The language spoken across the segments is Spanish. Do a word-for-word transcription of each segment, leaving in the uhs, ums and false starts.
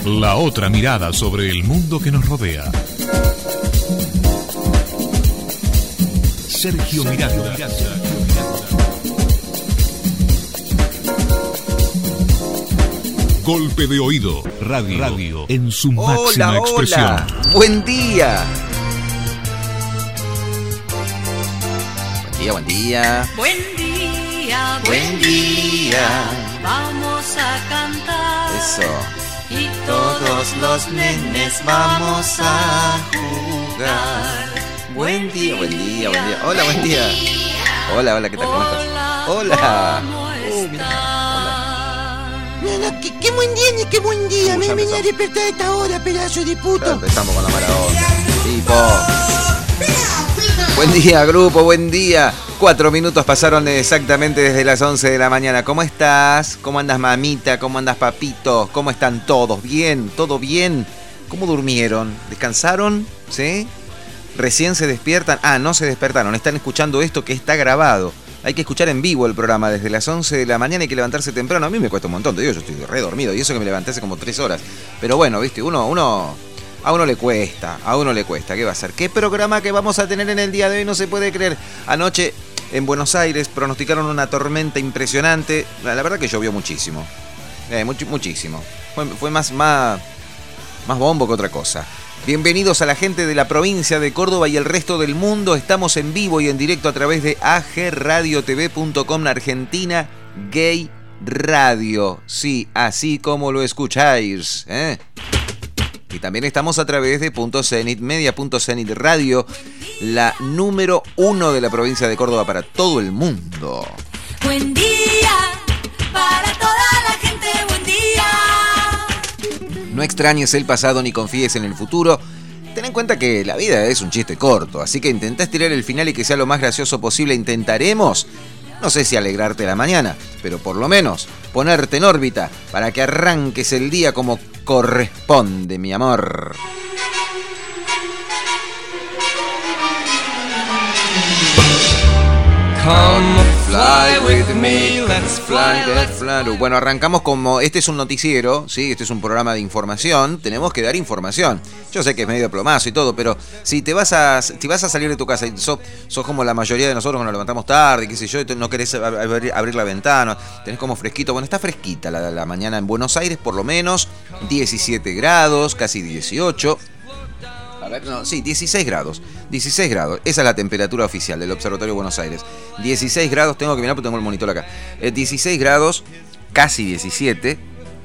La otra mirada sobre el mundo que nos rodea. Sergio Miranda. Golpe de oído. Radio, Radio en su hola, máxima expresión. Hola, buen día. Buen día, buen día. Buen día, Buen día. Vamos a cantar. Eso. Y todos los nenes vamos a jugar. Buen día, buen día, buen día. Hola, buen día. Hola, hola, ¿qué tal? ¿Cómo estás? Hola. Oh, mira. No, no, qué, qué buen día, ni qué buen día. Uh, Me ya venía a empezó. despertar a esta hora, pedazo de Ya puto. empezamos con la mala onda. Tipo. Buen día, grupo, buen día. Cuatro minutos pasaron exactamente desde las once de la mañana. ¿Cómo estás? ¿Cómo andas, mamita? ¿Cómo andas, papito? ¿Cómo están todos? ¿Bien? ¿Todo bien? ¿Cómo durmieron? ¿Descansaron? ¿Sí? ¿Recién se despiertan? Ah, no se despertaron. Están escuchando esto que está grabado. Hay que escuchar en vivo el programa desde las once de la mañana. Hay que levantarse temprano. A mí me cuesta un montón. Te digo, yo estoy re dormido. Y eso que me levanté hace como tres horas. Pero bueno, viste, uno... uno A uno le cuesta, a uno le cuesta. ¿Qué va a hacer? ¿Qué programa que vamos a tener en el día de hoy? No se puede creer. Anoche en Buenos Aires pronosticaron una tormenta impresionante. La, la verdad que llovió muchísimo. Eh, much, muchísimo. Fue, fue más, más, más bombo que otra cosa. Bienvenidos a la gente de la provincia de Córdoba y el resto del mundo. Estamos en vivo y en directo a través de a g radio t v punto com, Argentina Gay Radio. Sí, así como lo escucháis, ¿eh? Y también estamos a través de Punto Zenit, Media Punto Zenit Radio, la número uno de la provincia de Córdoba para todo el mundo. Buen día para toda la gente. Buen día. No extrañes el pasado ni confíes en el futuro. Ten en cuenta que la vida es un chiste corto, así que intentá estirar el final y que sea lo más gracioso posible. Intentaremos, no sé si alegrarte la mañana, pero por lo menos ponerte en órbita para que arranques el día como corresponde, mi amor. Come fly with me, let's fly, let's fly. Bueno, arrancamos como, este es un noticiero, ¿sí? Este es un programa de información, tenemos que dar información. Yo sé que es medio plomazo y todo, pero si te vas a, si vas a salir de tu casa y sos, sos como la mayoría de nosotros cuando nos levantamos tarde, qué sé yo, y no querés abrir, abrir la ventana, tenés como fresquito. Bueno, está fresquita la, la mañana en Buenos Aires, por lo menos, diecisiete grados, casi dieciocho. A ver, no, sí, dieciséis grados. dieciséis grados. Esa es la temperatura oficial del Observatorio de Buenos Aires. dieciséis grados, tengo que mirar porque tengo el monitor acá. Eh, dieciséis grados, casi diecisiete.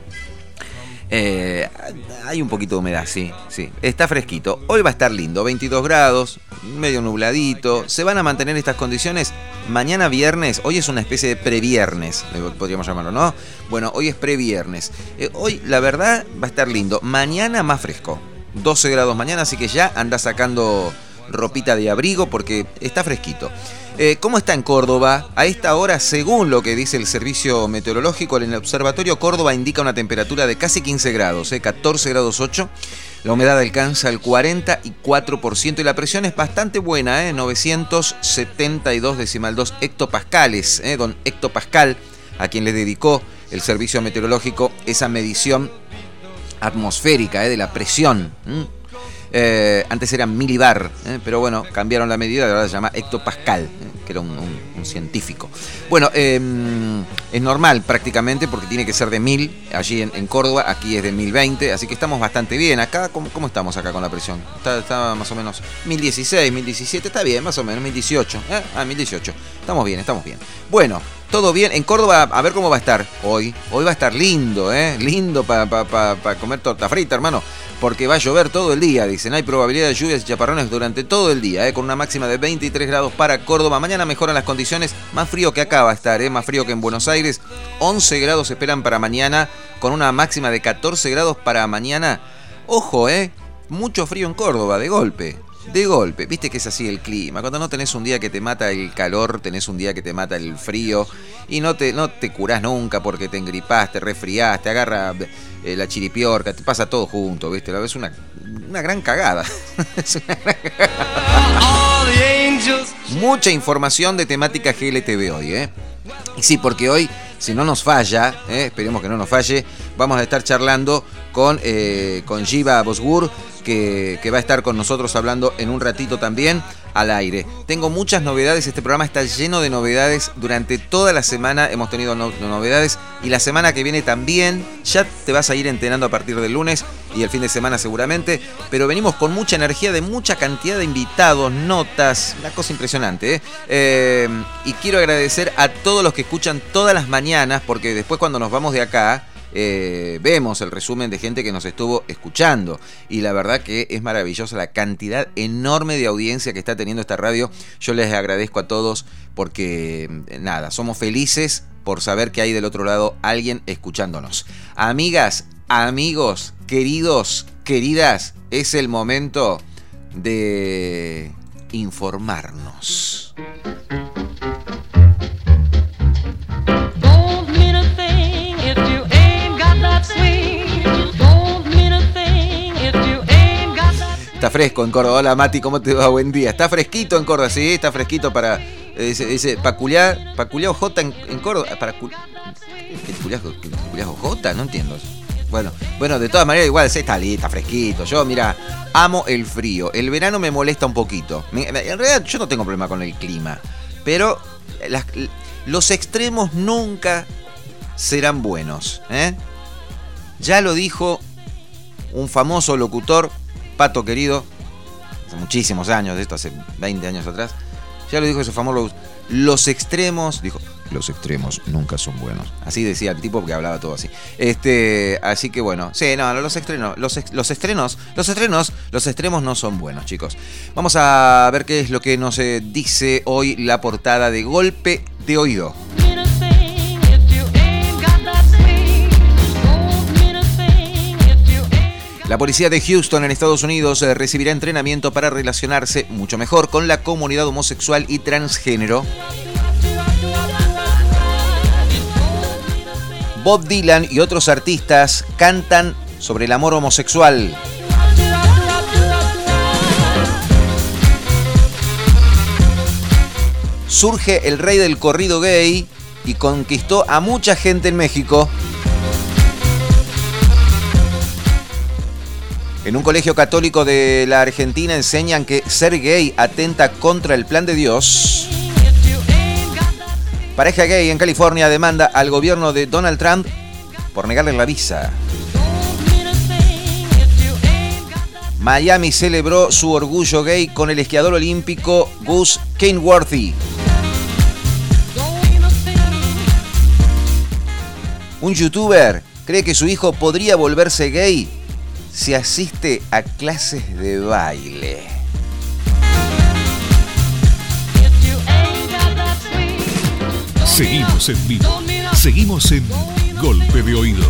Eh, hay un poquito de humedad, sí, sí. Está fresquito. Hoy va a estar lindo, veintidós grados, medio nubladito. Se van a mantener estas condiciones mañana viernes. Hoy es una especie de previernes, podríamos llamarlo, ¿no? Bueno, hoy es previernes. Eh, hoy, la verdad, va a estar lindo. Mañana más fresco. doce grados mañana, así que ya anda sacando ropita de abrigo porque está fresquito. Eh, ¿Cómo está en Córdoba? A esta hora, según lo que dice el servicio meteorológico, en el Observatorio Córdoba indica una temperatura de casi quince grados, eh, catorce grados ocho. La humedad alcanza el cuarenta y cuatro por ciento y la presión es bastante buena, eh, novecientos setenta y dos decimal dos hectopascales. Eh, don Hectopascal, a quien le dedicó el servicio meteorológico esa medición atmosférica, eh, de la presión. ¿Mm? Eh, antes era milibar, eh, pero bueno, cambiaron la medida, ahora se llama hectopascal, eh, que era un, un, un científico. Bueno, eh, es normal prácticamente porque tiene que ser de mil allí en, en Córdoba, aquí es de mil veinte, así que estamos bastante bien. Acá, ¿cómo, cómo estamos acá con la presión? Está, está más o menos mil dieciséis, mil diecisiete, está bien, más o menos, mil dieciocho. ¿eh? Ah, mil dieciocho. Estamos bien, estamos bien. Bueno, todo bien. En Córdoba, a ver cómo va a estar hoy. Hoy va a estar lindo, ¿eh? Lindo para pa, pa, pa comer torta frita, hermano. Porque va a llover todo el día, dicen. Hay probabilidad de lluvias y chaparrones durante todo el día, ¿eh? Con una máxima de veintitrés grados para Córdoba. Mañana mejoran las condiciones. Más frío que acá va a estar, ¿eh? Más frío que en Buenos Aires. once grados se esperan para mañana, con una máxima de catorce grados para mañana. Ojo, ¿eh? Mucho frío en Córdoba, de golpe. De golpe, viste que es así el clima. Cuando no tenés un día que te mata el calor, tenés un día que te mata el frío y no te, no te curás nunca porque te engripás, te resfriás, te agarra eh, la chiripiorca, te pasa todo junto, viste. Es una, una gran cagada. Es una gran cagada. Mucha información de temática G L T V hoy, ¿eh? Y sí, porque hoy si no nos falla, eh, esperemos que no nos falle, vamos a estar charlando con, eh, con Giva Bosgur, que, que va a estar con nosotros hablando en un ratito también al aire. Tengo muchas novedades, este programa está lleno de novedades, durante toda la semana hemos tenido no, novedades y la semana que viene también, ya te vas a ir enterando a partir del lunes y el fin de semana seguramente, pero venimos con mucha energía de mucha cantidad de invitados, notas, una cosa impresionante, ¿eh? Eh, y quiero agradecer a todos los que escuchan todas las mañanas, porque después cuando nos vamos de acá, Eh, vemos el resumen de gente que nos estuvo escuchando y la verdad que es maravillosa la cantidad enorme de audiencia que está teniendo esta radio. Yo les agradezco a todos porque nada, somos felices por saber que hay del otro lado alguien escuchándonos. Amigas, amigos, queridos, queridas, es el momento de informarnos. Está fresco en Córdoba. Hola Mati, ¿cómo te va? Buen día. Está fresquito en Córdoba, sí, está fresquito para. Dice, dice Paculiá, Paculiá J en, en Córdoba. Para, ¿Qué Paculiá J? No entiendo. Bueno, bueno, de todas maneras, igual sí, está, está fresquito. Yo, mira, amo el frío. El verano me molesta un poquito. En realidad, yo no tengo problema con el clima. Pero las, los extremos nunca serán buenos, ¿eh? Ya lo dijo un famoso locutor, Pato querido, hace muchísimos años, de esto hace veinte años atrás, ya lo dijo ese famoso, los extremos, dijo, los extremos nunca son buenos. Así decía el tipo que hablaba todo así. Este, así que bueno, sí, no, los estrenos, los, los estrenos, los estrenos, los extremos no son buenos, chicos. Vamos a ver qué es lo que nos eh, dice hoy la portada de Golpe de Oído. La policía de Houston en Estados Unidos recibirá entrenamiento para relacionarse mucho mejor con la comunidad homosexual y transgénero. Bob Dylan y otros artistas cantan sobre el amor homosexual. Surge el rey del corrido gay y conquistó a mucha gente en México. En un colegio católico de la Argentina enseñan que ser gay atenta contra el plan de Dios. Pareja gay en California demanda al gobierno de Donald Trump por negarle la visa. Miami celebró su orgullo gay con el esquiador olímpico Gus Kenworthy. Un youtuber cree que su hijo podría volverse gay si asiste a clases de baile. Seguimos en vivo. Seguimos en Golpe de Oído.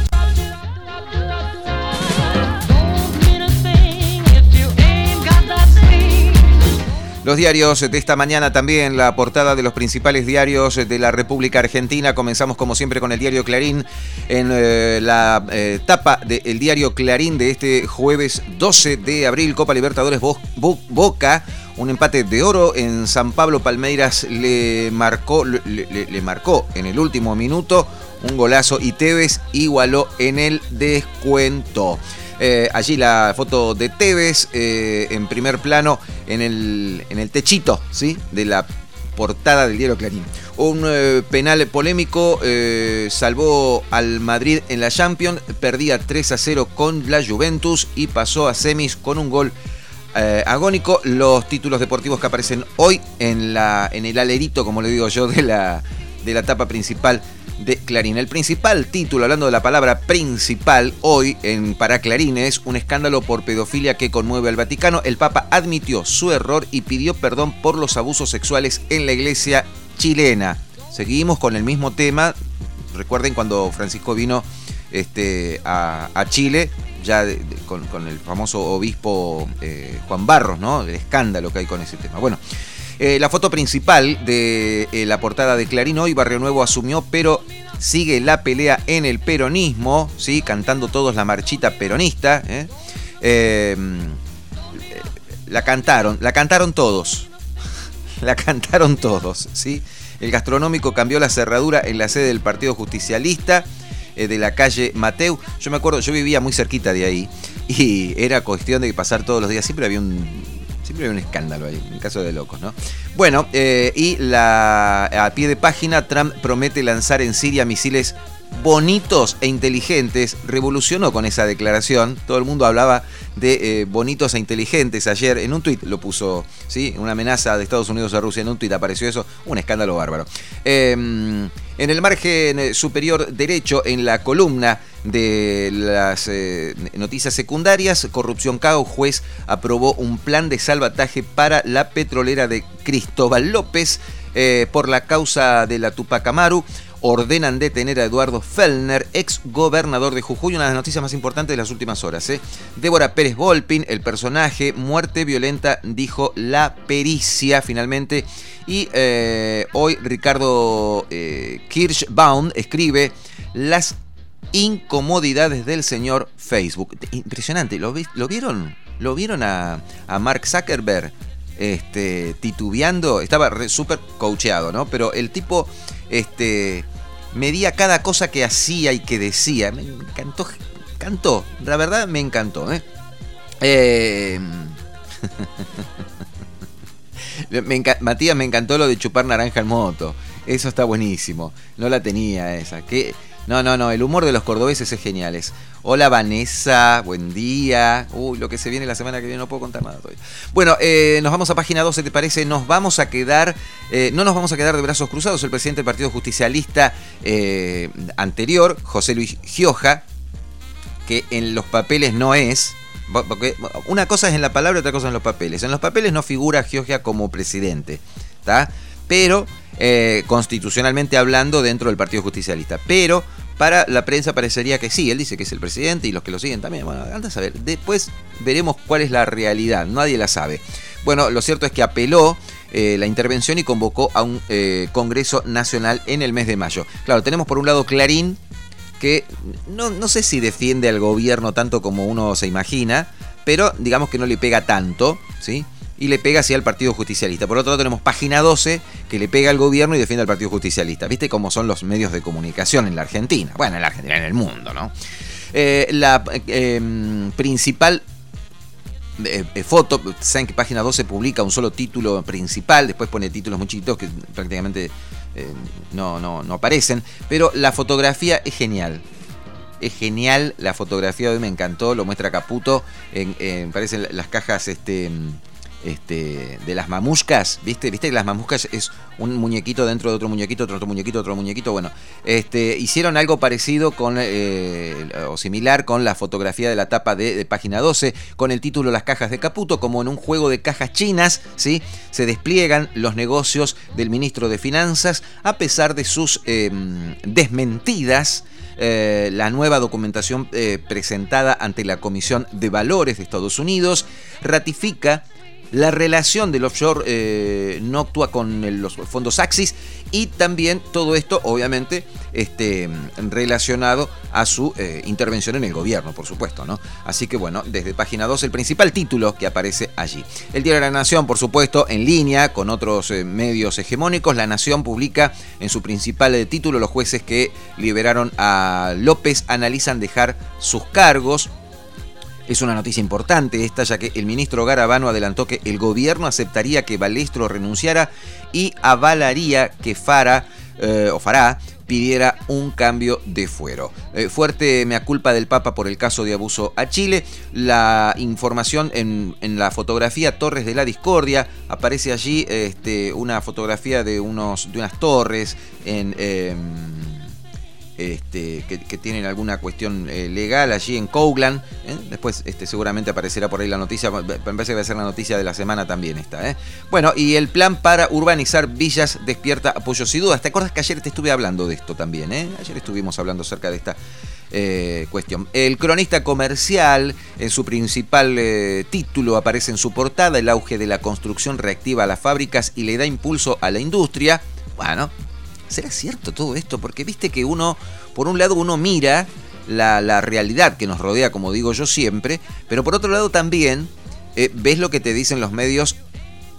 Los diarios de esta mañana también, la portada de los principales diarios de la República Argentina. Comenzamos como siempre con el diario Clarín. En eh, la eh, tapa del diario Clarín de este jueves doce de abril, Copa Libertadores Bo- Bo- Boca, un empate de oro en San Pablo. Palmeiras le marcó, le, le, le marcó en el último minuto un golazo y Tevez igualó en el descuento. Eh, allí la foto de Tevez eh, en primer plano en el, en el techito, ¿sí?, de la portada del diario Clarín. Un eh, penal polémico eh, salvó al Madrid en la Champions, perdía tres a cero con la Juventus y pasó a semis con un gol eh, agónico. Los títulos deportivos que aparecen hoy en, la, en el alerito, como le digo yo, de la, de la tapa principal de Clarín. El principal título, hablando de la palabra principal, hoy en para Clarín es un escándalo por pedofilia que conmueve al Vaticano. El Papa admitió su error y pidió perdón por los abusos sexuales en la iglesia chilena. Seguimos con el mismo tema. Recuerden cuando Francisco vino este, a, a Chile, ya de, de, con, con el famoso obispo eh, Juan Barros, ¿no? El escándalo que hay con ese tema. Bueno, Eh, la foto principal de eh, la portada de Clarín hoy, Barrio Nuevo asumió, pero sigue la pelea en el peronismo, ¿sí?, cantando todos la marchita peronista. ¿eh? Eh, la cantaron, la cantaron todos, la cantaron todos, ¿sí? El gastronómico cambió la cerradura en la sede del Partido Justicialista eh, de la calle Mateu. Yo me acuerdo, yo vivía muy cerquita de ahí y era cuestión de pasar todos los días. Siempre había un... Siempre hay un escándalo ahí, en caso de locos, ¿no? Bueno, eh, y la, a pie de página, Trump promete lanzar en Siria misiles bonitos e inteligentes. Revolucionó con esa declaración. Todo el mundo hablaba de eh, bonitos e inteligentes. Ayer en un tuit lo puso, ¿sí? Una amenaza de Estados Unidos a Rusia. En un tuit apareció eso. Un escándalo bárbaro. Eh, en el margen superior derecho, en la columna de las eh, noticias secundarias, corrupción caos, juez aprobó un plan de salvataje para la petrolera de Cristóbal López eh, por la causa de la Tupac Amaru. Ordenan detener a Eduardo Fellner, ex gobernador de Jujuy, una de las noticias más importantes de las últimas horas. ¿eh? Débora Pérez Volpin, el personaje, muerte violenta, dijo la pericia finalmente. Y eh, hoy Ricardo eh, Kirschbaum escribe las incomodidades del señor Facebook. Impresionante, ¿lo, vi, ¿lo vieron? ¿Lo vieron a, a Mark Zuckerberg este, titubeando? Estaba súper coacheado, ¿no? Pero el tipo... Este, medía cada cosa que hacía y que decía. Me encantó, encantó, la verdad me encantó. ¿eh? Eh... me enca- Matías, me encantó lo de chupar naranja en moto. Eso está buenísimo. No la tenía esa. ¿Qué? No, no, no, el humor de los cordobeses es genial. Hola Vanessa, buen día. Uy, lo que se viene la semana que viene no puedo contar nada todavía. Bueno, eh, nos vamos a página doce, ¿te parece? Nos vamos a quedar, eh, no nos vamos a quedar de brazos cruzados. El presidente del Partido Justicialista eh, anterior, José Luis Gioja, que en los papeles no es, porque una cosa es en la palabra y otra cosa en los papeles. En los papeles no figura Gioja como presidente, ¿está? Pero... Eh, constitucionalmente hablando dentro del Partido Justicialista, pero para la prensa parecería que sí, él dice que es el presidente y los que lo siguen también. Bueno, anda a saber, después veremos cuál es la realidad, nadie la sabe. Bueno, lo cierto es que apeló eh, la intervención y convocó a un eh, Congreso Nacional en el mes de mayo. Claro, tenemos por un lado Clarín, que no, no sé si defiende al gobierno tanto como uno se imagina, pero digamos que no le pega tanto, ¿sí? Y le pega así al Partido Justicialista. Por otro lado tenemos Página doce, que le pega al gobierno y defiende al Partido Justicialista. ¿Viste cómo son los medios de comunicación en la Argentina? Bueno, en la Argentina, en el mundo, ¿no? Eh, la eh, principal eh, eh, foto, saben que Página doce publica un solo título principal, después pone títulos muy chiquitos que prácticamente eh, no, no, no aparecen, pero la fotografía es genial. Es genial la fotografía, hoy me encantó, lo muestra Caputo, en, en, parecen las cajas... este Este, de las mamuscas, ¿viste? ¿Viste que las mamuscas es un muñequito dentro de otro muñequito, otro, otro muñequito, otro muñequito? Bueno, este, hicieron algo parecido con eh, o similar con la fotografía de la tapa de, de Página doce, con el título Las cajas de Caputo, como en un juego de cajas chinas, ¿sí? Se despliegan los negocios del ministro de Finanzas, a pesar de sus eh, desmentidas. Eh, la nueva documentación eh, presentada ante la Comisión de Valores de Estados Unidos ratifica la relación del offshore eh, no actúa con el, los fondos Axis, y también todo esto obviamente este, relacionado a su eh, intervención en el gobierno, por supuesto, ¿no? Así que bueno, desde Página dos el principal título que aparece allí. El diario La Nación, por supuesto, en línea con otros eh, medios hegemónicos. La Nación publica en su principal eh, título: los jueces que liberaron a López analizan dejar sus cargos. Es una noticia importante esta, ya que el ministro Garabano adelantó que el gobierno aceptaría que Balestro renunciara y avalaría que Fara, eh, o Fará, pidiera un cambio de fuero. Eh, fuerte mea culpa del Papa por el caso de abuso a Chile. La información en, en la fotografía Torres de la Discordia. Aparece allí este, una fotografía de, unos, de unas torres en... Eh, Este, que, que tienen alguna cuestión eh, legal allí en Coughlan. ¿eh? Después este, seguramente aparecerá por ahí la noticia. Me parece que va a ser la noticia de la semana también esta. ¿eh? Bueno, y el plan para urbanizar villas despierta apoyos y dudas. ¿Te acuerdas que ayer te estuve hablando de esto también? ¿eh? Ayer estuvimos hablando acerca de esta eh, cuestión. El cronista comercial, en su principal eh, título, aparece en su portada: el auge de la construcción reactiva a las fábricas y le da impulso a la industria. Bueno, ¿será cierto todo esto? Porque viste que uno, por un lado uno mira la, la realidad que nos rodea, como digo yo siempre, pero por otro lado también eh, ves lo que te dicen los medios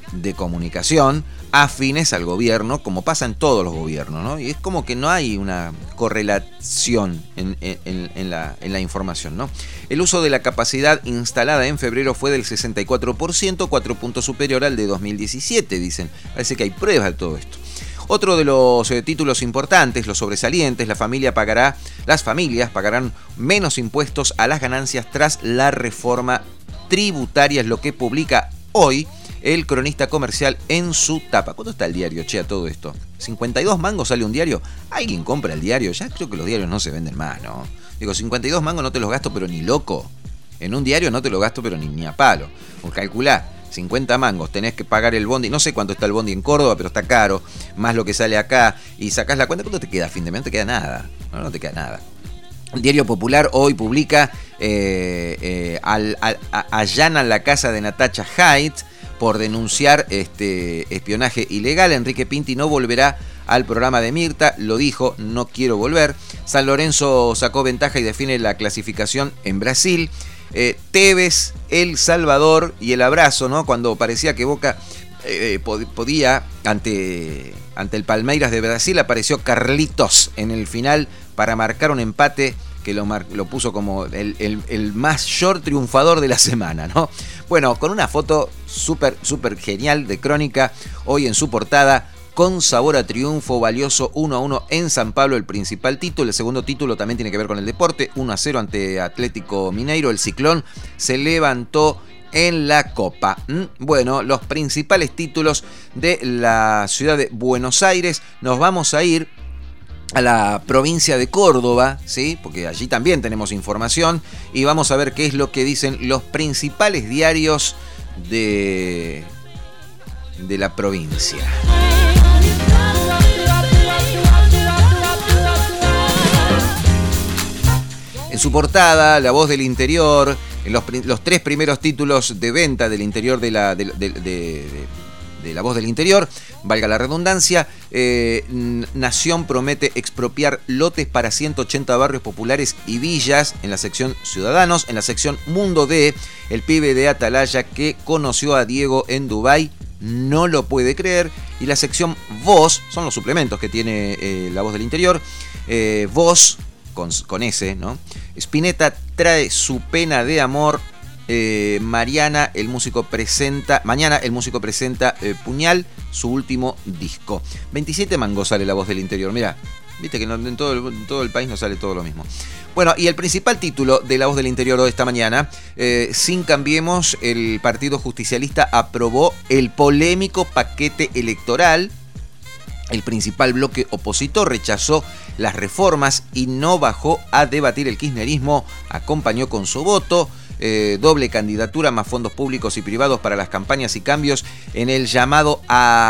de comunicación afines al gobierno, como pasa en todos los gobiernos, ¿no? Y es como que no hay una correlación en, en, en, la, en la información, ¿no? El uso de la capacidad instalada en febrero fue del sesenta y cuatro por ciento, cuatro puntos superior al de dos mil diecisiete, dicen. Parece que hay pruebas de todo esto. Otro de los eh, títulos importantes, los sobresalientes, la familia pagará, las familias pagarán menos impuestos a las ganancias tras la reforma tributaria, es lo que publica hoy el cronista comercial en su tapa. ¿Cuánto está el diario, che, a todo esto? ¿cincuenta y dos mangos sale un diario? ¿Alguien compra el diario? Ya creo que los diarios no se venden más, ¿no? Digo, cincuenta y dos mangos no te los gasto, pero ni loco. En un diario no te lo gasto, pero ni, ni a palo. Pues calculá, cincuenta mangos, tenés que pagar el bondi. No sé cuánto está el bondi en Córdoba, pero está caro. Más lo que sale acá. Y sacás la cuenta, ¿cuánto te queda a fin de mes? No te queda nada. No, no te queda nada. El Diario Popular hoy publica eh, eh, al, al, allanan la casa de Natacha Haidt por denunciar este espionaje ilegal. Enrique Pinti no volverá al programa de Mirta, lo dijo, no quiero volver. San Lorenzo sacó ventaja y define la clasificación en Brasil. Eh, Tevez, El Salvador y el abrazo, ¿no? Cuando parecía que Boca eh, podía, ante, ante el Palmeiras de Brasil, apareció Carlitos en el final para marcar un empate que lo, mar- lo puso como el, el, el mayor triunfador de la semana, ¿no? Bueno, con una foto súper, súper genial de Crónica, hoy en su portada, con sabor a triunfo, valioso uno a uno en San Pablo, el principal título. El segundo título también tiene que ver con el deporte, uno a cero ante Atlético Mineiro. El Ciclón se levantó en la Copa. ¿Mm? Bueno, los principales títulos de la ciudad de Buenos Aires. Nos vamos a ir a la provincia de Córdoba, ¿sí? Porque allí también tenemos información y vamos a ver qué es lo que dicen los principales diarios de, de la provincia. En su portada, La Voz del Interior, en los, los tres primeros títulos de venta del interior de la, de, de, de, de, de La Voz del Interior, valga la redundancia, eh, Nación promete expropiar lotes para ciento ochenta barrios populares y villas en la sección Ciudadanos. En la sección Mundo D, el pibe de Atalaya que conoció a Diego en Dubái no lo puede creer. Y la sección Voz, son los suplementos que tiene eh, La Voz del Interior, eh, Voz, con, con S, ¿no? Spinetta trae su pena de amor. Eh, Mariana, el músico presenta, mañana el músico presenta eh, Puñal, su último disco. veintisiete mangos sale La Voz del Interior. Mirá, viste que no, en, todo el, en todo el país no sale todo lo mismo. Bueno, y el principal título de La Voz del Interior de esta mañana, eh, sin Cambiemos, el Partido Justicialista aprobó el polémico paquete electoral. El principal bloque opositor rechazó las reformas y no bajó a debatir. El kirchnerismo acompañó con su voto. Eh, doble candidatura, más fondos públicos y privados para las campañas y cambios en el llamado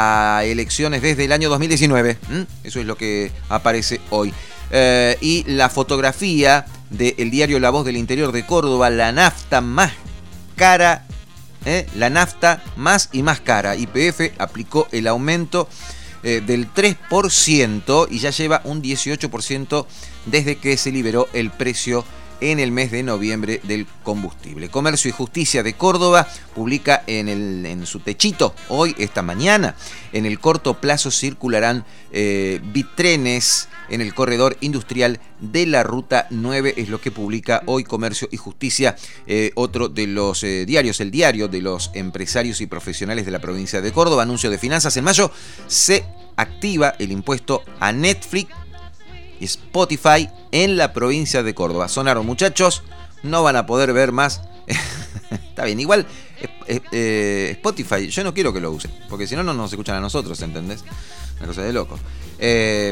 a elecciones desde el año dos mil diecinueve. ¿Mm? Eso es lo que aparece hoy. Eh, y la fotografía del diario La Voz del Interior de Córdoba, la nafta más cara, ¿eh? la nafta más y más cara. Y P F aplicó el aumento eh, del tres por ciento y ya lleva un dieciocho por ciento desde que se liberó el precio en el mes de noviembre del combustible. Comercio y Justicia de Córdoba publica en, el, en su techito hoy, esta mañana, en el corto plazo circularán eh, bitrenes en el corredor industrial de la Ruta nueve, es lo que publica hoy Comercio y Justicia, eh, otro de los eh, diarios, el diario de los empresarios y profesionales de la provincia de Córdoba. Anuncio de finanzas: en mayo se activa el impuesto a Netflix y Spotify en la provincia de Córdoba. Sonaron, muchachos, no van a poder ver más. Está bien, igual eh, eh, Spotify, yo no quiero que lo usen, porque si no, no nos escuchan a nosotros, ¿entendés? Una cosa de loco. Eh,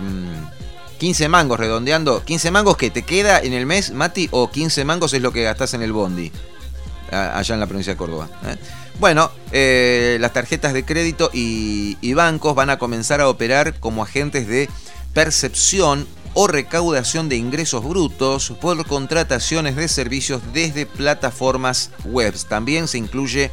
quince mangos redondeando. ¿quince mangos que te queda en el mes, Mati? ¿O quince mangos es lo que gastás en el bondi? Allá en la provincia de Córdoba. ¿eh? Bueno, eh, las tarjetas de crédito y, y bancos van a comenzar a operar como agentes de percepción o recaudación de ingresos brutos por contrataciones de servicios desde plataformas web. También se incluye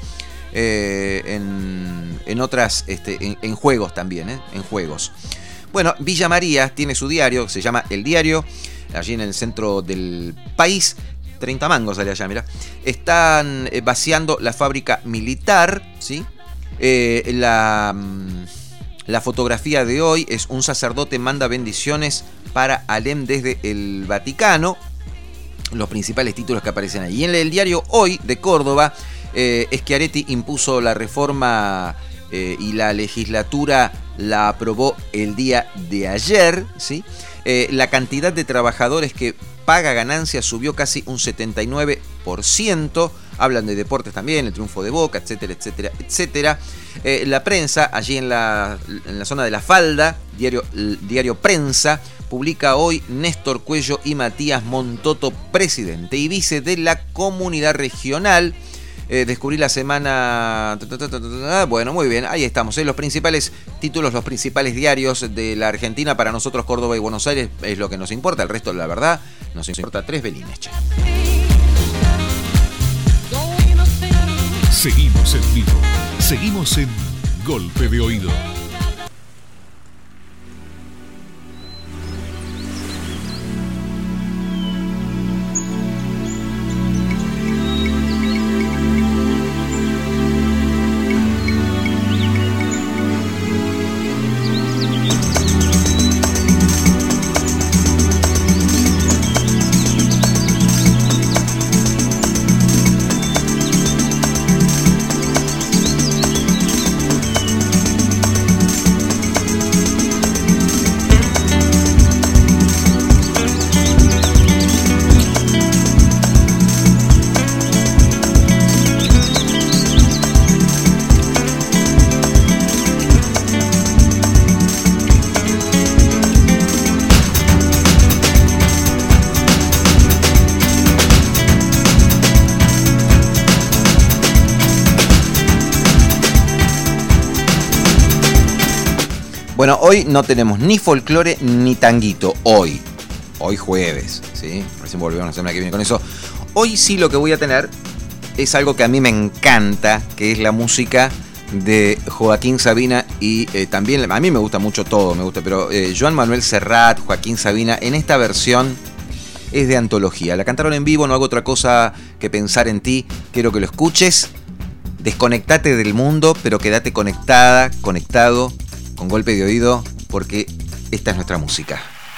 eh, en, en otras, este, en, en juegos también, ¿eh? en juegos. Bueno, Villa María tiene su diario, se llama El Diario, allí en el centro del país. treinta mangos sale allá, mirá. Están vaciando la fábrica militar, ¿sí? Eh, la, la fotografía de hoy es un sacerdote manda bendiciones para Alem desde el Vaticano. Los principales títulos que aparecen ahí. Y en el diario Hoy de Córdoba, eh, Schiaretti impuso la reforma eh, y la legislatura la aprobó el día de ayer, ¿sí? Eh, la cantidad de trabajadores que paga ganancias subió casi un setenta y nueve por ciento. Hablan de deportes también, el triunfo de Boca, etcétera, etcétera, etcétera. Eh, la prensa, allí en la, en la zona de La Falda, diario, diario Prensa, publica hoy Néstor Cuello y Matías Montoto, presidente y vice de la comunidad regional. Eh, descubrí la semana... Bueno, muy bien, ahí estamos. ¿eh? Los principales títulos, los principales diarios de la Argentina. Para nosotros Córdoba y Buenos Aires es lo que nos importa. El resto, la verdad, nos importa tres belines. Che. Seguimos en vivo. Seguimos en Golpe de Oído. Bueno, hoy no tenemos ni folclore ni tanguito. Hoy. Hoy jueves, ¿sí? Recién volvemos la semana que viene con eso. Hoy sí lo que voy a tener es algo que a mí me encanta, que es la música de Joaquín Sabina y eh, también, a mí me gusta mucho todo, me gusta, pero eh, Joan Manuel Serrat, Joaquín Sabina, en esta versión es de antología. La cantaron en vivo, no hago otra cosa que pensar en ti. Quiero que lo escuches. Desconectate del mundo, pero quédate conectada, conectado, con Golpe de Oído, porque esta es nuestra música.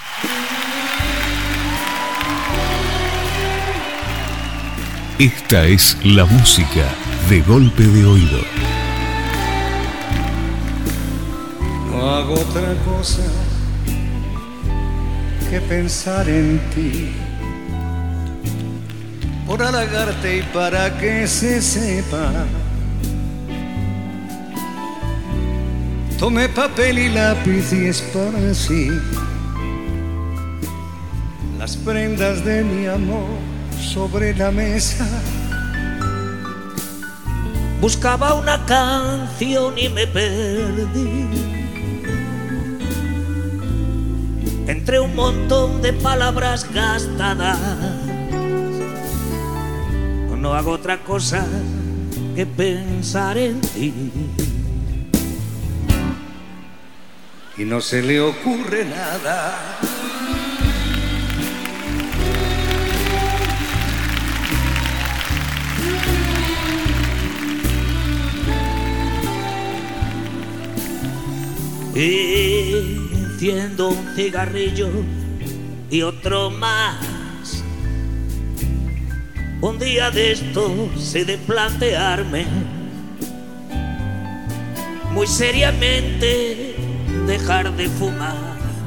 Esta es la música de Golpe de Oído. No hago otra cosa que pensar en ti, por halagarte y para que se sepa. Tomé papel y lápiz y esparcí las prendas de mi amor sobre la mesa. Buscaba una canción y me perdí entre un montón de palabras gastadas. No hago otra cosa que pensar en ti. Y no se le ocurre nada. Y enciendo un cigarrillo y otro más. Un día de estos he de plantearme muy seriamente dejar de fumar,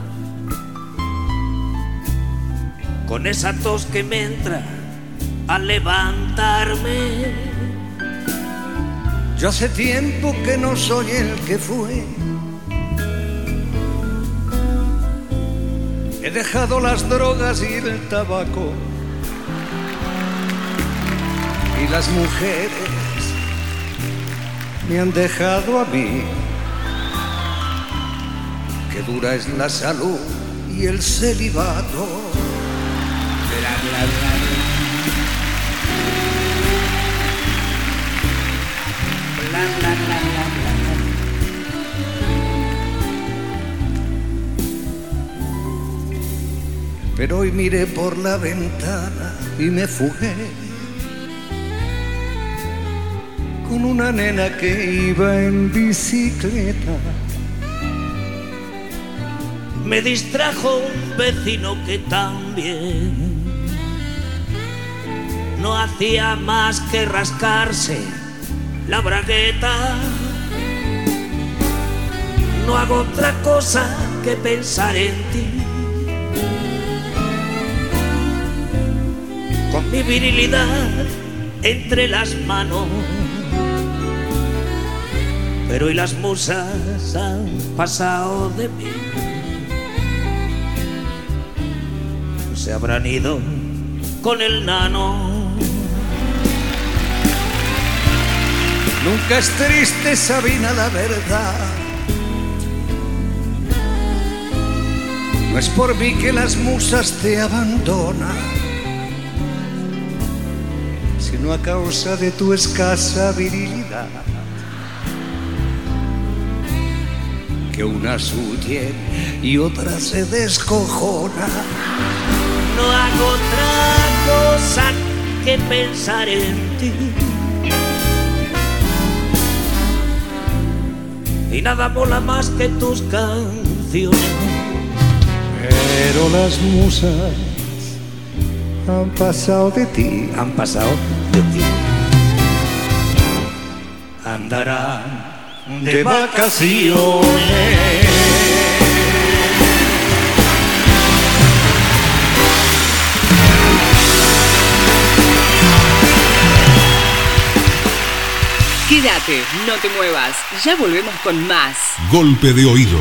con esa tos que me entra al levantarme. Yo hace tiempo que no soy el que fue. He dejado las drogas y el tabaco, y las mujeres me han dejado a mí. Qué dura es la salud y el celibato. Bla, bla, bla, bla, bla, bla, bla, bla. Pero hoy miré por la ventana y me fugué con una nena que iba en bicicleta. Me distrajo un vecino que también no hacía más que rascarse la bragueta. No hago otra cosa que pensar en ti. Con mi virilidad entre las manos, pero y las musas han pasado de mí. Se habrán ido con el nano. Nunca es triste, Sabina, la verdad. No es por mí que las musas te abandonan, sino a causa de tu escasa virilidad. Que unas huyen y otras se descojonan. No hago otra cosa que pensar en ti. Y nada mola más que tus canciones. Pero las musas han pasado de ti. Han pasado de ti. Andarán de vacaciones. Quédate, no te muevas, ya volvemos con más. Golpe de oído.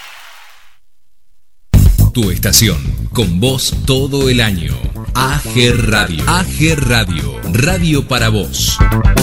Tu estación, con vos todo el año. A G Radio. A G Radio. Radio para vos.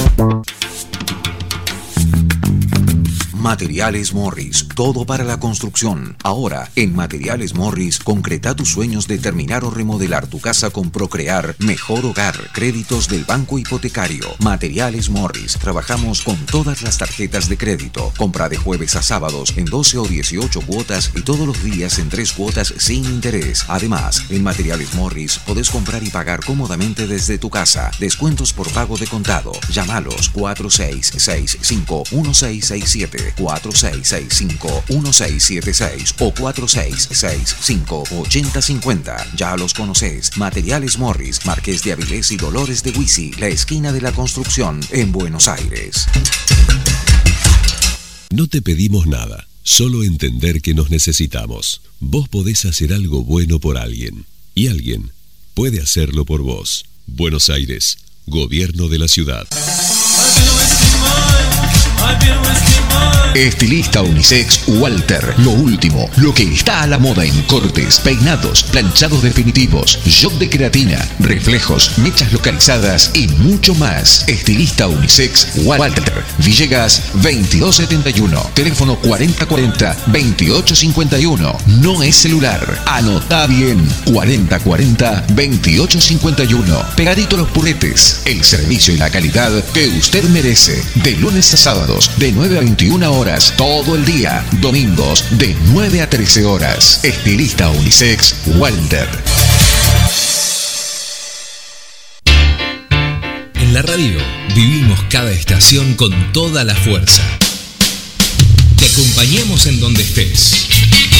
Materiales Morris, todo para la construcción. Ahora, en Materiales Morris, concreta tus sueños de terminar o remodelar tu casa con Procrear Mejor Hogar. Créditos del Banco Hipotecario. Materiales Morris, trabajamos con todas las tarjetas de crédito. Compra de jueves a sábados en doce o dieciocho cuotas y todos los días en tres cuotas sin interés. Además, en Materiales Morris podés comprar y pagar cómodamente desde tu casa. Descuentos por pago de contado. Llámalos cuatro seis seis cinco uno seis seis siete. cuatro seis seis cinco uno seis siete seis o cuatro seis seis cinco ocho cero cinco cero. Ya los conocés. Materiales Morris, Marqués de Avilés y Dolores de Huisi, la esquina de la construcción en Buenos Aires. No te pedimos nada, solo entender que nos necesitamos. Vos podés hacer algo bueno por alguien y alguien puede hacerlo por vos. Buenos Aires, Gobierno de la Ciudad. Estilista unisex Walter. Lo último, lo que está a la moda en cortes, peinados, planchados definitivos, job de queratina, reflejos, mechas localizadas y mucho más. Estilista unisex Walter. Villegas veintidós setenta y uno. Teléfono cuarenta cuarenta veintiocho cincuenta y uno. No es celular. Anotá bien. cuarenta cuarenta veintiocho cincuenta y uno. Pegadito a los puretes. El servicio y la calidad que usted merece. De lunes a sábados, de nueve a veintiuna horas, todo el día. Domingos, de nueve a trece horas. Estilista unisex Walter. En la radio vivimos cada estación con toda la fuerza. Te acompañamos en donde estés.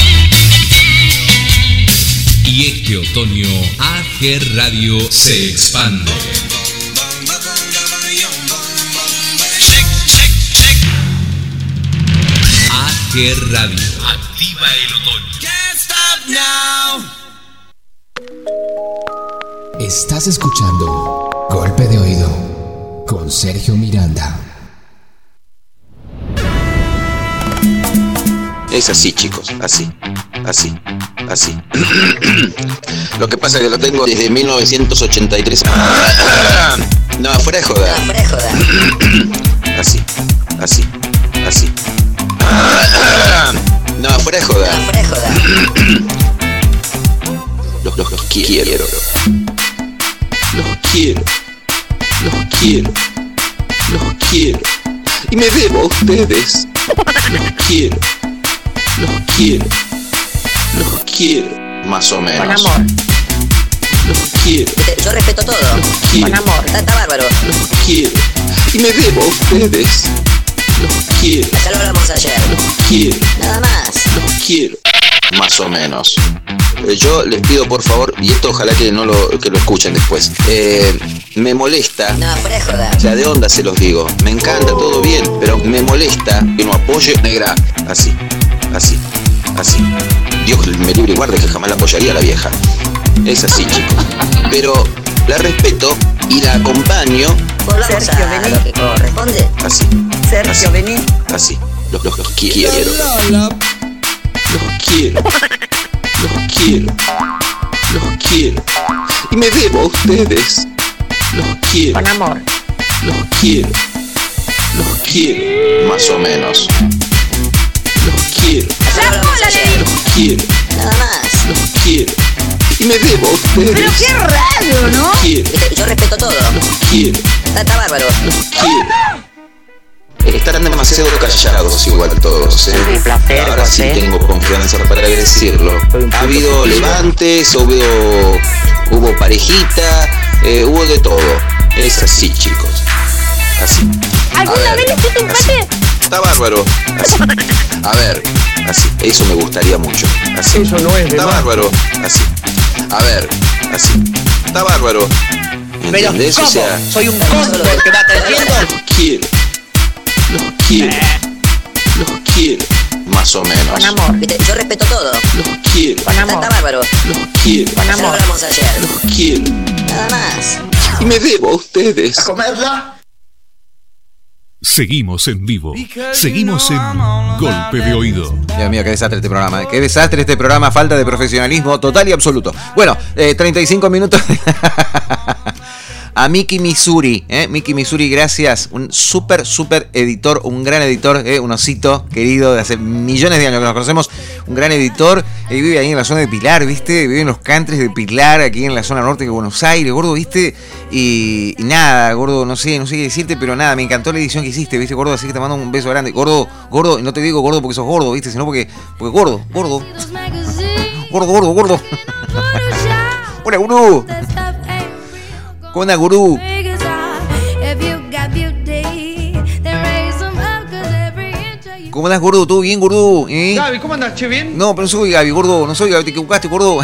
Y este otoño A G Radio se expande. A G Radio. Activa el otoño. Estás escuchando Golpe de Oído con Sergio Miranda. Es así, chicos, así, así, así. Lo que pasa es que lo tengo desde mil novecientos ochenta y tres. No, fuera de joda. No, fuera de joda. Así, así, así. No, fuera de joda. No, fuera de joda. Los, los, los quiero. Los quiero. Los quiero. Los quiero. Y me debo a ustedes. Los quiero. Los quiero. Los quiero. Más o menos. Con amor. Los quiero. Yo respeto todo. Los quiero. Con amor. Está, está bárbaro. Los quiero. Y Y me debo a ustedes. Los quiero. Ya lo hablamos ayer. Los quiero. Nada más. Los quiero. Más o menos. Eh, yo les pido por favor, y esto ojalá que no lo, que lo escuchen después. Eh, me molesta. No, fuera de joda. O sea, de onda se los digo. Me encanta, todo bien, pero me molesta que no apoye negra. Así, así, así. Dios me libre y guarde que jamás la apoyaría a la vieja. Es así, chicos. Pero la respeto y la acompaño. Volvamos a lo que corresponde. Así. Sergio, así, vení. Así. Los, los, los quiero. Los quiero. Los quiero. Los quiero. Y me debo a ustedes. Los quiero. Con amor. Los quiero. Los quiero. Más o menos. Los quiero. Los quiero. Nada más. Los quiero. Y me debo a ustedes. Pero qué raro, ¿no? Los quiero. Yo respeto todo. Los quiero. Está, está bárbaro. Los quiero. Estarán demasiado callados igual todos, ¿eh? Un placer, ahora sí José. tengo confianza para decirlo. Ha habido levantes, hubo, hubo parejita, eh, hubo de todo. Es así, chicos. Así. ¿Alguna vez le hiciste un pate? Está bárbaro. Así. A ver, así. Eso me gustaría mucho. Así. Eso no es de Está más. bárbaro. Así. A ver, así. Está bárbaro. Pero ¿Entendés? ¿cómo? O sea, Soy un cóndor que va creciendo. los quiero. Los quiero. Los quiero. Más o menos. Con amor. Viste, yo respeto todo. Los quiero. Con amor. Está, está bárbaro. Los quiero. Con amor. Ya lo hablamos ayer. Los quiero. Nada más. Y me debo a ustedes. ¿A comerla? Seguimos en vivo. Seguimos en Golpe de Oído. Dios mío, qué desastre este programa. Qué desastre este programa. Falta de profesionalismo total y absoluto. Bueno, eh, treinta y cinco minutos. A Miki Missouri, ¿eh? Miki Missouri, gracias. Un súper, súper editor, un gran editor, ¿eh? Un osito querido de hace millones de años que nos conocemos. Un gran editor. Él vive ahí en la zona de Pilar, ¿viste? Vive en los countries de Pilar, aquí en la zona norte de Buenos Aires, gordo, ¿viste? Y, y nada, gordo, no sé, no sé qué decirte, pero nada, me encantó la edición que hiciste, ¿viste, gordo? Así que te mando un beso grande. Gordo, gordo, y no te digo gordo porque sos gordo, ¿viste? Sino porque, porque gordo, gordo. Gordo, gordo, gordo. Hola, gurú. ¿Cómo anda, gurú? ¿Cómo andás, gordo? ¿Todo bien, gordo? ¿Eh? Gaby, ¿cómo andás, che? ¿Bien? No, pero no soy Gaby, gordo. No soy Gaby, te equivocaste, gordo.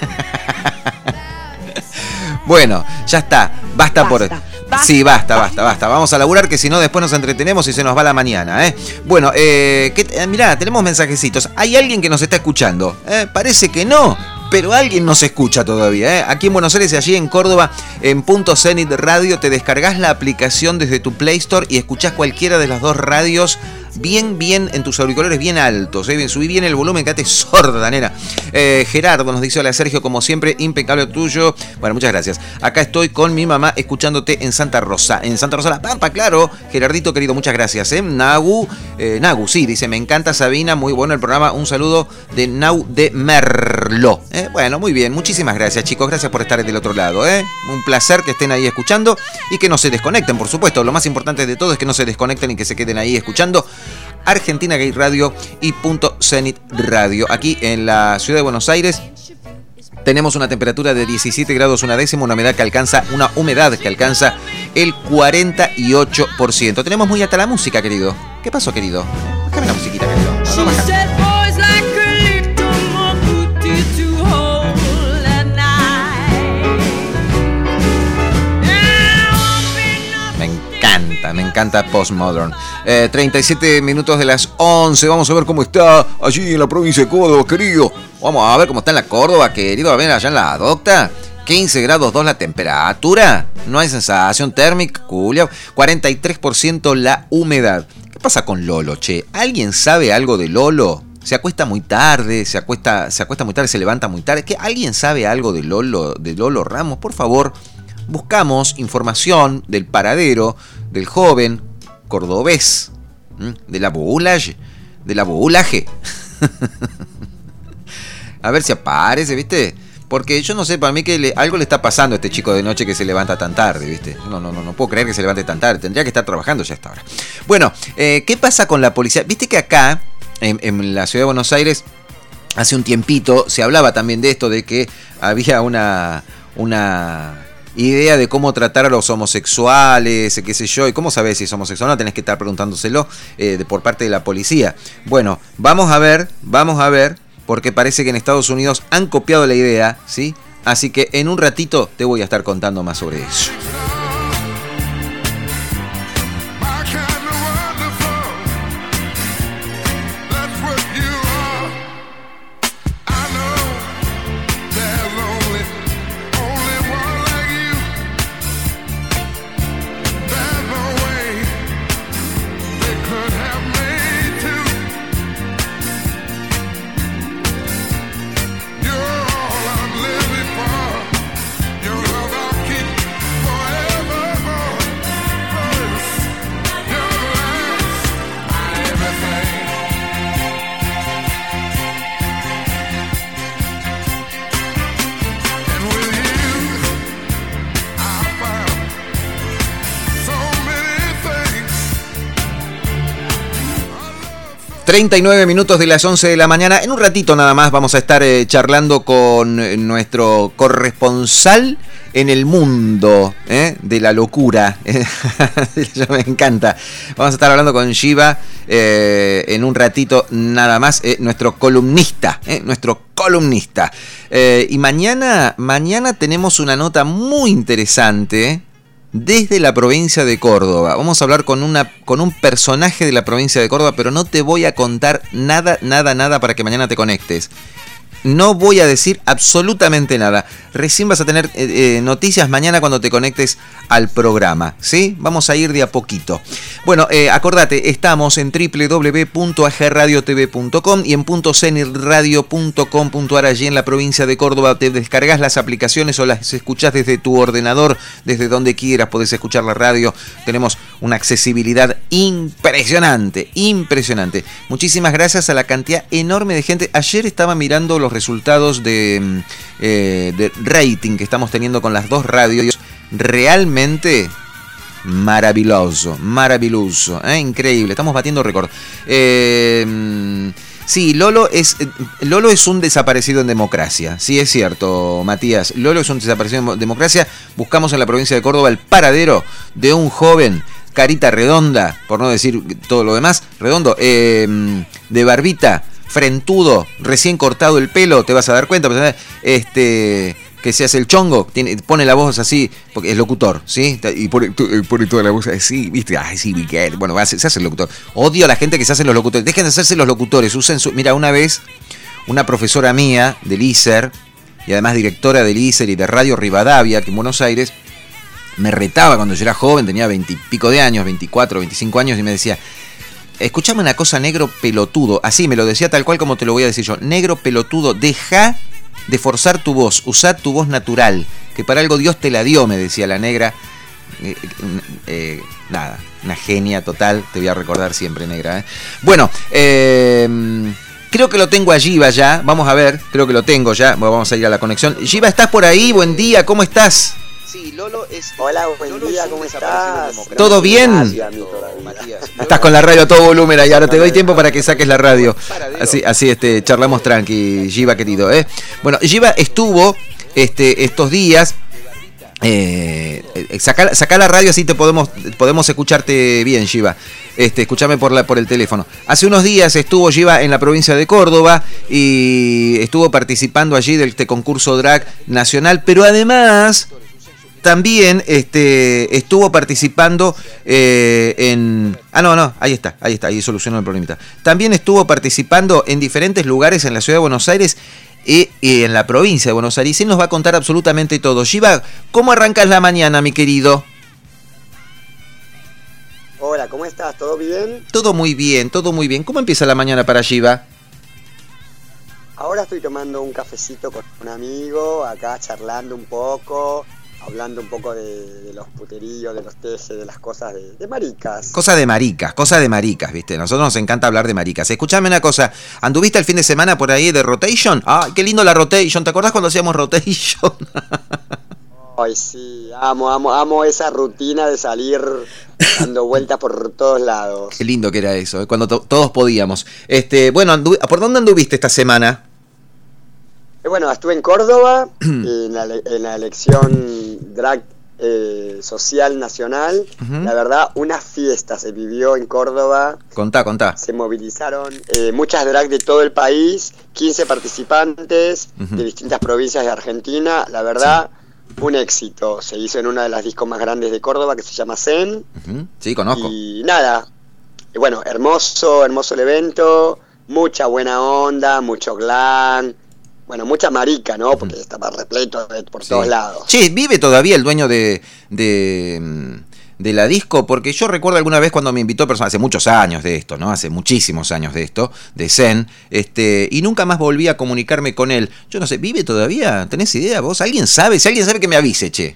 Bueno, ya está. Basta, Basta, por... basta, sí, basta, basta, basta. Vamos a laburar que si no después nos entretenemos y se nos va la mañana, ¿eh? Bueno, eh, ¿qué, eh, mirá, tenemos mensajecitos. Hay alguien que nos está escuchando. ¿Eh? Parece que no, pero alguien nos escucha todavía, ¿eh? Aquí en Buenos Aires y allí en Córdoba, en Punto Zenit Radio, te descargas la aplicación desde tu Play Store y escuchás cualquiera de las dos radios bien, bien en tus auriculares, bien altos, ¿eh? Subí bien el volumen, quédate sorda, nena. Eh, Gerardo nos dice: hola Sergio, como siempre, impecable tuyo. Bueno, muchas gracias. Acá estoy con mi mamá escuchándote en Santa Rosa. En Santa Rosa La Pampa, claro. Gerardito, querido, muchas gracias, ¿eh? Nagu, eh, Nagu, sí, dice: me encanta Sabina, muy bueno el programa. Un saludo de Nau de Merlo. ¿Eh? Bueno, muy bien, muchísimas gracias, chicos. Gracias por estar del otro lado, ¿eh? Un placer que estén ahí escuchando y que no se desconecten, por supuesto. Lo más importante de todo es que no se desconecten y que se queden ahí escuchando Argentina Gay Radio y Punto Zenit Radio. Aquí en la ciudad de Buenos Aires tenemos una temperatura de diecisiete grados una décima, una humedad que alcanza, una humedad que alcanza el cuarenta y ocho por ciento. Tenemos muy alta la música, querido. ¿Qué pasó, querido? Bájame la musiquita, querido. No, no, bájame. Me encanta Postmodern. Eh, treinta y siete minutos de las once. Vamos a ver cómo está allí en la provincia de Córdoba, querido. Vamos a ver cómo está en la Córdoba, querido. A ver allá en la docta. quince grados dos la temperatura. No hay sensación térmica, Julio. cuarenta y tres por ciento la humedad. ¿Qué pasa con Lolo, che? ¿Alguien sabe algo de Lolo? Se acuesta muy tarde, se acuesta, se acuesta muy tarde, se levanta muy tarde. ¿Qué? ¿Alguien sabe algo de Lolo, de Lolo Ramos? Por favor, buscamos información del paradero del joven cordobés, ¿m? de la bulaje, de la bulaje. A ver si aparece, ¿viste? Porque yo no sé, para mí que le, algo le está pasando a este chico de noche que se levanta tan tarde, ¿viste? No, no, no, no puedo creer que se levante tan tarde. Tendría que estar trabajando ya a esta hora. Bueno, eh, ¿qué pasa con la policía? Viste que acá, en, en la ciudad de Buenos Aires, hace un tiempito se hablaba también de esto, de que había una... una idea de cómo tratar a los homosexuales, qué sé yo, y cómo sabés si es homosexual, no tenés que estar preguntándoselo eh, de, por parte de la policía. Bueno, vamos a ver, vamos a ver, porque parece que en Estados Unidos han copiado la idea, ¿sí? Así que en un ratito te voy a estar contando más sobre eso. treinta y nueve minutos de las once de la mañana. En un ratito nada más vamos a estar eh, charlando con eh, nuestro corresponsal en el mundo eh, de la locura. Ya me encanta. Vamos a estar hablando con Giva eh, en un ratito nada más. Eh, nuestro columnista, eh, nuestro columnista. Eh, y mañana, mañana tenemos una nota muy interesante desde la provincia de Córdoba. Vamos a hablar con, una, con un personaje de la provincia de Córdoba, pero no te voy a contar nada, nada, nada para que mañana te conectes. No voy a decir absolutamente nada. Recién vas a tener eh, eh, noticias mañana cuando te conectes al programa, ¿sí? Vamos a ir de a poquito. Bueno, eh, acordate, estamos en doble u doble u doble u punto a g radio t v punto com y en punto cenirradio punto com punto a r allí en la provincia de Córdoba. Te descargas las aplicaciones o las escuchás desde tu ordenador, desde donde quieras podés escuchar la radio. Tenemos una accesibilidad impresionante, impresionante. Muchísimas gracias a la cantidad enorme de gente. Ayer estaba mirando los resultados de, eh, de rating que estamos teniendo con las dos radios. Realmente maravilloso, maravilloso, ¿eh? Increíble, estamos batiendo récord. Eh, sí, Lolo es, Lolo es un desaparecido en democracia, sí es cierto, Matías. Lolo es un desaparecido en democracia. Buscamos en la provincia de Córdoba el paradero de un joven, carita redonda, por no decir todo lo demás, redondo, eh, de barbita, frentudo, recién cortado el pelo, te vas a dar cuenta, este, que se hace el chongo, tiene, pone la voz así, porque es locutor, ¿sí? Y pone, pone toda la voz así, ¿viste? Ay, sí, Miguel. Bueno, se hace el locutor. Odio a la gente que se hace los locutores. Dejen de hacerse los locutores, usen su... Mira, una vez, una profesora mía del I S E R, y además directora del I S E R y de Radio Rivadavia, que en Buenos Aires, me retaba cuando yo era joven, tenía veintipico de años, veinticuatro, veinticinco años, y me decía... Escuchame una cosa, negro pelotudo. Así me lo decía tal cual como te lo voy a decir yo. Negro pelotudo, deja de forzar tu voz. Usá tu voz natural. Que para algo Dios te la dio, me decía la negra. Eh, eh, nada, una genia total. Te voy a recordar siempre, negra. ¿eh? Bueno, eh, creo que lo tengo a Giva ya. Vamos a ver, creo que lo tengo ya. Bueno, vamos a ir a la conexión. Giva, ¿estás por ahí? Buen día, ¿cómo estás? Sí, Lolo es... Hola, buen Lolo día, ¿cómo estás? ¿Todo bien? Estás con la radio a todo volumen ahí, ahora te doy tiempo para que saques la radio. Así, así este, charlamos tranqui, Giva querido, ¿eh? Bueno, Giva estuvo este, estos días... Eh, saca, saca la radio así te podemos podemos escucharte bien, Giva. Este, escúchame por la por el teléfono. Hace unos días estuvo Giva en la provincia de Córdoba y estuvo participando allí de este concurso drag nacional, pero además también este, estuvo participando eh, en... Ah, no, no, ahí está, ahí está, ahí solucionó el problemita. También estuvo participando en diferentes lugares en la ciudad de Buenos Aires y, y en la provincia de Buenos Aires. Y nos va a contar absolutamente todo. Giva, ¿cómo arrancas la mañana, mi querido? Hola, ¿cómo estás? ¿Todo bien? Todo muy bien, todo muy bien. ¿Cómo empieza la mañana para Giva? Ahora estoy tomando un cafecito con un amigo, acá charlando un poco... Hablando un poco de, de los puteríos, de los tejes, de las cosas de, de maricas. Cosas de maricas, cosas de maricas, ¿viste? A nosotros nos encanta hablar de maricas. Escuchame una cosa, ¿anduviste el fin de semana por ahí de Rotation? ¡Ay, qué lindo la Rotation! ¿Te acordás cuando hacíamos Rotation? Ay, sí, amo, amo, amo esa rutina de salir dando vueltas por todos lados. Qué lindo que era eso, ¿eh? Cuando to- todos podíamos. Este, bueno, andu- ¿por dónde anduviste esta semana? Eh, bueno, estuve en Córdoba en, la, en la elección drag eh, social nacional. Uh-huh. La verdad, una fiesta se vivió en Córdoba. Contá, contá. Se movilizaron eh, muchas drag de todo el país, quince participantes uh-huh. de distintas provincias de Argentina. La verdad, sí. un éxito. Se hizo en una de las discos más grandes de Córdoba, que se llama Zen. Uh-huh. Sí, conozco. Y nada, y bueno, hermoso, hermoso el evento, mucha buena onda, mucho glam. Bueno, mucha marica, ¿no? Porque uh-huh. estaba repleto de, por sí. todos lados. Che, ¿vive todavía el dueño de, de, de la disco? Porque yo recuerdo alguna vez cuando me invitó personas, hace muchos años de esto, ¿no? Hace muchísimos años de esto, de Zen, este, y nunca más volví a comunicarme con él. Yo no sé, ¿vive todavía? ¿Tenés idea vos? ¿Alguien sabe? Si alguien sabe que me avise, che.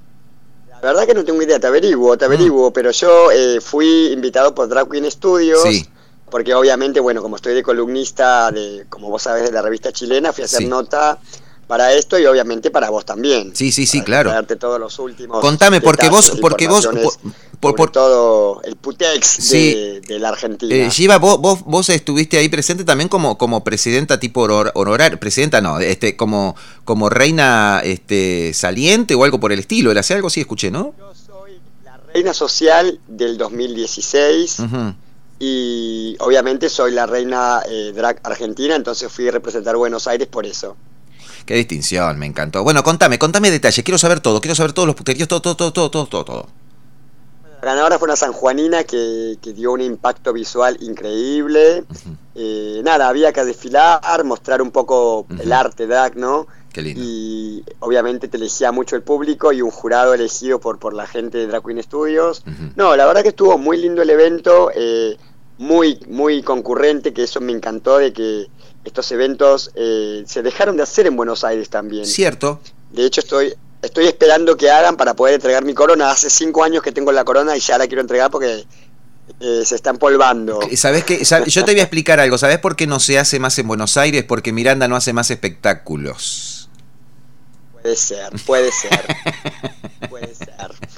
La verdad que no tengo idea, te averiguo, te averiguo, uh-huh. pero yo eh, fui invitado por Drag Queen Studios. Sí. Porque obviamente, bueno, como estoy de columnista, de como vos sabés, de la revista chilena, fui a hacer sí. nota para esto y obviamente para vos también. Sí, sí, sí, claro. Para darte todos los últimos. Contame, porque vos, porque vos, por, por, por todo el putex sí. de, de la Argentina. Eh, Giva, vos, vos, vos estuviste ahí presente también como, como presidenta tipo honoraria, presidenta no, este, como, como reina este, saliente o algo por el estilo, era así, algo así escuché, ¿no? Yo soy la reina social del dos mil dieciséis. Uh-huh. Y obviamente soy la reina eh, drag argentina, entonces fui a representar Buenos Aires por eso. Qué distinción, me encantó. Bueno, contame, contame detalles, quiero saber todo, quiero saber todos los puteríos, todo, todo, todo, todo, todo, todo. La ganadora fue una sanjuanina que, que dio un impacto visual increíble. Uh-huh. Eh, nada, había que desfilar, mostrar un poco uh-huh. el arte drag, ¿no? Qué lindo. Y obviamente te elegía mucho el público y un jurado elegido por, por la gente de Drag Queen Studios. Uh-huh. No, la verdad que estuvo muy lindo el evento. Eh, muy muy concurrente, que eso me encantó, de que estos eventos eh, se dejaron de hacer en Buenos Aires también. Cierto. De hecho estoy estoy esperando que hagan para poder entregar mi corona. Hace cinco años que tengo la corona y ya la quiero entregar porque eh, se está empolvando. ¿Sabés qué? ¿Sabés? Yo te voy a explicar algo. ¿Sabés por qué no se hace más en Buenos Aires? Porque Miranda no hace más espectáculos. Puede ser, puede ser. Puede ser.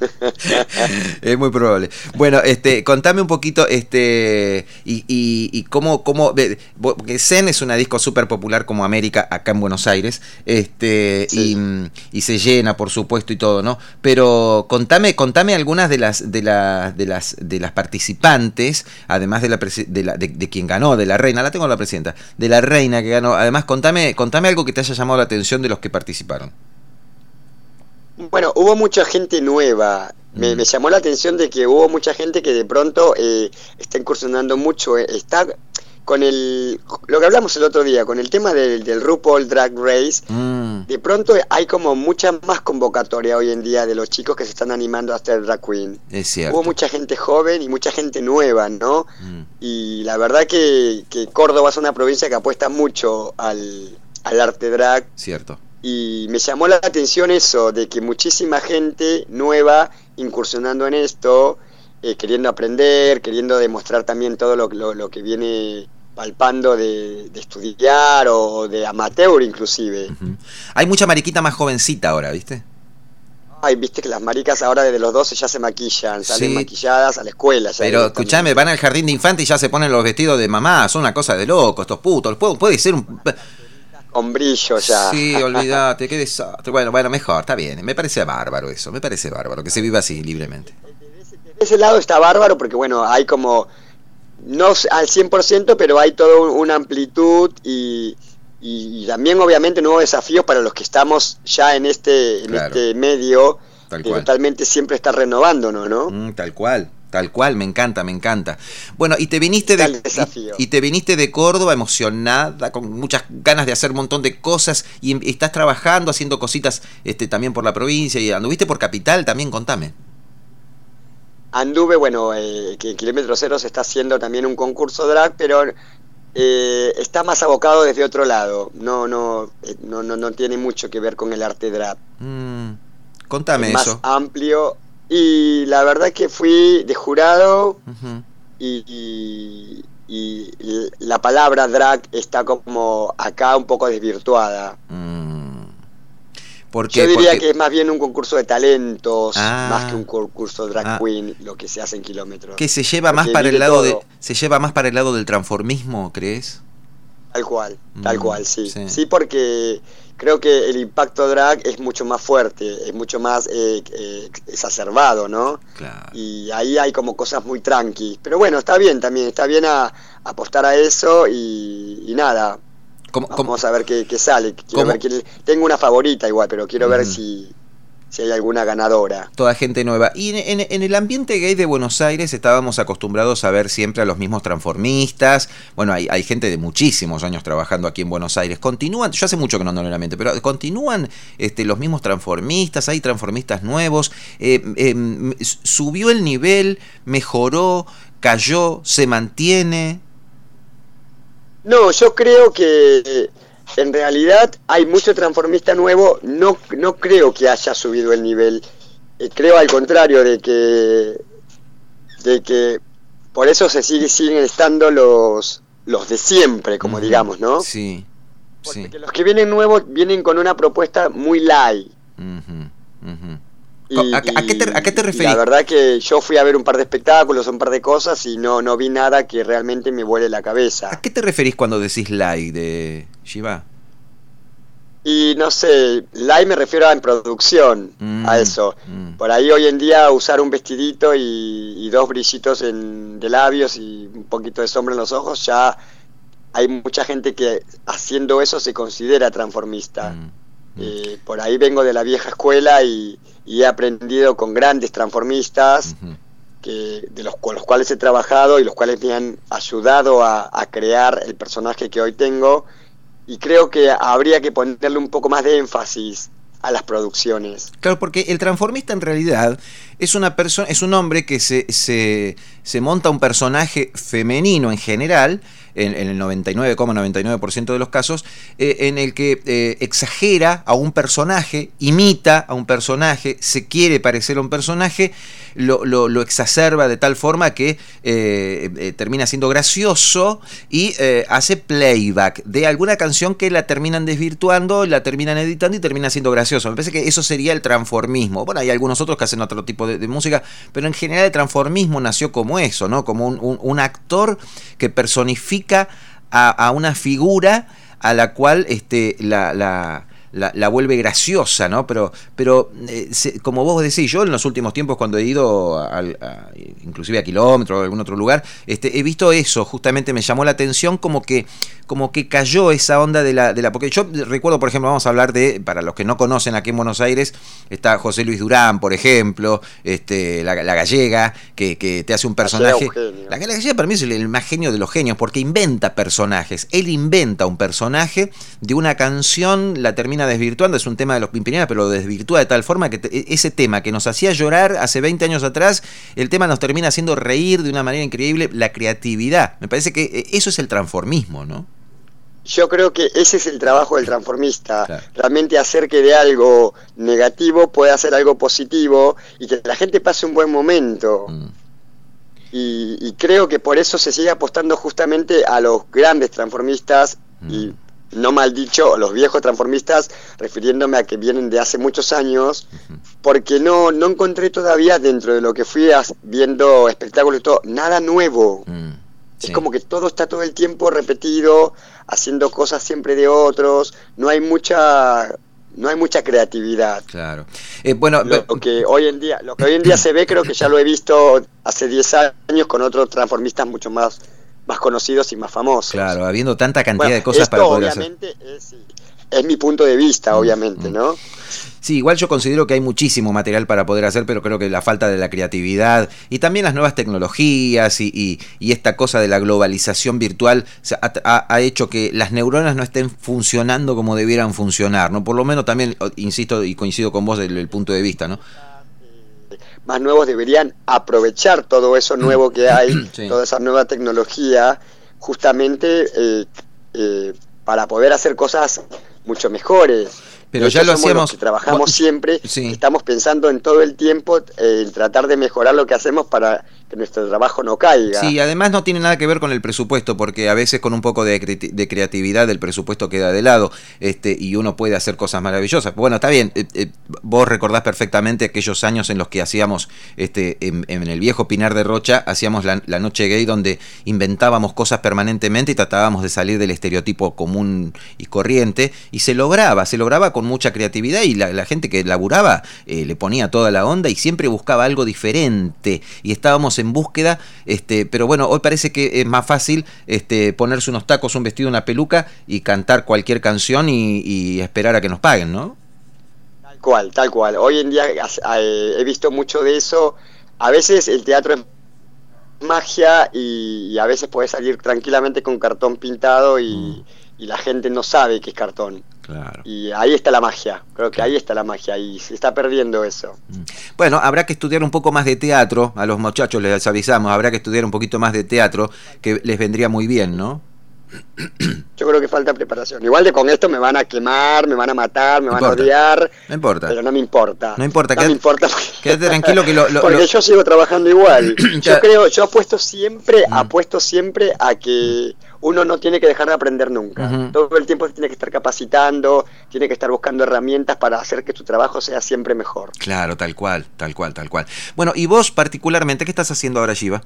Es muy probable. Bueno, este, contame un poquito, este, y, y, y cómo, cómo, porque Zen es una disco súper popular como América acá en Buenos Aires, este, sí. y, y se llena, por supuesto, y todo, ¿no? Pero contame, contame algunas de las, de las, de las, de las participantes, además de la, de, la de, de quien ganó, de la reina, la tengo la presidenta, de la reina que ganó. Además, contame, contame algo que te haya llamado la atención de los que participaron. Bueno, hubo mucha gente nueva. Me, mm. me llamó la atención de que hubo mucha gente que de pronto eh, está incursionando mucho. Eh, está con el lo que hablamos el otro día, con el tema del, del RuPaul Drag Race. Mm. De pronto hay como mucha más convocatoria hoy en día de los chicos que se están animando a hacer drag queen. Es cierto. Hubo mucha gente joven y mucha gente nueva, ¿no? Mm. Y la verdad que, que Córdoba es una provincia que apuesta mucho al, al arte drag. Cierto. Y me llamó la atención eso, de que muchísima gente nueva incursionando en esto, eh, queriendo aprender, queriendo demostrar también todo lo, lo, lo que viene palpando de, de estudiar o de amateur inclusive. Uh-huh. Hay mucha mariquita más jovencita ahora, ¿viste? Ay, viste que las maricas ahora desde los doce ya se maquillan, salen sí. maquilladas a la escuela. Ya pero escuchame, van al jardín de infantes y ya se ponen los vestidos de mamá, son una cosa de loco estos putos, puede, puede ser un... Con brillo ya. Sí, olvídate, qué desastre. Bueno, bueno, mejor, está bien. Me parece bárbaro eso, me parece bárbaro que se viva así, libremente. De ese lado está bárbaro porque, bueno, hay como, no al cien por ciento, pero hay toda una amplitud y, y, y también, obviamente, nuevos desafíos para los que estamos ya en este, en claro. este medio, tal que cual. Totalmente siempre está renovándonos, ¿no? Mm, tal cual. Tal cual, me encanta, me encanta. Bueno, y te viniste de y, y te viniste de Córdoba emocionada, con muchas ganas de hacer un montón de cosas, y, y estás trabajando, haciendo cositas este, también por la provincia, y anduviste por Capital también, contame. Anduve, bueno, eh, que Kilómetro Cero se está haciendo también un concurso drag, pero eh, está más abocado desde otro lado. No, no, eh, no, no, no tiene mucho que ver con el arte drag. Mm, contame es eso. Más amplio. Y la verdad que fui de jurado uh-huh. y, y, y la palabra drag está como acá un poco desvirtuada. Mm. ¿Por qué? Yo diría Porque... que es más bien un concurso de talentos, ah. más que un concurso drag ah. queen, lo que se hace en Kilómetros. Que se lleva más para el lado de, se lleva más para el lado del transformismo, ¿crees? Tal cual, tal Mm, cual, sí. sí. Sí, porque creo que el impacto drag es mucho más fuerte, es mucho más eh, eh, exacerbado, ¿no? Claro. Y ahí hay como cosas muy tranqui. Pero bueno, está bien también, está bien a, a apostar a eso y, y nada. ¿Cómo, Vamos cómo, a ver qué, qué sale. Quiero ¿Cómo? ver quién- tengo una favorita igual, pero quiero ver Ujú. si, si hay alguna ganadora. toda gente nueva. Y en, en- en el ambiente gay de Buenos Aires estábamos acostumbrados a ver siempre a los mismos transformistas. Bueno, hay, hay gente de muchísimos años trabajando aquí en Buenos Aires. Continúan, yo hace mucho que no ando en el ambiente, pero continúan este, los mismos transformistas, hay transformistas nuevos. Eh, eh, subió el nivel, mejoró, cayó, se mantiene. No, yo creo que eh, en realidad hay mucho transformista nuevo, no, no creo que haya subido el nivel. Eh, creo al contrario de que de que por eso se sigue siguen estando los los de siempre, como Ujú. digamos, ¿no? Sí, sí. Porque los que vienen nuevos vienen con una propuesta muy light. Ujú, ujú. Y, ¿A, a qué te, a qué te y referís? la verdad que yo fui a ver un par de espectáculos, un par de cosas y no no vi nada que realmente me vuele la cabeza. ¿A qué te referís cuando decís like de Shiva? Y no sé, live me refiero a en producción, Mm, a eso. mm. Por ahí hoy en día usar un vestidito y, y dos brillitos en, de labios y un poquito de sombra en los ojos, ya hay mucha gente que haciendo eso se considera transformista. Mm, Eh, por ahí vengo de la vieja escuela y, y he aprendido con grandes transformistas ujú. que, de los, con los cuales he trabajado y los cuales me han ayudado a, a crear el personaje que hoy tengo. Y creo que habría que ponerle un poco más de énfasis a las producciones. Claro, porque el transformista en realidad es una persona, es un hombre que se, se, se monta un personaje femenino en general, en, en el noventa y nueve coma noventa y nueve por ciento de los casos, eh, en el que eh, exagera a un personaje, imita a un personaje, se quiere parecer a un personaje, lo, lo, lo exacerba de tal forma que eh, eh, termina siendo gracioso y eh, hace playback de alguna canción que la terminan desvirtuando, la terminan editando y termina siendo gracioso. Me parece que eso sería el transformismo. Bueno, hay algunos otros que hacen otro tipo de, de música, pero en general el transformismo nació como eso, ¿no? Como un, un, un actor que personifica a, a una figura a la cual este, la, la, la, la vuelve graciosa, ¿no? Pero, pero eh, se, como vos decís, yo en los últimos tiempos cuando he ido al, a, inclusive a Kilómetro o a algún otro lugar, este, he visto eso, justamente me llamó la atención como que, como que cayó esa onda de la, de la... Porque yo recuerdo, por ejemplo, vamos a hablar de, para los que no conocen aquí en Buenos Aires, está José Luis Durán, por ejemplo, este, la, la gallega, que, que te hace un personaje... La, la gallega para mí es el, el más genio de los genios, porque inventa personajes. Él inventa un personaje de una canción, la termina desvirtuando, es un tema de los Pimpinela, pero lo desvirtúa de tal forma que te, ese tema que nos hacía llorar hace veinte años atrás, el tema nos termina haciendo reír de una manera increíble, la creatividad. Me parece que eso es el transformismo, ¿no? Yo creo que ese es el trabajo del transformista, Claro. realmente hacer que de algo negativo pueda hacer algo positivo y que la gente pase un buen momento. Mm. Y, y creo que por eso se sigue apostando justamente a los grandes transformistas Mm. y no mal dicho, los viejos transformistas, refiriéndome a que vienen de hace muchos años, Ujú. porque no, no encontré todavía dentro de lo que fui as- viendo espectáculos y todo, nada nuevo. Mm. Es Sí. como que todo está todo el tiempo repetido, haciendo cosas siempre de otros, no hay mucha no hay mucha creatividad. Claro. Eh, bueno, Lo que hoy en día, lo que hoy en día se ve, creo que ya lo he visto hace diez años con otros transformistas mucho más más conocidos y más famosos. claro, habiendo tanta cantidad Bueno, de cosas esto para poder hacer. obviamente es, es mi punto de vista, obviamente, ¿no? Sí, igual yo considero que hay muchísimo material para poder hacer, pero creo que la falta de la creatividad y también las nuevas tecnologías y, y, y esta cosa de la globalización virtual se ha, ha- ha hecho que las neuronas no estén funcionando como debieran funcionar, ¿no? Por lo menos también, insisto y coincido con vos del, del punto de vista, ¿no? Más nuevos deberían aprovechar todo eso nuevo que hay, Sí. toda esa nueva tecnología, justamente eh, eh, para poder hacer cosas mucho mejores. Pero De ya hecho, lo somos los hacíamos- que trabajamos bueno, siempre, sí. estamos pensando en todo el tiempo eh, en tratar de mejorar lo que hacemos para que nuestro trabajo no caiga. Sí, además no tiene nada que ver con el presupuesto, porque a veces con un poco de, cre de creatividad el presupuesto queda de lado, este, y uno puede hacer cosas maravillosas. Bueno, está bien, eh, eh, vos recordás perfectamente aquellos años en los que hacíamos, este, en, en el viejo Pinar de Rocha, hacíamos la, la noche gay, donde inventábamos cosas permanentemente y tratábamos de salir del estereotipo común y corriente, y se lograba, se lograba con mucha creatividad, y la, la gente que laburaba eh, le ponía toda la onda y siempre buscaba algo diferente, y estábamos en búsqueda, este, pero bueno, hoy parece que es más fácil este, ponerse unos tacos, un vestido, una peluca y cantar cualquier canción y, y esperar a que nos paguen, ¿no? Tal cual, tal cual. Hoy en día eh, he visto mucho de eso. A veces el teatro es magia y, y a veces puedes salir tranquilamente con cartón pintado y, mm. y la gente no sabe que es cartón. Claro. Y ahí está la magia, creo que ahí está la magia y se está perdiendo eso. Bueno, habrá que estudiar un poco más de teatro, a los muchachos les avisamos, habrá que estudiar un poquito más de teatro, que les vendría muy bien, ¿no? Yo creo que falta preparación. Igual de con esto me van a quemar, me van a matar, me no van importa. a odiar. No importa. Pero no me importa. No importa. No quédate, me importa. Quédate tranquilo que lo... lo porque lo... yo sigo trabajando igual. Yo creo, yo apuesto siempre, mm. apuesto siempre a que uno no tiene que dejar de aprender nunca. Uh-huh. Todo el tiempo tiene que estar capacitando, tiene que estar buscando herramientas para hacer que tu trabajo sea siempre mejor. Claro, tal cual, tal cual, tal cual. Bueno, y vos particularmente, ¿qué estás haciendo ahora, Giva?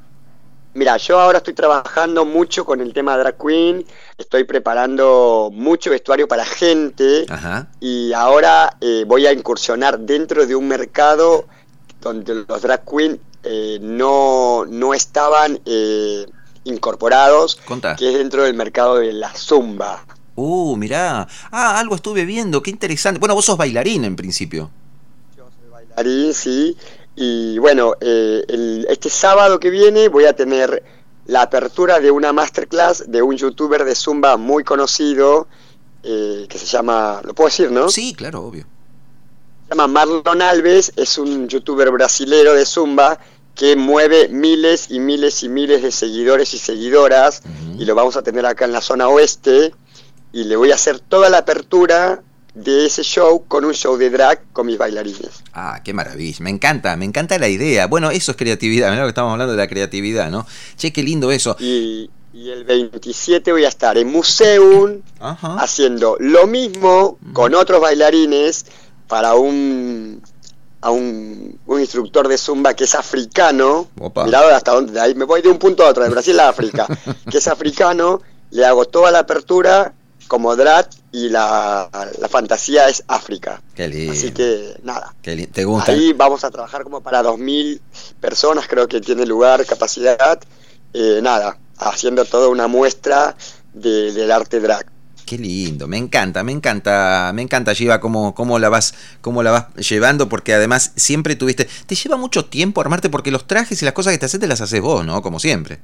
Mira, yo ahora estoy trabajando mucho con el tema drag queen, estoy preparando mucho vestuario para gente. Ajá. Y ahora eh, voy a incursionar dentro de un mercado donde los drag queen eh, no, no estaban eh, incorporados, Contá. Que es dentro del mercado de la zumba. Uh, mirá, ah, algo estuve viendo, qué interesante. Bueno, vos sos bailarín en principio. Yo soy bailarín, sí. Y bueno, eh, el, este sábado que viene voy a tener la apertura de una masterclass de un youtuber de Zumba muy conocido, eh, que se llama, ¿lo puedo decir, no? Sí, claro, obvio. Se llama Marlon Alves, es un youtuber brasilero de Zumba que mueve miles y miles y miles de seguidores y seguidoras, uh-huh. y lo vamos a tener acá en la zona oeste, y le voy a hacer toda la apertura de ese show con un show de drag con mis bailarines. Ah, qué maravilla, me encanta, me encanta la idea. Bueno, eso es creatividad, mirá lo que estamos hablando de la creatividad, ¿no? Che, qué lindo eso. Y, y el veintisiete voy a estar en Museum, Ajá. haciendo lo mismo con otros bailarines para un a un, un instructor de Zumba que es africano. Opa. Mirá hasta dónde, de ahí me voy de un punto a otro, de Brasil a África, que es africano, le hago toda la apertura como drag y la, la fantasía es África. Qué lindo. Así que nada. Qué lindo. ¿Te gusta? Ahí vamos a trabajar como para dos mil personas, creo que tiene lugar, capacidad. Eh, nada, haciendo toda una muestra de, del arte drag. Qué lindo, me encanta, me encanta, me encanta, Giva, cómo, cómo la vas, cómo la vas llevando, porque además siempre tuviste, te lleva mucho tiempo armarte, porque los trajes y las cosas que te haces te las haces vos, ¿no? Como siempre.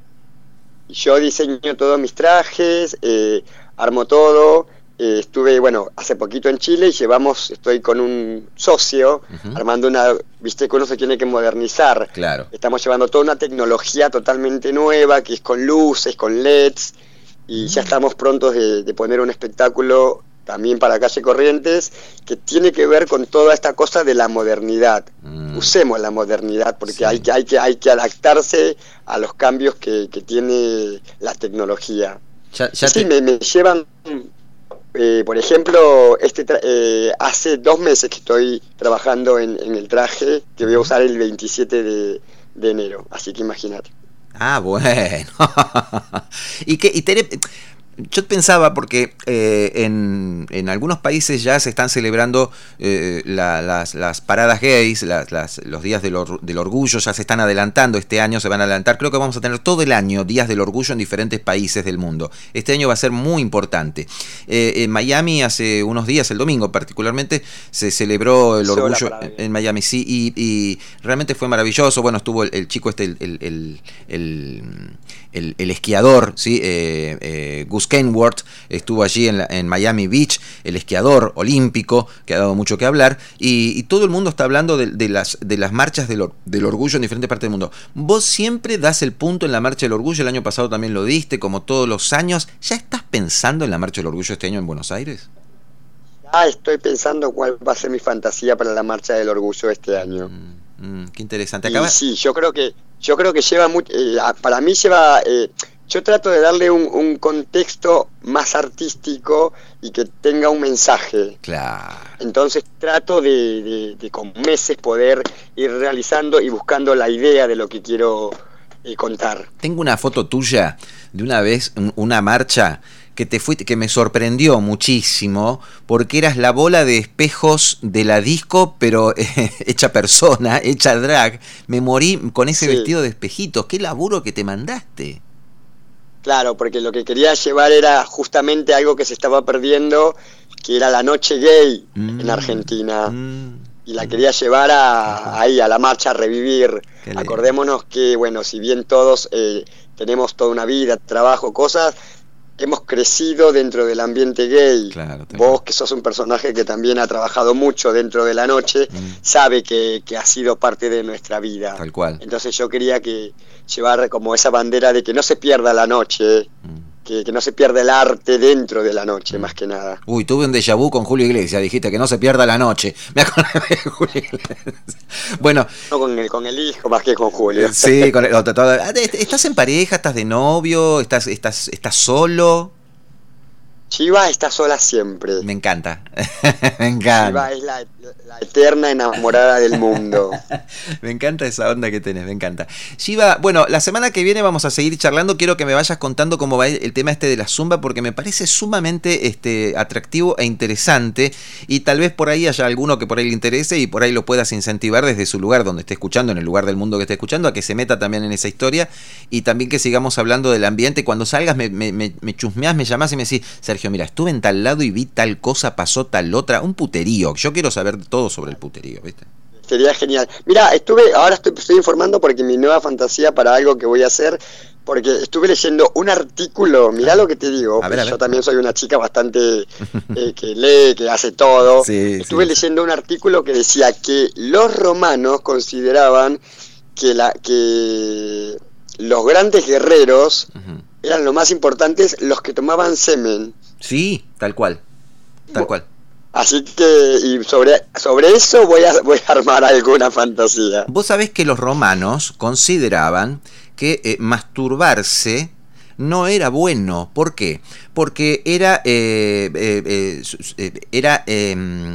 Yo diseño todos mis trajes, eh, armo todo, eh, estuve, bueno, hace poquito en Chile y llevamos, estoy con un socio, uh-huh. armando una, viste que uno se tiene que modernizar. Claro. Estamos llevando toda una tecnología totalmente nueva, que es con luces, con L E Ds, y uh-huh. ya estamos prontos de, de poner un espectáculo también para Calle Corrientes, que tiene que ver con toda esta cosa de la modernidad. Mm. Usemos la modernidad, porque sí. hay, que, hay, que, hay que adaptarse a los cambios que, que tiene la tecnología. Ya, ya sí, te... me, me llevan, eh, por ejemplo, este tra- eh, hace dos meses que estoy trabajando en, en el traje, que voy a usar el veintisiete de, de enero, así que imagínate. Ah, bueno. y que y te... Yo pensaba, porque eh, en, en algunos países ya se están celebrando eh, la, las, las paradas gays, las, las, los días del, or, del orgullo, ya se están adelantando, este año se van a adelantar, creo que vamos a tener todo el año días del orgullo en diferentes países del mundo. Este año va a ser muy importante. Eh, en Miami hace unos días, el domingo particularmente, se celebró el Sola orgullo en, en Miami, sí, y, y realmente fue maravilloso. Bueno, estuvo el, el chico este, el, el, el, el, el, el esquiador, ¿sí? eh, eh, Gus Kenworth, estuvo allí en, la, en Miami Beach, el esquiador olímpico, que ha dado mucho que hablar, y, y todo el mundo está hablando de, de, las, de las marchas del, or, del orgullo en diferentes partes del mundo. Vos siempre das el punto en la marcha del orgullo, el año pasado también lo diste, como todos los años. ¿Ya estás pensando en la marcha del orgullo este año en Buenos Aires? Ah, estoy pensando cuál va a ser mi fantasía para la marcha del orgullo este año. Mm, mm, qué interesante. Y Acaba... sí, yo creo que yo creo que lleva mucho, eh, para mí lleva, eh, yo trato de darle un, un contexto más artístico y que tenga un mensaje. Claro. Entonces trato de, de, de con meses poder ir realizando y buscando la idea de lo que quiero eh, contar. Tengo una foto tuya de una vez, un, una marcha que te fuiste, que me sorprendió muchísimo, porque eras la bola de espejos de la disco, pero eh, hecha persona, hecha drag. Me morí con ese Sí. vestido de espejitos. Qué laburo que te mandaste. Claro, porque lo que quería llevar era justamente algo que se estaba perdiendo, que era la noche gay Mm. en Argentina. Mm. Y la quería llevar a, ahí, a la marcha, a revivir. Acordémonos que, bueno, si bien todos eh, tenemos toda una vida, trabajo, cosas, hemos crecido dentro del ambiente gay. Claro, Vos, que sos un personaje que también ha trabajado mucho dentro de la noche, mm. sabe que, que ha sido parte de nuestra vida. Tal cual. Entonces yo quería que llevar como esa bandera de que no se pierda la noche, mm. que, que no se pierda el arte dentro de la noche, mm. más que nada. Uy, tuve un déjà vu con Julio Iglesias, dijiste que no se pierda la noche. Me acordé de Julio Iglesias. Bueno. No con el, con el hijo más que con Julio. Sí, con el, ¿estás en pareja? ¿Estás de novio? ¿Estás, estás, estás solo? Chiva está sola siempre. Me encanta. Me encanta. Chiva es la, la eterna enamorada del mundo. Me encanta esa onda que tenés, me encanta. Shiva, bueno, la semana que viene vamos a seguir charlando. Quiero que me vayas contando cómo va el tema este de la zumba, porque me parece sumamente este, atractivo e interesante. Y tal vez por ahí haya alguno que por ahí le interese y por ahí lo puedas incentivar desde su lugar donde esté escuchando, en el lugar del mundo que esté escuchando, a que se meta también en esa historia. Y también que sigamos hablando del ambiente. Cuando salgas me, me, me, me chusmeás, me llamás y me decís, Sergio, mira, estuve en tal lado y vi tal cosa, pasó tal otra, un puterío. Yo quiero saber todo sobre el puterío, ¿viste? Sería genial. Mira, estuve, ahora estoy, estoy informando porque mi nueva fantasía para algo que voy a hacer, porque estuve leyendo un artículo, mirá lo que te digo, a ver, a ver. Yo también soy una chica bastante eh, que lee, que hace todo. Sí, estuve sí, leyendo un artículo que decía que los romanos consideraban que la que los grandes guerreros uh-huh. eran lo más importantes los que tomaban semen. Sí, tal cual, tal cual. Así que y sobre, sobre eso voy a, voy a armar alguna fantasía. Vos sabés que los romanos consideraban que eh, masturbarse no era bueno. ¿Por qué? Porque era, eh, eh, eh, era eh,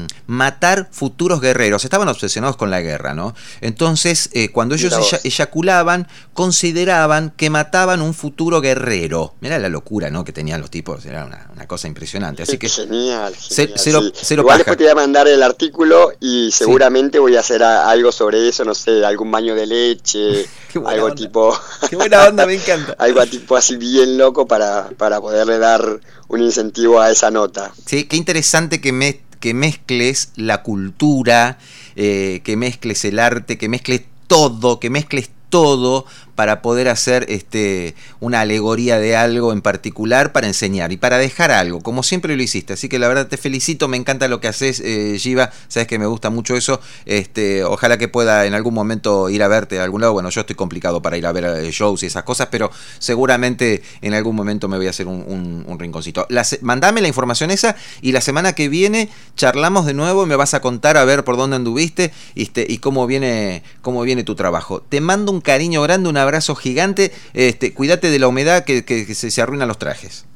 matar futuros guerreros. Estaban obsesionados con la guerra, ¿no? Entonces, eh, cuando ellos ey- eyaculaban, consideraban que mataban un futuro guerrero. Mirá la locura, ¿no? Que tenían los tipos. Era una, una cosa impresionante. Así que genial, genial, cero, sí. cero Igual paja. Después te voy a mandar el artículo y seguramente sí. voy a hacer a, algo sobre eso, no sé, algún baño de leche, algo onda. tipo... Qué buena onda, me encanta. Algo tipo así bien loco para, para poderle dar un incentivo a esa nota. Sí, qué interesante que, me, que mezcles la cultura, eh, que mezcles el arte, que mezcles todo, que mezcles todo para poder hacer este una alegoría de algo en particular para enseñar y para dejar algo, como siempre lo hiciste. Así que la verdad te felicito, me encanta lo que haces, eh, Shiva, sabes que me gusta mucho eso. Este, ojalá que pueda en algún momento ir a verte a algún lado. Bueno, yo estoy complicado para ir a ver shows y esas cosas, pero seguramente en algún momento me voy a hacer un, un, un rinconcito. La, mandame la información esa y la semana que viene charlamos de nuevo y me vas a contar a ver por dónde anduviste este, y cómo viene, cómo viene tu trabajo. Te mando un cariño grande, un abrazo gigante, este, cuídate de la humedad que, que, que se, se arruinan los trajes.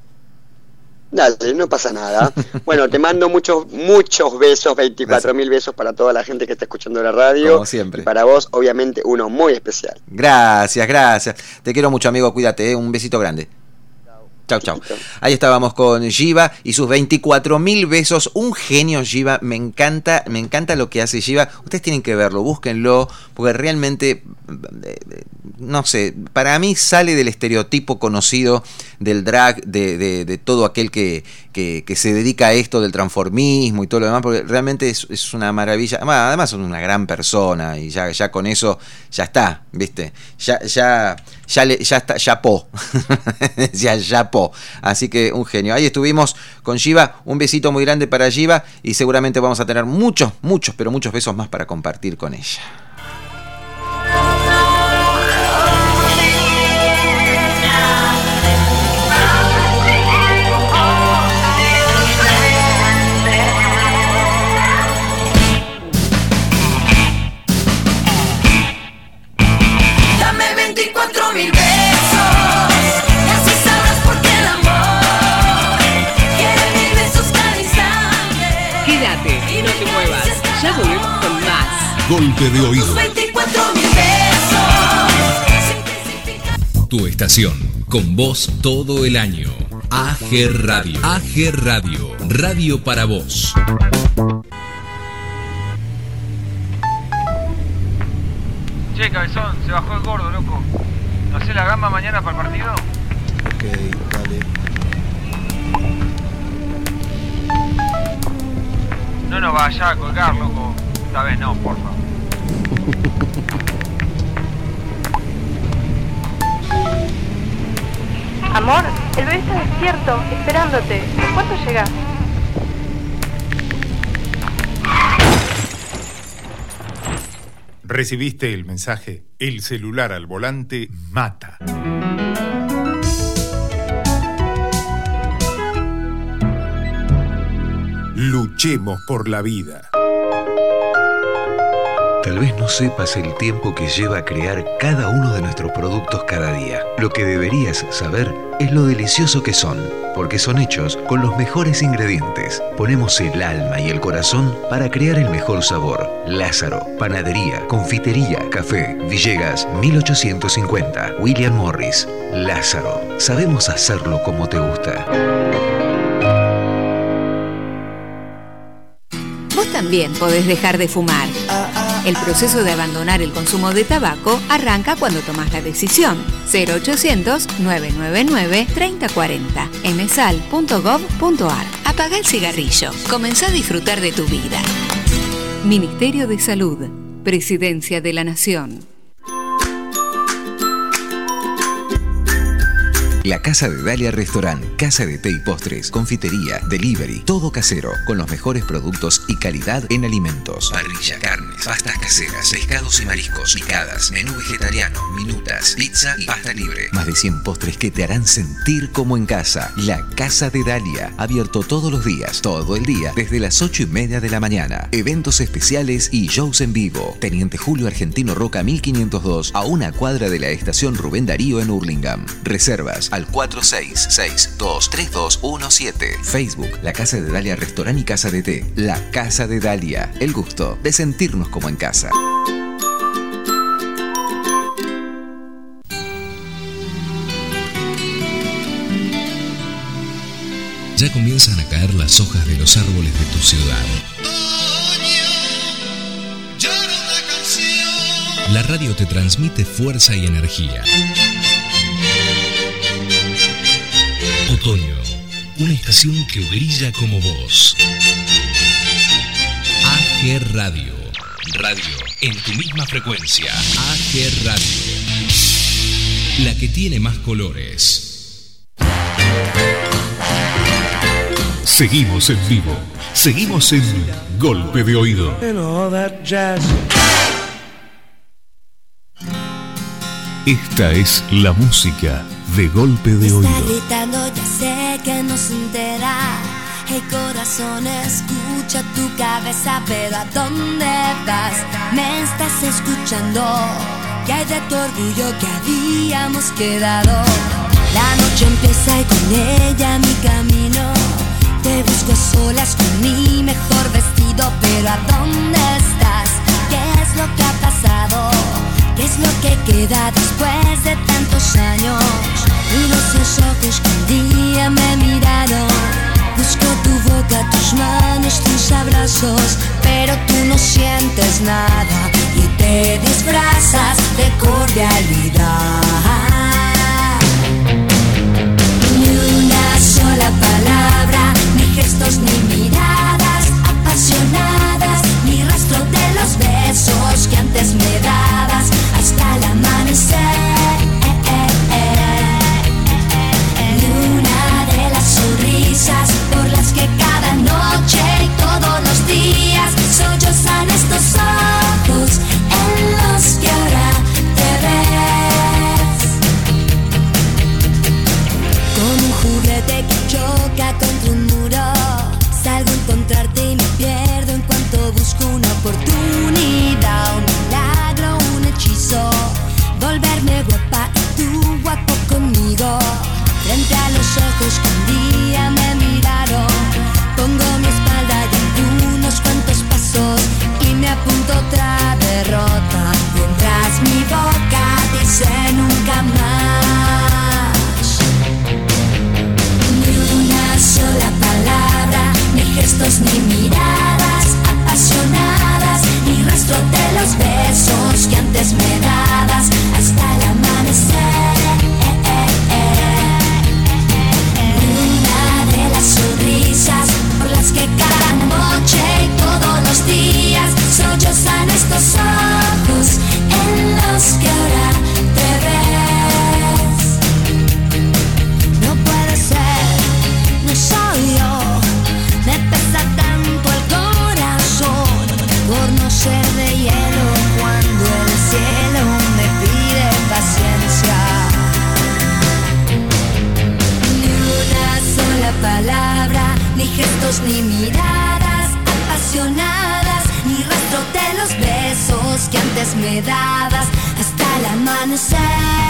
Dale, no pasa nada. Bueno, te mando muchos, muchos besos, veinticuatro mil besos para toda la gente que está escuchando la radio. Como siempre. Y para vos, obviamente, uno muy especial. Gracias, gracias. Te quiero mucho, amigo, cuídate, ¿eh? Un besito grande. Chau, chau. Ahí estábamos con Shiva y sus veinticuatro mil besos. Un genio, Shiva. Me encanta, me encanta lo que hace Shiva. Ustedes tienen que verlo, búsquenlo, porque realmente, no sé, para mí sale del estereotipo conocido del drag, de, de, de todo aquel que, que, que se dedica a esto del transformismo y todo lo demás, porque realmente es, es una maravilla. Además, es una gran persona y ya, ya con eso ya está, ¿viste? Ya, ya, ya, le, ya está, ya po. ya, ya po. Así que un genio. Ahí estuvimos con Shiva, un besito muy grande para Shiva y seguramente vamos a tener muchos, muchos, pero muchos besos más para compartir con ella. Dame Golpe de oído. veinticuatro mil pesos. Tu estación, con vos todo el año. A G Radio. A G Radio. Radio para vos. Che, cabezón, se bajó el gordo, loco. ¿No hace la gamba mañana para el partido? Ok, dale. No nos vaya a colgar, loco. Esta vez no, porfa. Amor, el bebé está despierto, esperándote. ¿Cuánto llegás? ¿Recibiste el mensaje? El celular al volante mata. Luchemos por la vida. Tal vez no sepas el tiempo que lleva crear cada uno de nuestros productos cada día. Lo que deberías saber es lo delicioso que son, porque son hechos con los mejores ingredientes. Ponemos el alma y el corazón para crear el mejor sabor. Lázaro, panadería, confitería, café, Villegas, mil ochocientos cincuenta, William Morris. Lázaro, sabemos hacerlo como te gusta. Vos también podés dejar de fumar. El proceso de abandonar el consumo de tabaco arranca cuando tomás la decisión. cero ochocientos, nueve nueve nueve, tres cero cuatro cero, emesal punto gov punto ar. Apagá el cigarrillo. Comenzá a disfrutar de tu vida. Ministerio de Salud. Presidencia de la Nación. La Casa de Dalia Restaurant, casa de té y postres, confitería, delivery, todo casero, con los mejores productos y calidad en alimentos. Parrilla, carnes, pastas caseras, pescados y mariscos, picadas, menú vegetariano, minutas, pizza y pasta libre. Más de cien postres que te harán sentir como en casa. La Casa de Dalia, abierto todos los días, todo el día, desde las ocho y media de la mañana. Eventos especiales y shows en vivo. Teniente Julio Argentino Roca mil quinientos dos, a una cuadra de la estación Rubén Darío en Hurlingham. Reservas al cuatro seis seis dos tres dos uno siete. Facebook, La Casa de Dalia Restaurant y Casa de Té. La Casa de Dalia, el gusto de sentirnos como en casa. Ya comienzan a caer las hojas de los árboles de tu ciudad. La radio te transmite fuerza y energía. Otoño, una estación que brilla como vos. A G Radio. Radio en tu misma frecuencia. A G Radio. La que tiene más colores. Seguimos en vivo. Seguimos en Golpe de Oído. Esta es la música de Golpe de Oído. Está gritando, ya sé que no se entera. Hey corazón, escucha tu cabeza, pero ¿a dónde vas? Me estás escuchando. ¿Qué hay de tu orgullo que habíamos quedado? La noche empieza y con ella mi camino. Te busco a solas con mi mejor vestido, pero ¿a dónde estás? ¿Qué es lo que ha pasado? ¿Qué es lo que queda después de tantos años? Miro esos ojos que un día me miraron. Busco tu boca, tus manos, tus abrazos, pero tú no sientes nada y te disfrazas de cordialidad. Ni una sola palabra, ni gestos, ni miradas apasionadas, ni rastro de los besos que antes me dabas hasta el amanecer. Ni una de las sonrisas por las que cada noche y todos los días sollozan estos ojos en los que ahora te ves. Con un juguete que choca contra un muro, salgo a encontrarte y me pierdo en cuanto busco una oportunidad, un milagro, un hechizo, volverme guapa y tú guapo conmigo. Frente a los ojos que un día me miraron, pongo mi espalda y algunos cuantos pasos y me apunto otra derrota, mientras mi boca dice nunca más. Ni una sola palabra, ni gestos ni miradas apasionadas, ni rastro de los besos que antes me dabas hasta el amanecer. Una de las sonrisas por las que cada noche y todos los días sollozan estos ojos en los que ahora te ves. No puede ser, no soy yo, me pesa tanto el corazón por no ser de hielo cuando el cielo me pide paciencia. Ni una sola palabra, ni gestos ni miradas apasionadas, ni rastro de los besos que antes me dabas hasta el amanecer.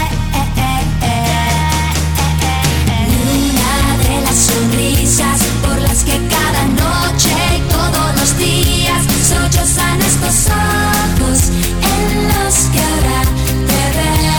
Ni una de las sonrisas por las que cada noche y todos los días sollozan estos ojos en los que ahora te ves.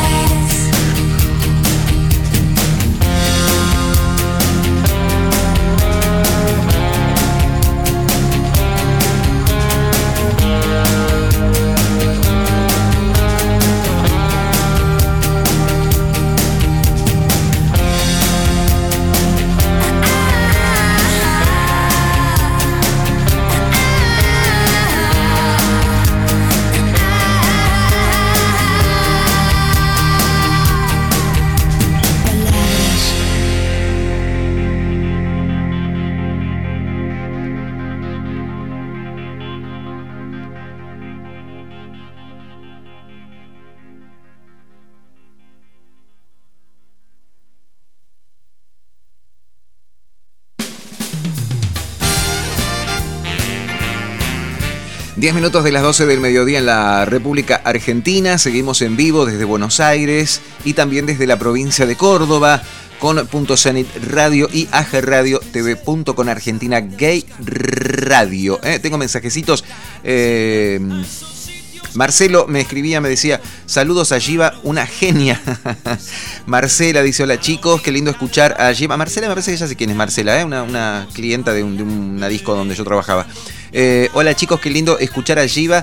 diez minutos de las doce del mediodía en la República Argentina. Seguimos en vivo desde Buenos Aires y también desde la provincia de Córdoba con Punto Zenit Radio y A G Radio T V punto con Argentina Gay Radio. Eh, tengo mensajecitos. Eh, Marcelo me escribía, me decía, saludos a Giva, una genia. Marcela dice, hola chicos, qué lindo escuchar a Giva. Marcela, me parece que ya sé quién es Marcela, ¿eh? una, una clienta de, un, de una disco donde yo trabajaba. Eh, hola chicos, qué lindo escuchar a Giva,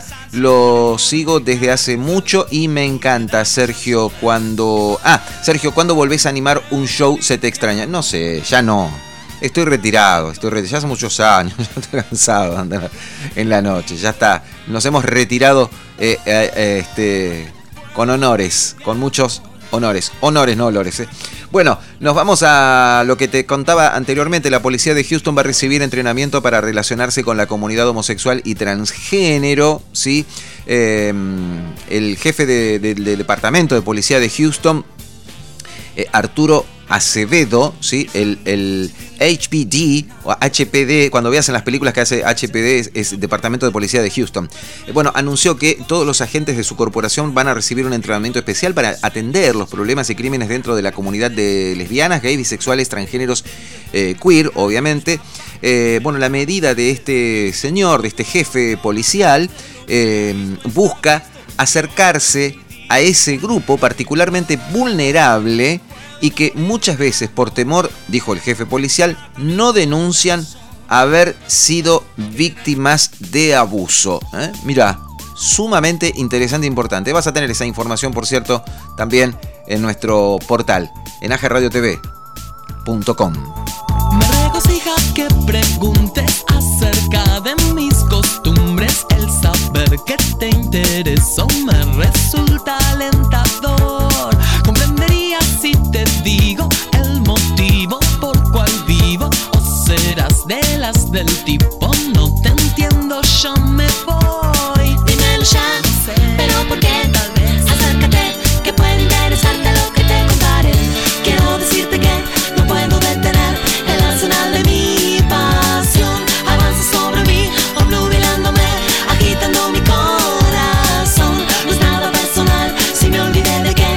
lo sigo desde hace mucho y me encanta. Sergio, cuando... Ah, Sergio, ¿cuándo volvés a animar un show? Se te extraña. No sé, ya no. Estoy retirado, estoy retirado, ya hace muchos años, ya estoy cansado de andar en la noche, ya está. Nos hemos retirado eh, eh, este, con honores, con muchos honores. Honores, no olores. Eh. Bueno, nos vamos a lo que te contaba anteriormente. La policía de Houston va a recibir entrenamiento para relacionarse con la comunidad homosexual y transgénero, ¿sí? Eh, el jefe de, de, del departamento de policía de Houston, eh, Arturo Acevedo, ¿sí? el, el H P D o H P D, cuando veas en las películas que hace H P D, es, es Departamento de Policía de Houston. Eh, bueno, anunció que todos los agentes de su corporación van a recibir un entrenamiento especial para atender los problemas y crímenes dentro de la comunidad de lesbianas, gays, bisexuales, transgéneros, eh, queer, obviamente. Eh, bueno, la medida de este señor, de este jefe policial, eh, busca acercarse a ese grupo particularmente vulnerable y que muchas veces, por temor, dijo el jefe policial, no denuncian haber sido víctimas de abuso. ¿Eh? Mirá, sumamente interesante e importante. Vas a tener esa información, por cierto, también en nuestro portal, en A G Radio T V punto com. Me regocija que preguntes acerca de mis costumbres. El saber que te interesó me resulta alentador. Comprenderías si te digo el motivo por cual vivo, o serás de las del tipo no te entiendo, yo me voy. Dímelo ya, pero ¿por qué? Tal vez acércate, que puede interesarte lo que te contaré. Quiero decirte que no puedo detener el arsenal de mi pasión. Avanza sobre mí, obnubilándome, agitando mi corazón. No es nada personal, si me olvidé de que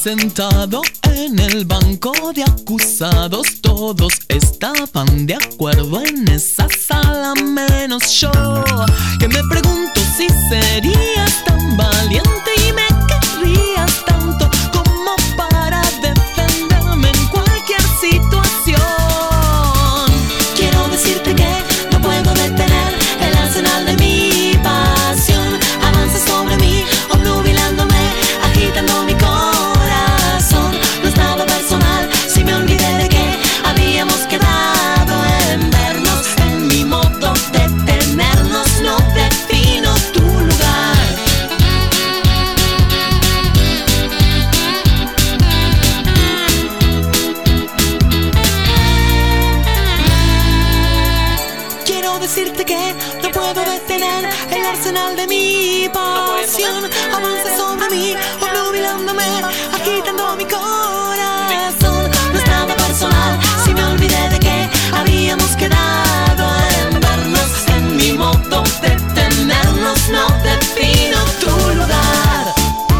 sentado en el banco de acusados. Todos estaban de acuerdo en esa sala menos yo, que me pregunto si serías tan valiente y me querrías tanto como para defenderme en cualquier situación. Quiero decirte que no puedo detener el arsenal de mi pasión. Avanza sobre mí, obnubilándome, agitando mi corazón. No es nada personal, si me olvidé de que habíamos quedado en vernos. En mi modo de tenernos no defino tu lugar. Quiero decirte que no puedo detener el arsenal de mi pasión. Avanza sobre mí, obnubilándome, agitando mi corazón. No es nada personal, si me olvidé de que habíamos quedado en vernos. En mi modo de tenernos no defino tu lugar.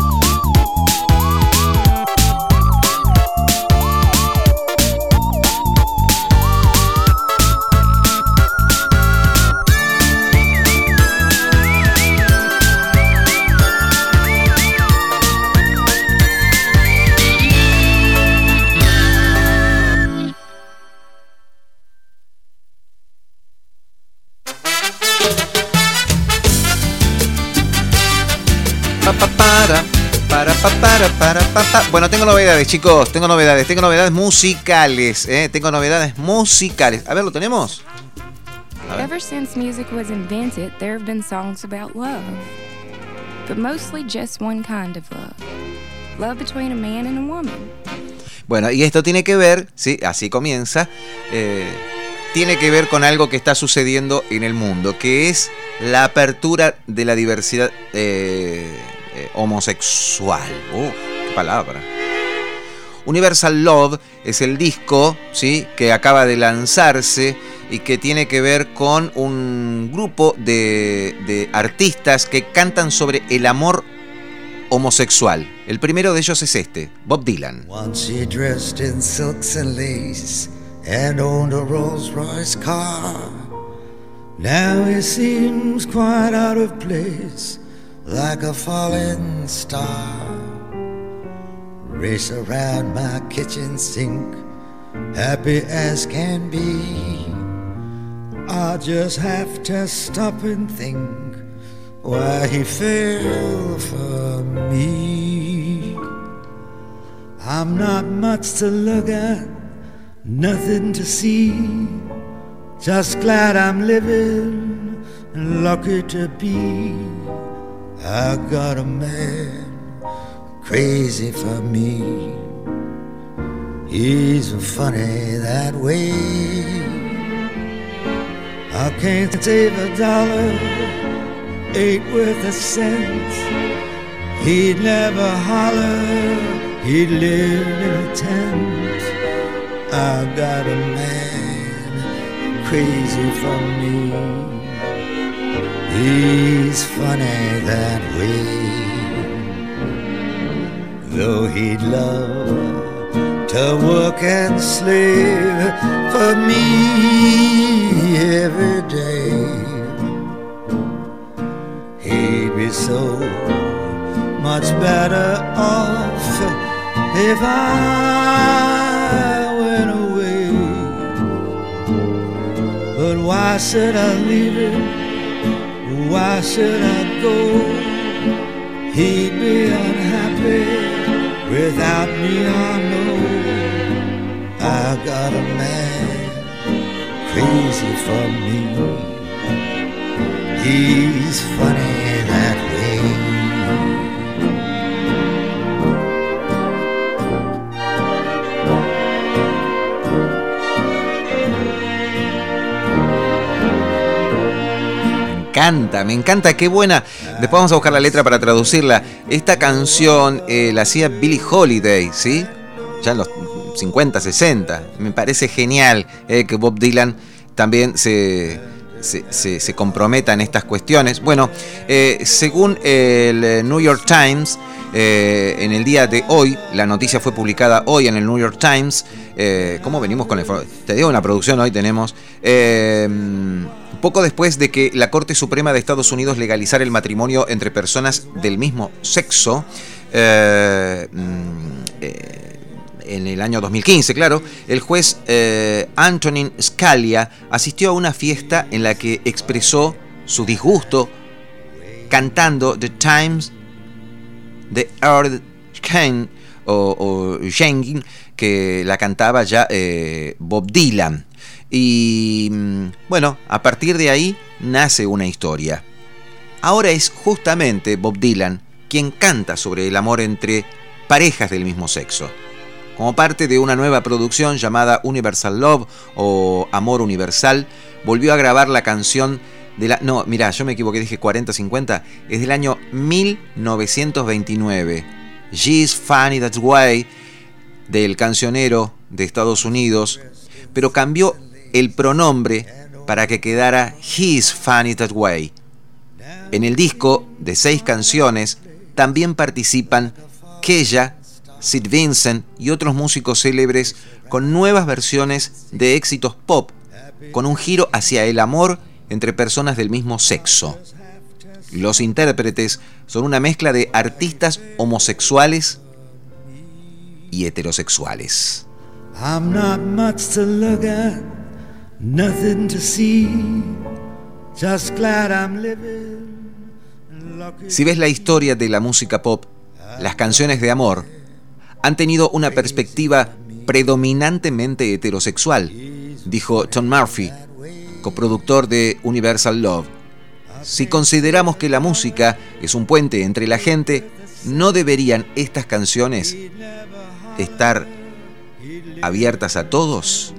Pa, pa, para, para, pa, para, para, pa, pa. Bueno, tengo novedades, chicos. Tengo novedades. Tengo novedades musicales. ¿eh? Tengo novedades musicales. A ver, ¿lo tenemos? A ver. Ever since music was invented, there have been songs about love. But mostly just one kind of love. Love between a man and a woman. Bueno, y esto tiene que ver, sí, así comienza, eh, tiene que ver con algo que está sucediendo en el mundo, que es la apertura de la diversidad eh, eh, homosexual. ¡Uh, qué palabra! Universal Love es el disco, ¿sí?, que acaba de lanzarse y que tiene que ver con un grupo de, de artistas que cantan sobre el amor homosexual. El primero de ellos es este, Bob Dylan. Once he dressed in silks and lace and owned a Rolls Royce car. Now he seems quite out of place, like a falling star. Race around my kitchen sink, happy as can be. I just have to stop and think why he fell for me. I'm not much to look at, nothing to see. Just glad I'm living and lucky to be. I got a man crazy for me. He's funny that way. I can't save a dollar, ain't worth a cent. He'd never holler, he'd live in a tent. I got a man crazy for me. He's funny that way. Though he'd love to work and slave for me every day, he'd be so much better off if I went away. But why should I leave him? Why should I go? He'd be unhappy without me, I know. I got a man crazy for me. He's funny that way. Me encanta, me encanta, qué buena. Después vamos a buscar la letra para traducirla. Esta canción eh, la hacía Billie Holiday, ¿sí? Ya en los cincuenta, sesenta. Me parece genial eh, que Bob Dylan también se, se, se, se comprometa en estas cuestiones. Bueno, eh, según el New York Times, Eh, en el día de hoy, la noticia fue publicada hoy en el New York Times. Eh, ¿Cómo venimos con la información? Te digo, una producción hoy tenemos. Eh, poco después de que la Corte Suprema de Estados Unidos legalizara el matrimonio entre personas del mismo sexo, eh, eh, en el año dos mil quince, claro, el juez eh, Antonin Scalia asistió a una fiesta en la que expresó su disgusto cantando The Times de Earl Kane o, o Jenkins, que la cantaba ya eh, Bob Dylan. Y bueno, a partir de ahí nace una historia. Ahora es justamente Bob Dylan quien canta sobre el amor entre parejas del mismo sexo. Como parte de una nueva producción llamada Universal Love o Amor Universal, volvió a grabar la canción de la... No, mirá, yo me equivoqué, dije cuarenta cincuenta, es del año mil novecientos veintinueve. She's Funny That Way, del cancionero de Estados Unidos, pero cambió el pronombre para que quedara He's Funny That Way. En el disco de seis canciones también participan Kesha, Sid Vincent y otros músicos célebres con nuevas versiones de éxitos pop, con un giro hacia el amor entre personas del mismo sexo. Los intérpretes son una mezcla de artistas homosexuales y heterosexuales. I'm not much to look at, nothing to see, just glad I'm living. Si ves la historia de la música pop, las canciones de amor han tenido una perspectiva predominantemente heterosexual, dijo Tom Murphy, coproductor de Universal Love. Si consideramos que la música es un puente entre la gente, ¿no deberían estas canciones estar abiertas a todos?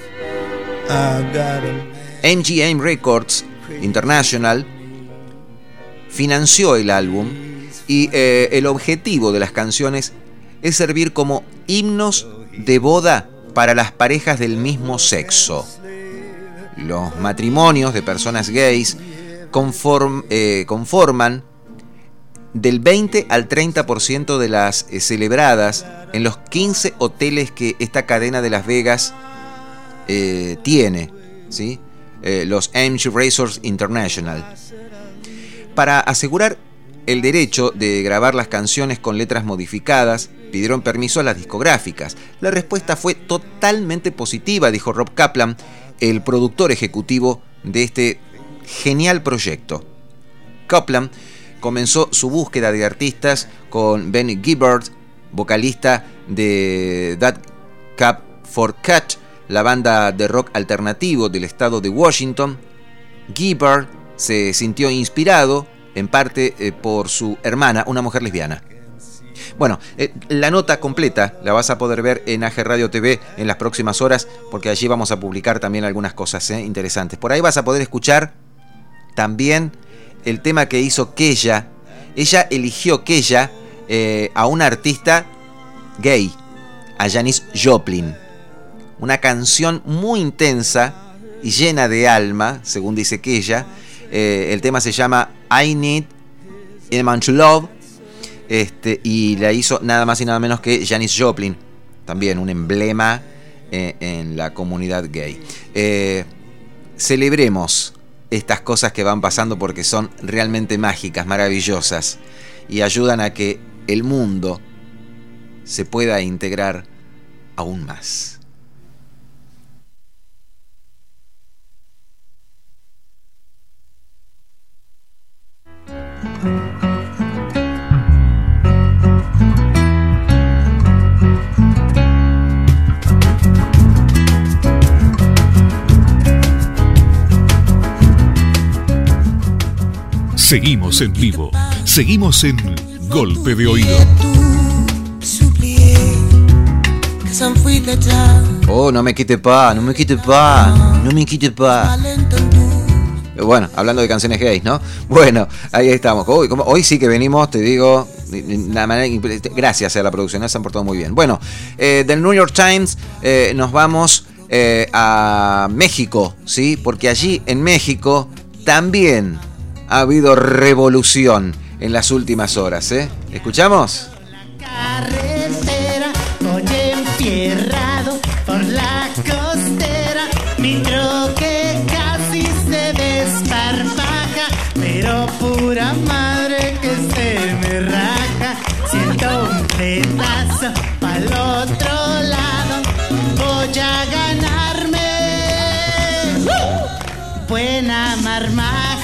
M G M Records International financió el álbum y eh, el objetivo de las canciones es servir como himnos de boda para las parejas del mismo sexo. Los matrimonios de personas gays conform, eh, conforman del veinte al treinta por ciento de las eh, celebradas en los quince hoteles que esta cadena de Las Vegas eh, tiene, ¿sí? eh, los M G Resorts International. Para asegurar el derecho de grabar las canciones con letras modificadas, pidieron permiso a las discográficas. La respuesta fue totalmente positiva, dijo Rob Kaplan, el productor ejecutivo de este genial proyecto. Kaplan comenzó su búsqueda de artistas con Ben Gibbard, vocalista de That Cab for Cat, la banda de rock alternativo del estado de Washington. Gibbard se sintió inspirado en parte eh, por su hermana, una mujer lesbiana. Bueno, eh, la nota completa la vas a poder ver en A G Radio T V en las próximas horas, porque allí vamos a publicar también algunas cosas eh, interesantes. Por ahí vas a poder escuchar también el tema que hizo Kesha. Ella eligió Kesha eh, a una artista gay, a Janis Joplin. Una canción muy intensa y llena de alma, según dice Kesha. Eh, el tema se llama I Need a Man to Love. Este, y la hizo nada más y nada menos que Janis Joplin, también un emblema eh, en la comunidad gay. Eh, celebremos estas cosas que van pasando porque son realmente mágicas, maravillosas, y ayudan a que el mundo se pueda integrar aún más. Seguimos en vivo, seguimos en Golpe de Oído. Oh, no me quite pa, no me quite pa, no me quite pa. Bueno, hablando de canciones gays, ¿no? Bueno, ahí estamos. Hoy, como, hoy sí que venimos, te digo, de manera, gracias a la producción, se han portado muy bien. Bueno, eh, del New York Times eh, nos vamos eh, a México, ¿sí? Porque allí en México también ha habido revolución en las últimas horas, ¿eh? ¿Escuchamos? Carretera, voy enfierrado por la costera, mi troque casi se desparpaja, pero pura madre que se me raja, siento un pedazo pa'l otro lado, voy a ganarme ¡uh! Buena marmaja.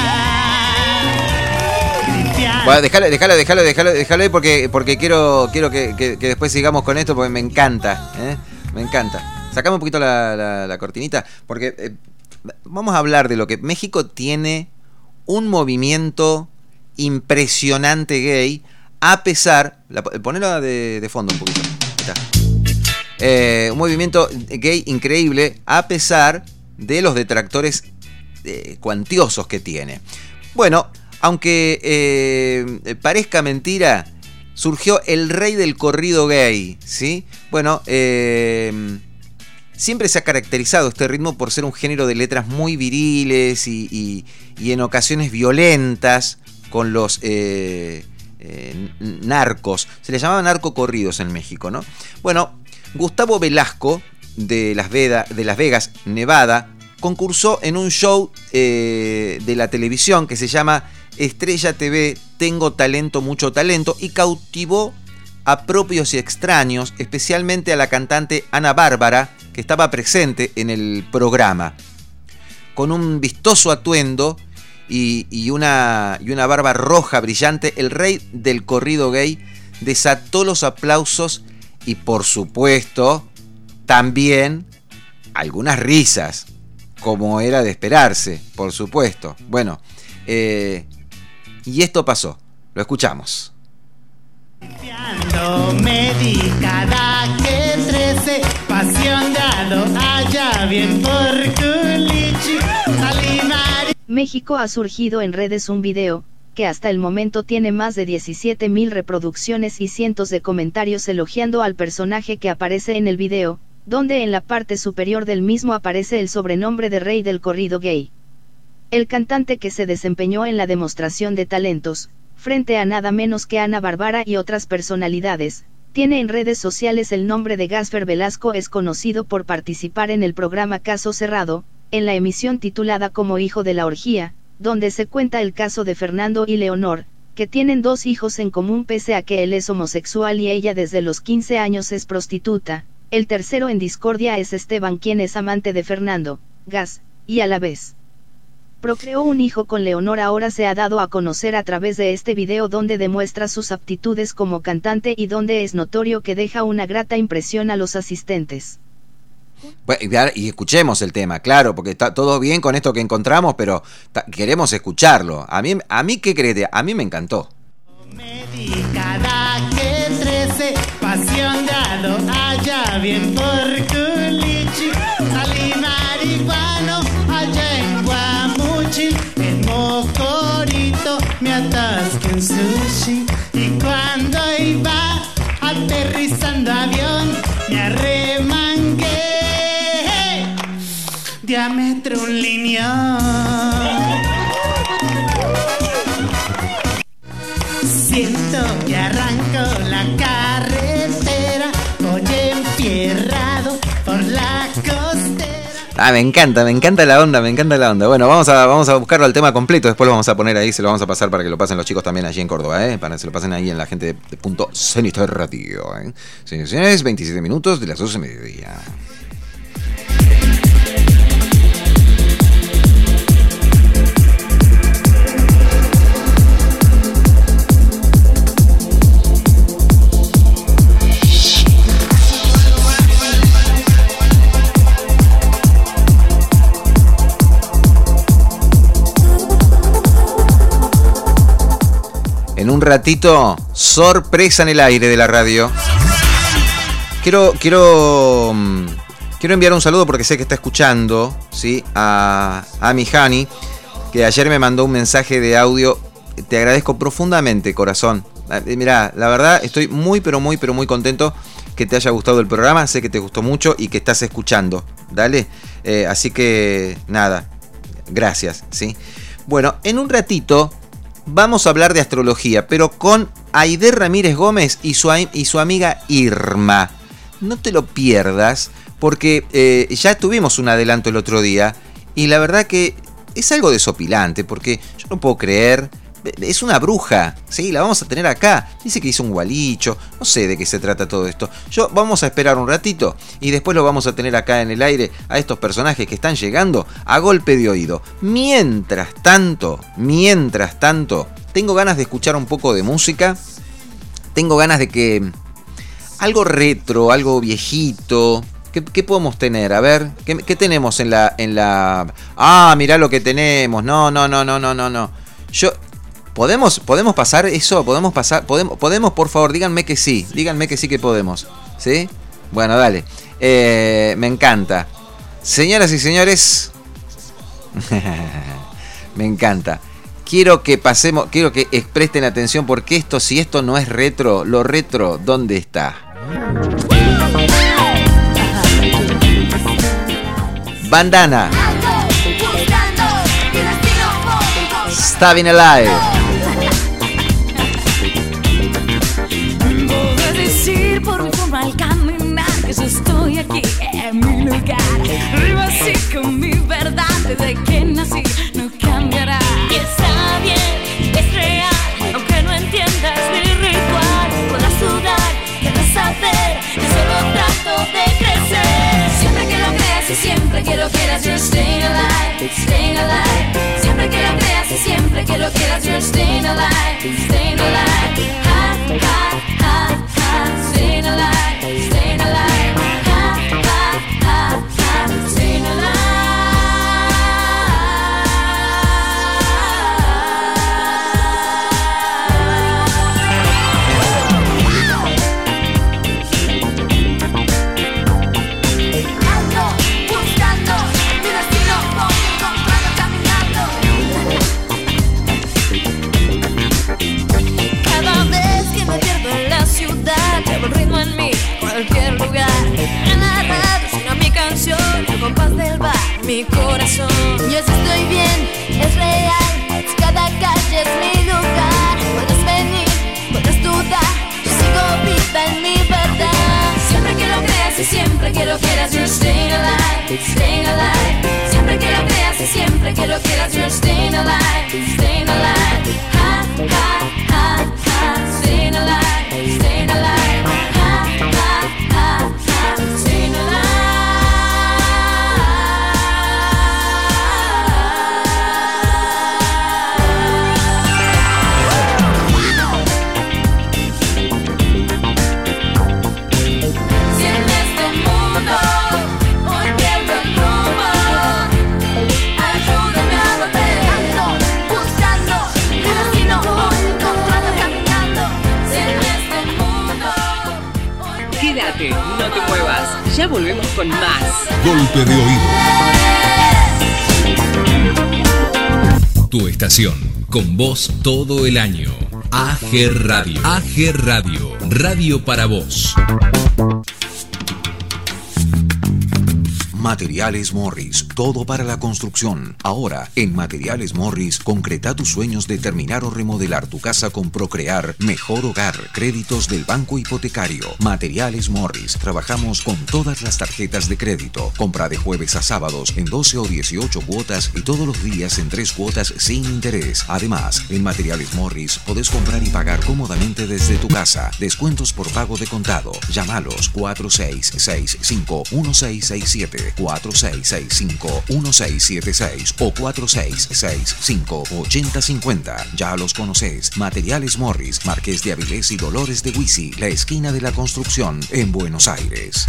Bueno, déjalo, déjalo, déjalo, déjalo, déjalo ahí porque, porque quiero, quiero que, que, que después sigamos con esto porque me encanta, ¿eh? Me encanta. Sacame un poquito la, la, la cortinita porque eh, vamos a hablar de lo que México tiene un movimiento impresionante gay a pesar, la, ponelo de, de fondo un poquito, ahí está. Eh, un movimiento gay increíble a pesar de los detractores eh, cuantiosos que tiene. Bueno, aunque eh, parezca mentira, surgió el rey del corrido gay, ¿sí? Bueno, eh, siempre se ha caracterizado este ritmo por ser un género de letras muy viriles y, y, y en ocasiones violentas con los eh, eh, narcos. Se les llamaba narcocorridos en México, ¿no? Bueno, Gustavo Velasco de Las, Veda, de Las Vegas, Nevada, concursó en un show eh, de la televisión que se llama Estrella T V, Tengo Talento, Mucho Talento, y cautivó a propios y extraños, especialmente a la cantante Ana Bárbara, que estaba presente en el programa. Con un vistoso atuendo y, y, una, y una barba roja brillante, el rey del corrido gay desató los aplausos y, por supuesto, también algunas risas, como era de esperarse, por supuesto. Bueno, eh, y esto pasó, lo escuchamos. Medicada que trece, pasión dado allá bien por culichi, salimari. México ha surgido en redes un video, que hasta el momento tiene más de diecisiete mil reproducciones y cientos de comentarios elogiando al personaje que aparece en el video, donde en la parte superior del mismo aparece el sobrenombre de rey del corrido gay. El cantante que se desempeñó en la demostración de talentos, frente a nada menos que Ana Bárbara y otras personalidades, tiene en redes sociales el nombre de Gasfer Velasco. Es conocido por participar en el programa Caso Cerrado, en la emisión titulada Como Hijo de la Orgía, donde se cuenta el caso de Fernando y Leonor, que tienen dos hijos en común pese a que él es homosexual y ella desde los quince años es prostituta. El tercero en discordia es Esteban, quien es amante de Fernando, Gas, y a la vez procreó un hijo con Leonor. Ahora se ha dado a conocer a través de este video donde demuestra sus aptitudes como cantante y donde es notorio que deja una grata impresión a los asistentes. Bueno, y escuchemos el tema, claro, porque está todo bien con esto que encontramos, pero queremos escucharlo. A mí, a mí ¿qué crees? A mí me encantó. Medicada que trece, pasión dado allá bien por culichi, salí marihuano allá en Guamuchil, en Mocorito me atasqué en sushi, y cuando iba aterrizando avión me arremangué, diámetro un lineón. Siento que arranco la carretera, voy enfierrado por la costera. Ah, me encanta, me encanta la onda, me encanta la onda. Bueno, vamos a, vamos a buscarlo al tema completo, después lo vamos a poner ahí, se lo vamos a pasar para que lo pasen los chicos también allí en Córdoba, ¿eh? Para que se lo pasen ahí en la gente de, de Punto Cenit Radio, ¿eh? Señores y señores, veintisiete minutos de las doce de mediodía. En un ratito, sorpresa en el aire de la radio. Quiero, quiero, quiero enviar un saludo porque sé que está escuchando, ¿sí? A, a mi Hani, que ayer me mandó un mensaje de audio. Te agradezco profundamente, corazón. Mirá, la verdad estoy muy, pero muy, pero muy contento que te haya gustado el programa. Sé que te gustó mucho y que estás escuchando. Dale. Eh, así que, nada, gracias, ¿sí? Bueno, en un ratito vamos a hablar de astrología, pero con Aide Ramírez Gómez y su, y su amiga Irma. No te lo pierdas, porque eh, ya tuvimos un adelanto el otro día, y la verdad que es algo desopilante, porque yo no puedo creer... Es una bruja, ¿sí? La vamos a tener acá. Dice que hizo un gualicho. No sé de qué se trata todo esto. Yo vamos a esperar un ratito y después lo vamos a tener acá en el aire a estos personajes que están llegando a golpe de oído. Mientras tanto, mientras tanto, tengo ganas de escuchar un poco de música. Tengo ganas de que... Algo retro, algo viejito... ¿Qué, ¿Qué podemos tener? A ver, ¿qué, qué tenemos en la, en la... Ah, mirá lo que tenemos. No, no, no, no, no, no, no. Yo... ¿Podemos, ¿Podemos pasar eso? ¿Podemos pasar? ¿Podemos, ¿Podemos, por favor? Díganme que sí. Díganme que sí que podemos. ¿Sí? Bueno, dale. Eh, me encanta. Señoras y señores. Me encanta. Quiero que pasemos, quiero que presten atención porque esto, si esto no es retro, lo retro, ¿dónde está? Bandana. Stabbing Alive. Por mi forma al caminar que yo estoy aquí en mi lugar. Vivo así con mi verdad desde que nací, no cambiará. Y está bien, es real, aunque no entiendas mi ritual. Podrás dudar, querrás saber, yo solo trato de crecer. Siempre que lo creas y siempre que lo quieras, you're staying alive, staying alive. Siempre que lo creas y siempre que lo quieras, you're staying alive, staying alive. Ha, ha, ha. Staying alive, staying alive, ha, ha, ha, ha, staying alive. Ando buscando mi destino, voy encontrando caminando. Cada vez que me pierdo en la ciudad, llevo el ritmo en mí, cualquier lugar. En la radio suena mi canción, el compás del bar, mi corazón. Yo sí estoy bien, es real, cada calle es mi lugar. Puedes venir, puedes dudar, yo sigo viva en mi verdad. Siempre que lo creas y siempre que lo quieras, you're staying alive, staying alive. Siempre que lo creas y siempre que lo quieras, you're staying alive, staying alive. Ha, ha, ha, ha, staying alive, staying alive. Ha, ha, ha, ha, staying alive. Si en este mundo hoy pierdo el rumbo, ayúdame a volver. Ando buscando mi destino, voy encontrando caminando. Si en este mundo hoy... Quédate, no te muevas. Ya volvemos con más. Golpe de oído. Tu estación, con vos todo el año. A G Radio. A G Radio. Radio para vos. Materiales Morris, todo para la construcción. Ahora, en Materiales Morris, concreta tus sueños de terminar o remodelar tu casa con Procrear Mejor Hogar. Créditos del Banco Hipotecario. Materiales Morris, trabajamos con todas las tarjetas de crédito. Compra de jueves a sábados en doce o dieciocho cuotas y todos los días en tres cuotas sin interés. Además, en Materiales Morris podés comprar y pagar cómodamente desde tu casa. Descuentos por pago de contado. Llámalos cuatro seis seis cinco uno seis seis siete. cuatro seis seis cinco uno seis siete seis o cuatro seis seis cinco ocho cero cinco cero. Ya los conocés. Materiales Morris, Marqués de Avilés y Dolores de Huisi, la esquina de la construcción en Buenos Aires.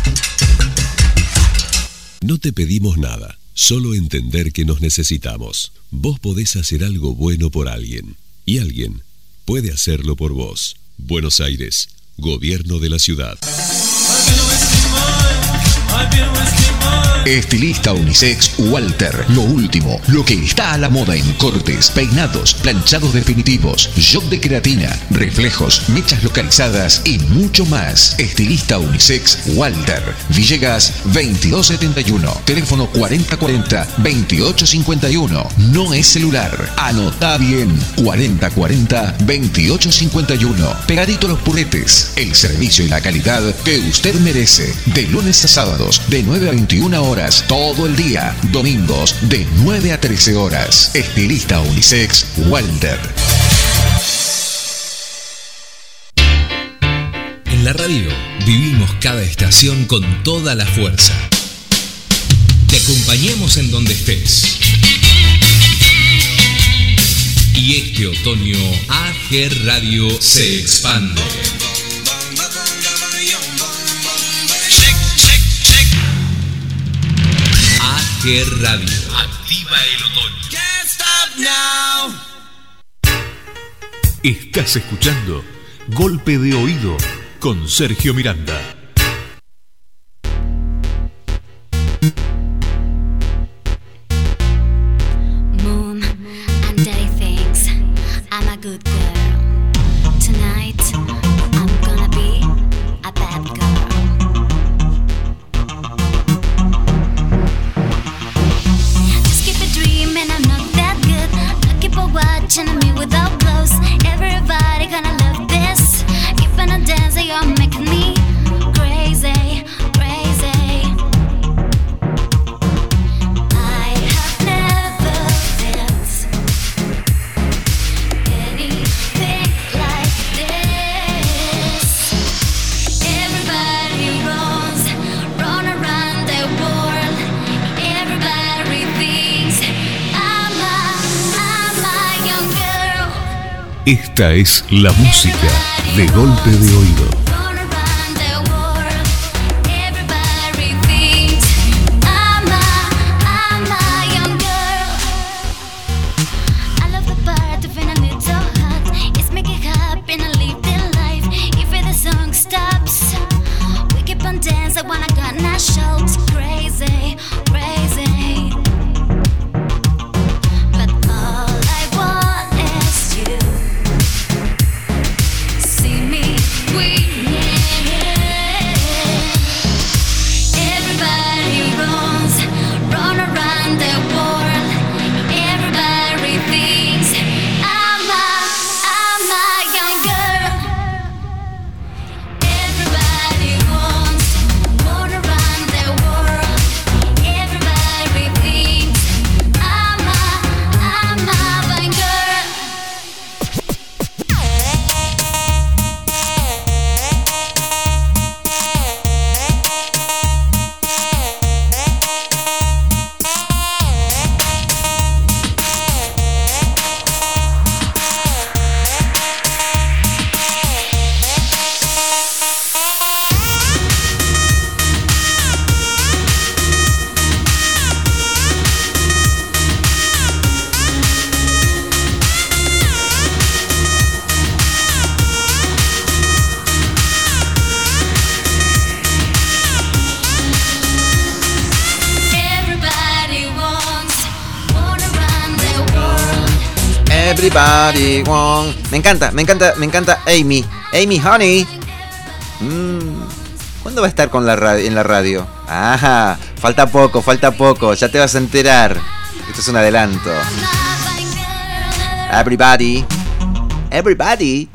No te pedimos nada, solo entender que nos necesitamos. Vos podés hacer algo bueno por alguien y alguien puede hacerlo por vos. Buenos Aires, Gobierno de la Ciudad. Estilista unisex Walter. Lo último, lo que está a la moda en cortes, peinados, planchados definitivos, job de queratina, reflejos, mechas localizadas y mucho más. Estilista unisex Walter. Villegas veintidós setenta y uno. Teléfono cuarenta cuarenta veintiocho cincuenta y uno. No es celular. Anotá bien. cuarenta cuarenta veintiocho cincuenta y uno. Pegadito a los purretes. El servicio y la calidad que usted merece. De lunes a sábados, de nueve a veintiuna horas. Todo el día. Domingos de nueve a trece horas. Estilista unisex Walter. En la radio vivimos cada estación con toda la fuerza. Te acompañamos en donde estés. Y este otoño A G Radio se expande. A G Radio. Activa el otoño. Estás escuchando Golpe de Oído con Sergio Miranda. Moon and day thinks I'm a good girl. Tonight I'm gonna be a bad girl. Just keep a dreaming, I'm not that good. Looking for watching me without clothes. Everybody gonna love this. Keeping on dancing, you're making me crazy, crazy. I have never felt anything like this. Everybody runs, run around the world. Everybody thinks I'm a, I'm a young girl. Esta es la música de Golpe de Oído. Run around the world. Everybody thinks I'm a, I'm a young girl. I love the part of being a little hot. It's making happy and I live the life. If the song stops, we keep on dancing when I gonna shout crazy, crazy. But all I want is you. See me winning. Everybody runs, run around the world. Everybody thinks I'm a, I'm a young girl. Everybody wants, run around the world. Everybody thinks I'm a, I'm a young girl. Everybody wants, run around the world. Everybody want. Me encanta, me encanta, me encanta Amy. Amy Honey. Mm, ¿Cuándo va a estar con la radio, en la radio? Ajá, falta poco, falta poco. Ya te vas a enterar. Esto es un adelanto. Everybody. Everybody.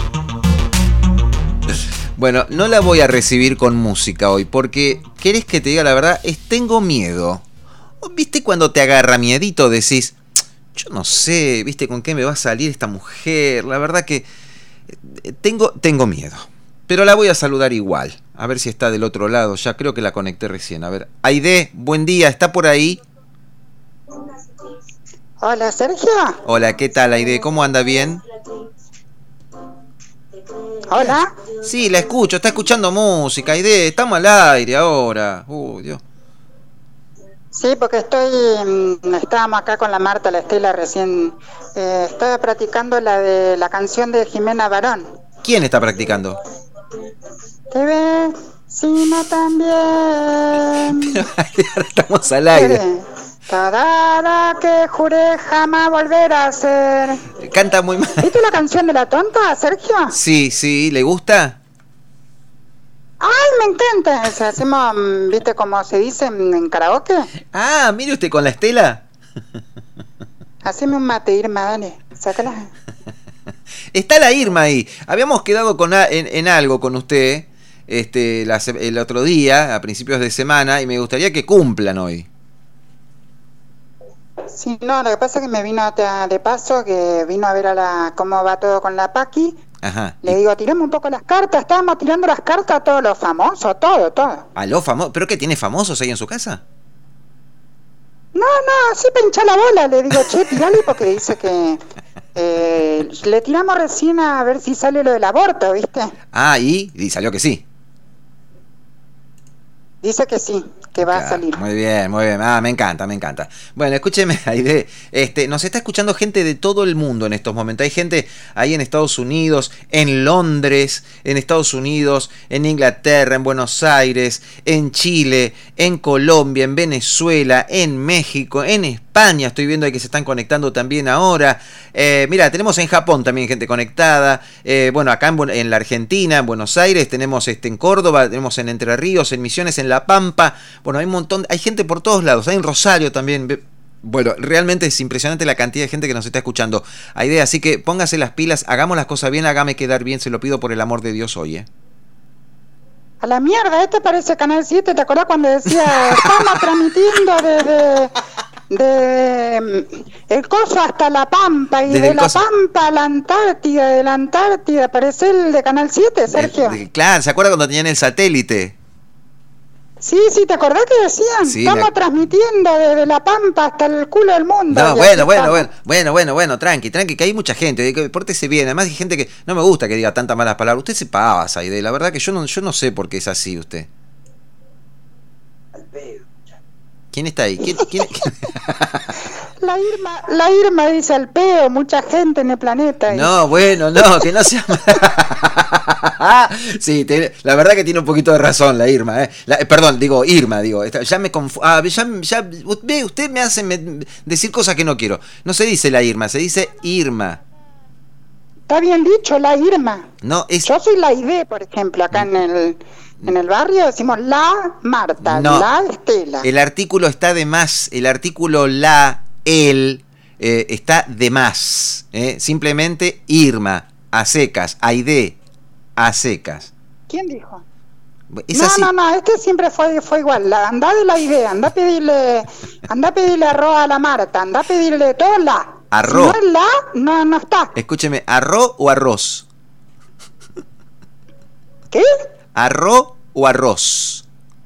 Bueno, no la voy a recibir con música hoy porque, ¿querés que te diga la verdad? Es, tengo miedo. ¿Viste cuando te agarra miedito? Decís, yo no sé, ¿viste con qué me va a salir esta mujer? La verdad que tengo, tengo miedo. Pero la voy a saludar igual. A ver si está del otro lado. Ya creo que la conecté recién. A ver, Aide, buen día, ¿está por ahí? Hola, Sergio. Hola, ¿qué tal, Aide? ¿Cómo anda? ¿Bien? Hola. Sí, la escucho, está escuchando música, Aide. Estamos al aire ahora. Uy, Dios. Sí, porque estoy, mm, estábamos acá con la Marta, la Estela recién, eh, estaba practicando la de la canción de Jimena Barón. ¿Quién está practicando? Te ve sino también. Pero ahora estamos al aire. Toda la que juré jamás volver a ser. Canta muy mal. ¿Viste la canción de la tonta, Sergio? Sí, sí, ¿le gusta? Ay, me encanta. O sea, hacemos, ¿viste cómo se dice en karaoke? Ah, mire usted con la Estela. Haceme un mate, Irma, dale, sácala. Está la Irma ahí. Habíamos quedado con a, en, en algo con usted este, la, el otro día, a principios de semana, y me gustaría que cumplan hoy. Sí, no, lo que pasa es que me vino de, de paso, que vino a ver a la cómo va todo con la Paqui. Ajá. Le digo, tiremos un poco las cartas. Estábamos tirando las cartas a todos los famosos, todo, todo. ¿A los famosos? ¿Pero qué, tiene famosos ahí en su casa? No, no, así pincha la bola. Le digo, che, tirale, porque dice que eh, le tiramos recién a ver si sale lo del aborto, ¿viste? Ah, y, y salió que sí. Dice que sí, que va claro, a salir. Muy bien, muy bien. Ah, me encanta, me encanta. Bueno, escúcheme, Aide, este, nos está escuchando gente de todo el mundo en estos momentos. Hay gente ahí en Estados Unidos, en Londres, en Estados Unidos, en Inglaterra, en Buenos Aires, en Chile, en Colombia, en Venezuela, en México, en España. Estoy viendo ahí que se están conectando también ahora. Eh, mira, tenemos en Japón también gente conectada. Eh, bueno, acá en, en la Argentina, en Buenos Aires, tenemos este, en Córdoba, tenemos en Entre Ríos, en Misiones, en La Pampa. Bueno, hay un montón, hay gente por todos lados. Hay en Rosario también. Bueno, realmente es impresionante la cantidad de gente que nos está escuchando. Aide, así que póngase las pilas, hagamos las cosas bien, hágame quedar bien, se lo pido por el amor de Dios hoy, ¿eh? A la mierda, este parece Canal siete, ¿te acuerdas cuando decía, estamos transmitiendo desde... de el coso hasta la Pampa, y desde de la coso. Pampa a la Antártida, de la Antártida, parece el de Canal siete, Sergio. El, el, claro, ¿se acuerda cuando tenían el satélite? Sí, sí, ¿te acordás que decían? Sí, estamos la... transmitiendo desde la Pampa hasta el culo del mundo. No, bueno, bueno, bueno, bueno, bueno, bueno, tranqui, tranqui, que hay mucha gente, que pórtese bien. Además hay gente que no me gusta que diga tantas malas palabras. Usted se pasa, Aide, la verdad que yo no, yo no sé por qué es así usted. ¿Quién está ahí? ¿Quién, quién... La Irma, la Irma dice al peo, mucha gente en el planeta. No, bueno, no, que no sea... Sí, te, la verdad que tiene un poquito de razón la Irma, ¿eh? La, perdón, digo Irma, digo, ya me confu... ah, ya, ya, ve, usted me hace me, decir cosas que no quiero. No se dice la Irma, se dice Irma. Está bien dicho, la Irma. No, es... Yo soy la Aide, por ejemplo, acá en el... En el barrio decimos la Marta, no, la Estela. El artículo está de más, el artículo la, el, eh, está de más. Eh, simplemente Irma, a secas, Aide, a secas. ¿Quién dijo? Es no, así. no, no, este siempre fue, fue igual. La, andá de la idea, andá a pedirle, andá a pedirle arroz a la Marta, andá a pedirle todo la. Arroz. Si no es la, no, no está. Escúcheme, ¿arroz o arroz? ¿Qué? ¿Arroz o arroz?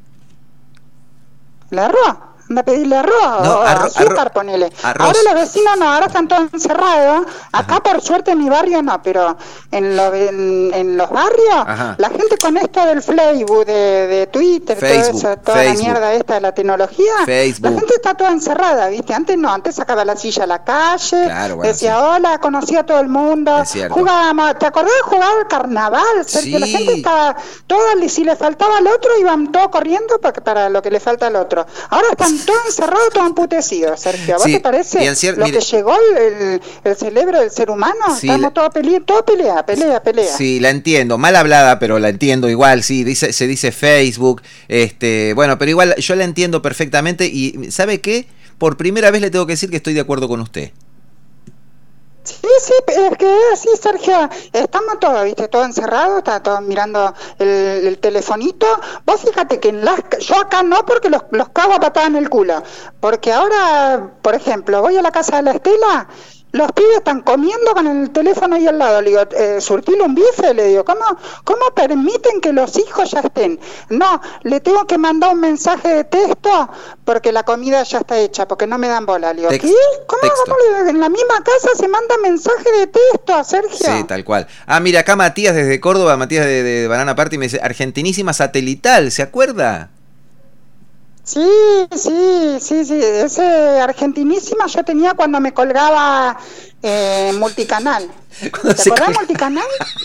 ¿El arroz? Anda a pedirle arroz no, o arro, azúcar, arro, ponele. Arroz. Ahora los vecinos no, ahora están todos encerrados. Acá, ajá, por suerte en mi barrio no, pero en, lo, en, en los barrios, ajá, la gente con esto del Facebook, de, de Twitter, Facebook, todo eso, toda Facebook. la mierda esta de la tecnología, Facebook. La gente está toda encerrada, ¿viste? Antes no, antes sacaba la silla a la calle, claro, bueno, decía sí, hola, conocía a todo el mundo, jugábamos, ¿te acordás de jugar al carnaval, Sergio? Sí. La gente estaba, todas, si le faltaba al otro, iban todos corriendo para, para lo que le falta al otro. Ahora están todos encerrados, todo emputecido, Sergio. ¿A vos sí, te parece cier- lo mire, que llegó el, el cerebro del ser humano? Sí, estamos todos pele- todo pelea, pelea, pelea. Sí, la entiendo, mal hablada, pero la entiendo igual, sí, dice, se dice Facebook, este, bueno, pero igual yo la entiendo perfectamente y ¿sabe qué? Por primera vez le tengo que decir que estoy de acuerdo con usted. Sí, sí, es que es así, Sergio, estamos todos, viste, todos encerrados, está todos mirando el, el telefonito. Vos fíjate que en las, yo acá no, porque los, los cago a patada en el culo, porque ahora, por ejemplo, voy a la casa de la Estela, los pibes están comiendo con el teléfono ahí al lado. Le digo, eh, surtile un bife, le digo, ¿cómo, ¿cómo permiten que los hijos ya estén? No, le tengo que mandar un mensaje de texto porque la comida ya está hecha, porque no me dan bola. Le digo, Text, ¿qué? ¿Cómo, ¿Cómo en la misma casa se manda mensaje de texto a Sergio? Sí, tal cual. Ah, mira, acá Matías desde Córdoba, Matías de, de Banana Party me dice, argentinísima satelital, ¿se acuerda? Sí, sí, sí, sí, ese Argentinísima yo tenía cuando me colgaba eh, Multicanal. ¿Te acordás de Multicanal?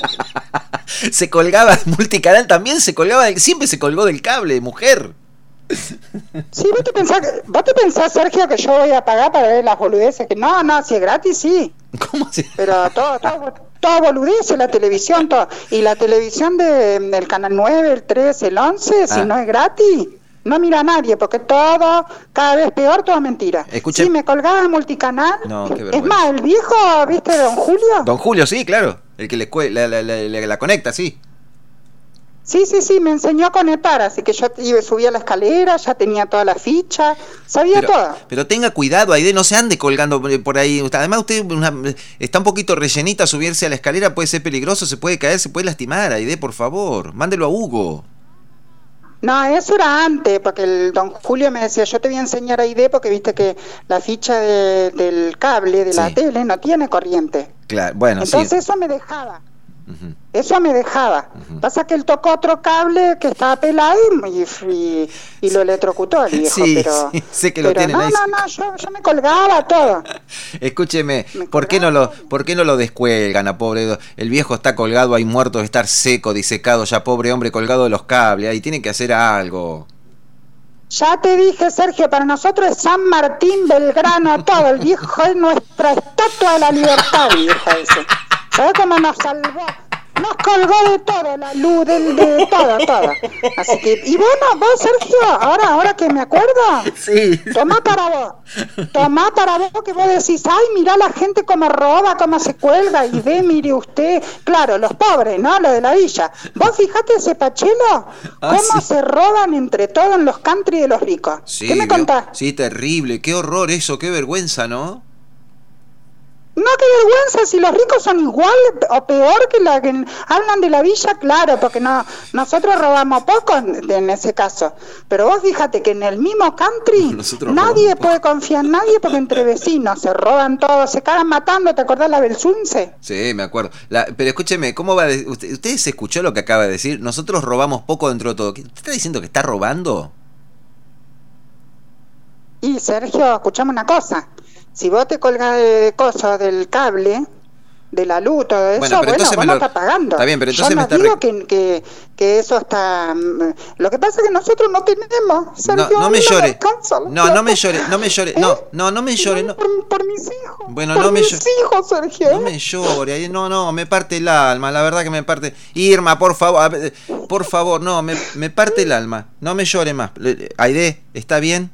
Se colgaba Multicanal también, se colgaba, del, siempre se colgó del cable, mujer. Sí, vos te pensás, vos te pensás, Sergio, que yo voy a pagar para ver las boludeces, que no, no, si es gratis, sí. ¿Cómo se? Pero todo, todo, todo boludeces, la televisión, todo. Y la televisión de, del Canal nueve, el tres, el once, ah. si no es gratis, no mira a nadie, porque todo, cada vez peor, todo mentira. Escuche... Sí, me colgaba Multicanal. No, qué vergüenza. Es más, el viejo, ¿viste, Don Julio? Don Julio, sí, claro, el que le la, la, la, la, la conecta, sí. Sí, sí, sí, me enseñó a conectar, así que yo iba, subía a la escalera, ya tenía toda la ficha, sabía pero, todo. Pero tenga cuidado, Aide, no se ande colgando por ahí. Además, usted una, está un poquito rellenita, subirse a la escalera puede ser peligroso, se puede caer, se puede lastimar, Aide, por favor, mándelo a Hugo. No, eso era antes, porque el don Julio me decía, yo te voy a enseñar a Aide, porque viste que la ficha de, del cable, de sí. la tele, no tiene corriente. Claro, bueno, Entonces sí. eso me dejaba. Uh-huh. Eso me dejaba. Uh-huh. Pasa que él tocó otro cable que estaba pelado y, y, y lo electrocutó al viejo. Sí, pero, sí, sé que lo pero tienen no, ahí. No, no, yo, yo me colgaba todo. Escúcheme, ¿por qué, no lo, ¿por qué no lo descuelgan a pobre? El viejo está colgado ahí muerto de estar seco, disecado, ya pobre hombre colgado de los cables, ahí tiene que hacer algo. Ya te dije, Sergio, para nosotros es San Martín, Belgrano, todo. El viejo es nuestra estatua de la libertad, viejo ese. ¿Sabes cómo nos salvó? Nos colgó de todo, la luz, del, de todo, todo. Así que, y bueno, vos, Sergio, ahora, ahora que me acuerdo, sí. tomá para vos, tomá para vos que vos decís, ay, mirá la gente cómo roba, cómo se cuelga, y ve, mire usted, claro, los pobres, ¿no? Lo de la villa. Vos fijate ese Pachelo, cómo ah, sí. se roban entre todos en los country de los ricos. Sí, ¿Qué me contás? Sí, terrible, qué horror eso, qué vergüenza, ¿no? No, qué vergüenza, si los ricos son igual o peor que la que hablan de la villa, claro, porque no nosotros robamos poco en, en ese caso. Pero vos fíjate que en el mismo country nosotros nadie puede poco. confiar en nadie porque entre vecinos se roban todo, se cagan matando, ¿te acordás la Belsunce? Sí, me acuerdo. La, pero escúcheme, ¿cómo va a decir? Usted, ¿Usted se escuchó lo que acaba de decir? Nosotros robamos poco dentro de todo. ¿Usted está diciendo que está robando? Y Sergio, escuchame una cosa. Si vos te colgas de cosas del cable, de la luz, todo eso, bueno, bueno vos lo... no estás pagando. Está bien, pero entonces Yo me no está digo re... que, que, que eso está... Lo que pasa es que nosotros no tenemos, Sergio, no, no me llore. No, no, no me llore, no me llore. ¿Eh? No, no, no me llore. No. Por, por mis hijos. Bueno, por no me mis llore. hijos, Sergio. No me llore. No, no, me parte el alma. La verdad que me parte... Irma, por favor. Por favor, no, me, me parte el alma. No me llore más. Aide, ¿está bien?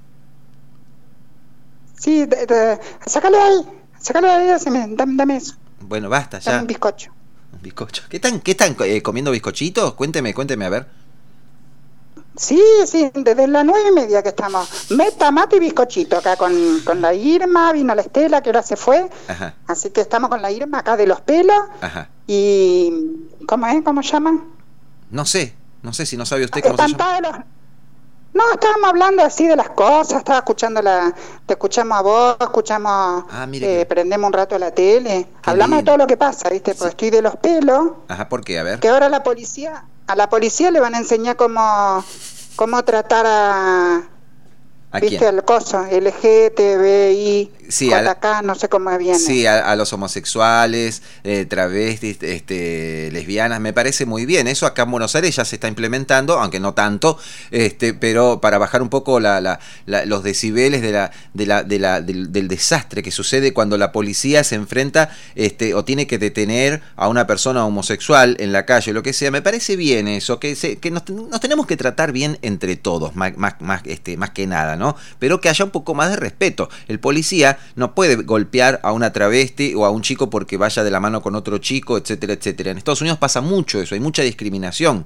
Sí, de, de, sácalo ahí, sácalo ahí, dame, dame eso. Bueno, basta, ya. Dame un bizcocho. Un bizcocho. ¿Qué están, qué están eh, comiendo bizcochitos? Cuénteme, cuénteme, a ver. Sí, sí, desde las nueve y media que estamos. Meta, mate y bizcochito acá con, con la Irma, vino la Estela que ahora se fue. Ajá. Así que estamos con la Irma acá de los pelos. Ajá. Y, ¿cómo es? ¿Cómo llaman? No sé, no sé si no sabe usted cómo se llama. Los... No, estábamos hablando así de las cosas, estaba escuchando la, te escuchamos a vos, escuchamos, ah, mire eh, que... prendemos un rato la tele, qué hablamos lindo. De todo lo que pasa, ¿viste? Pues sí. Estoy de los pelos. Ajá, ¿por qué? A ver. Que ahora la policía, a la policía le van a enseñar cómo, cómo tratar a... ¿A ¿Viste? quién? El coso, L G T B I, sí, J K, no sé cómo viene. Sí, a, a los homosexuales, eh, travestis, este, lesbianas, me parece muy bien. Eso acá en Buenos Aires ya se está implementando, aunque no tanto, este, pero para bajar un poco la, la, la, los decibeles de la, de la, de la, del, del desastre que sucede cuando la policía se enfrenta este, o tiene que detener a una persona homosexual en la calle, lo que sea. Me parece bien eso, que, se, que nos, nos tenemos que tratar bien entre todos, más, más, más, este, más que nada, ¿no? Pero que haya un poco más de respeto. El policía no puede golpear a una travesti o a un chico porque vaya de la mano con otro chico, etcétera, etcétera. En Estados Unidos pasa mucho eso, hay mucha discriminación.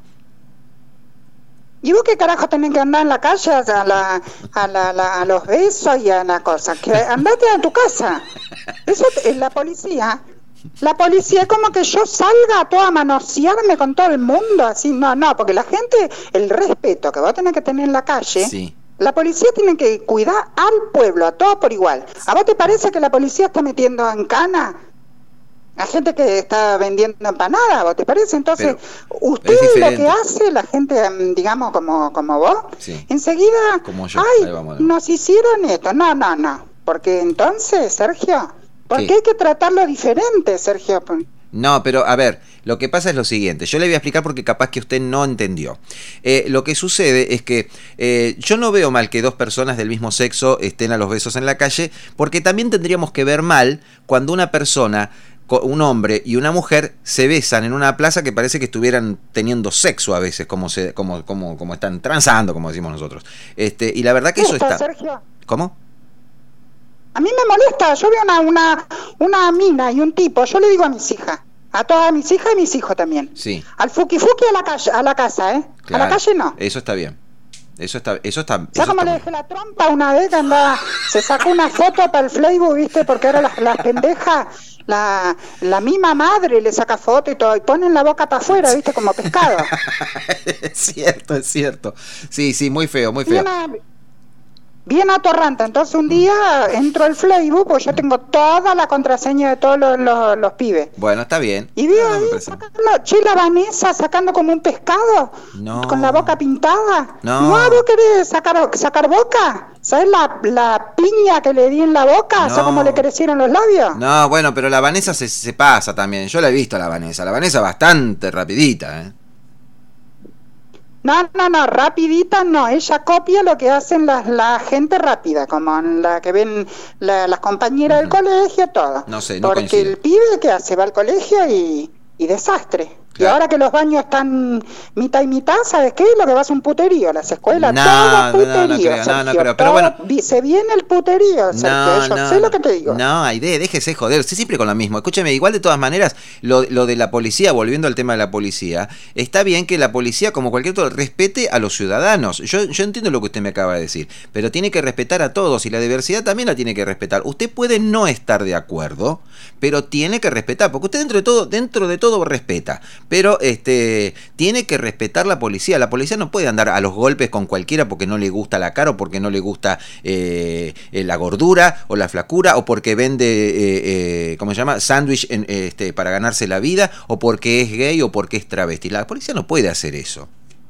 ¿Y vos qué carajo tenés que andar en la calle a, la, a, la, la, a los besos y a la cosa? Que andate a tu casa. Eso es la policía. La policía es como que yo salga a toda manosearme con todo el mundo, así, no, no, porque la gente, el respeto que vos tenés que tener en la calle... Sí. La policía tiene que cuidar al pueblo, a todos por igual. ¿A vos te parece que la policía está metiendo en cana a gente que está vendiendo empanadas, ¿vos te parece? Entonces, Pero usted es lo diferente. que hace, la gente, mm, digamos, como, como vos, Sí. enseguida, Como yo. ay, Ahí vamos. nos hicieron esto. No, no, no. Porque entonces, Sergio, porque ¿Qué? hay que tratarlo diferente, Sergio. No, pero a ver, lo que pasa es lo siguiente. Yo le voy a explicar porque capaz que usted no entendió. Eh, lo que sucede es que eh, yo no veo mal que dos personas del mismo sexo estén a los besos en la calle, porque también tendríamos que ver mal cuando una persona, co- un hombre y una mujer se besan en una plaza que parece que estuvieran teniendo sexo a veces, como se, como, como, como están transando, como decimos nosotros. Este, y la verdad que eso Esto, está. Sergio, ¿Cómo? a mí me molesta. Yo veo una, una, una mina y un tipo. Yo le digo a mis hijas, a todas mis hijas y mis hijos también. Sí. Al fuki fuki a la calle, a la casa, ¿eh? Claro. A la calle no. Eso está bien. Eso está, eso está. ¿Sabes eso cómo está le muy- dejé la trompa una vez que andaba, se sacó una foto para el Facebook, viste? Porque ahora las, las pendejas, la, la misma madre le saca foto y todo, y ponen la boca para afuera, viste, como pescado. Es cierto, es cierto. Sí, sí, muy feo, muy feo. Bien, a- bien atorrante. Entonces un día entro al Facebook, porque yo tengo toda la contraseña de todos los, los, los pibes. Bueno, está bien. Y veo No, me ahí parece- sacando, che, la Vanessa sacando como un pescado, No. con la boca pintada. No. No, ¿vos querés sacar, sacar boca? ¿Sabes la, la piña que le di en la boca? No. ¿Sabes cómo le crecieron los labios? No, bueno, pero la Vanessa se, se pasa también. Yo la he visto a la Vanessa. La Vanessa bastante rapidita, ¿eh? No, no, no, rapidita no. Ella copia lo que hacen las, la gente rápida, como la que ven la- las compañeras del colegio, todo. No sé, no Porque coincido. el pibe que hace va al colegio y, y desastre. Y ahora que los baños están mitad y mitad, ¿sabes qué? Lo que va es un puterío, las escuelas, No, todo no, no, puterío, no creo, no, Sergio, no creo, pero todo- bueno. vi- se viene el puterío, Sergio, No, yo no, sé no. lo que te digo. No, Aide, déjese joder. Usted siempre con lo mismo. Escúcheme, igual de todas maneras, lo, lo de la policía, volviendo al tema de la policía, está bien que la policía, como cualquier otro, respete a los ciudadanos. Yo, yo entiendo lo que usted me acaba de decir, pero tiene que respetar a todos y la diversidad también la tiene que respetar. Usted puede no estar de acuerdo, pero tiene que respetar, porque usted dentro de todo, dentro de todo respeta, pero este tiene que respetar la policía. La policía no puede andar a los golpes con cualquiera porque no le gusta la cara o porque no le gusta eh, eh, la gordura o la flacura o porque vende, eh, eh, ¿cómo se llama? Sándwich en, este, para ganarse la vida o porque es gay o porque es travesti. La policía no puede hacer eso.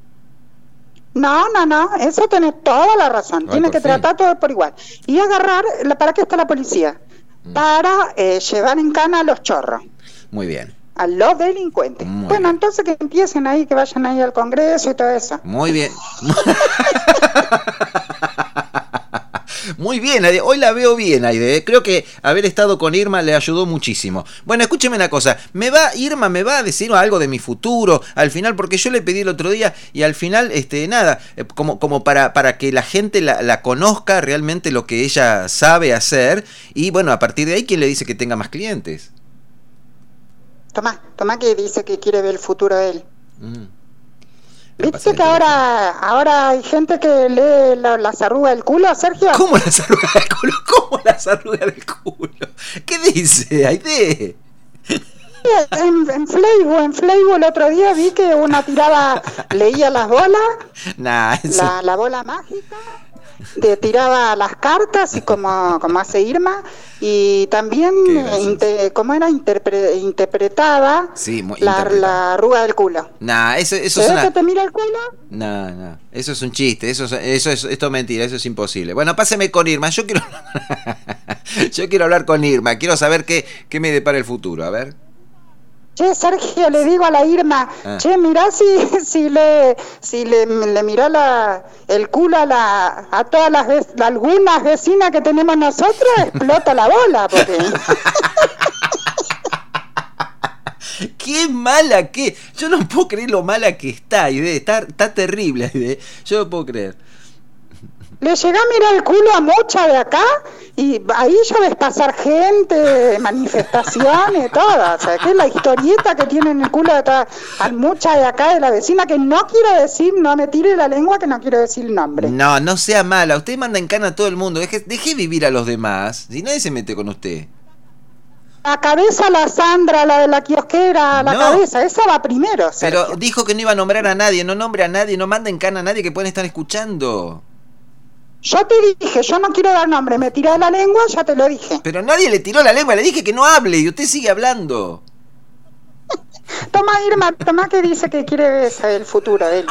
No, no, no, eso tenés toda la razón. Ay, Tiene por que fin. tratar todo por igual. Y agarrar, la- ¿para qué está la policía? Mm. Para eh, llevar en cana a los chorros, Muy bien. a los delincuentes. Muy bueno, entonces que empiecen ahí, que vayan ahí al Congreso y todo eso. Muy bien. Muy bien, Aide. Hoy la veo bien, Aide. Creo que haber estado con Irma le ayudó muchísimo. Bueno, escúcheme una cosa. ¿Me va, Irma, me va a decir algo de mi futuro al final? Porque yo le pedí el otro día y al final, este, nada, eh, como, como para, para que la gente la, la conozca realmente lo que ella sabe hacer. Y bueno, a partir de ahí, ¿quién le dice que tenga más clientes? Tomá, tomá que dice que quiere ver el futuro de él. Mm. ¿Viste que ahora, ahora hay gente que lee la- las arrugas del culo, Sergio? ¿Cómo las arrugas del culo? ¿Cómo las arrugas del culo? ¿Qué dice, Aide? En, en Facebook, en Facebook el otro día vi que una tiraba, leía las bolas, Nah, eso... la, la bola mágica, de, tiraba las cartas y como, como hace Irma, y también, eh, inte- como era, Interpre- interpretaba Sí, muy la, interpretado. la arruga del culo. Nah, eso, eso ¿Se es ve una... que te mira el culo? No, no, eso es un chiste, eso es, eso es, esto es mentira, eso es imposible. Bueno, páseme con Irma, yo quiero yo quiero hablar con Irma, quiero saber qué, qué me depara el futuro, a ver. Che, Sergio, le digo a la Irma, Ah. che, mirá si, si le si le, le mirá la, el culo a, la, a todas las vec- algunas vecinas que tenemos nosotros, explota la bola, porque... Qué mala que, yo no puedo creer lo mala que está, Aide, está, está terrible, Aide, yo no puedo creer. Le llegué a mirar el culo a mucha de acá y ahí ya ves pasar gente, manifestaciones, todo. O sea, que es la historieta que tiene en el culo de toda, a mucha de acá de la vecina, que no quiero decir, no me tire la lengua, que no quiero decir el nombre. No, no sea mala, usted manda en cana a todo el mundo, deje, deje vivir a los demás, si nadie se mete con usted. La cabeza, la Sandra, la de la kiosquera, la No. cabeza, esa va primero. Sergio. Pero dijo que no iba a nombrar a nadie, no nombre a nadie, no manda en cana a nadie que pueden estar escuchando. Yo te dije, yo no quiero dar nombre, me tiré de la lengua, ya te lo dije. Pero nadie le tiró la lengua, le dije que no hable y usted sigue hablando. Toma, Irma, toma que dice que quiere saber el futuro de él.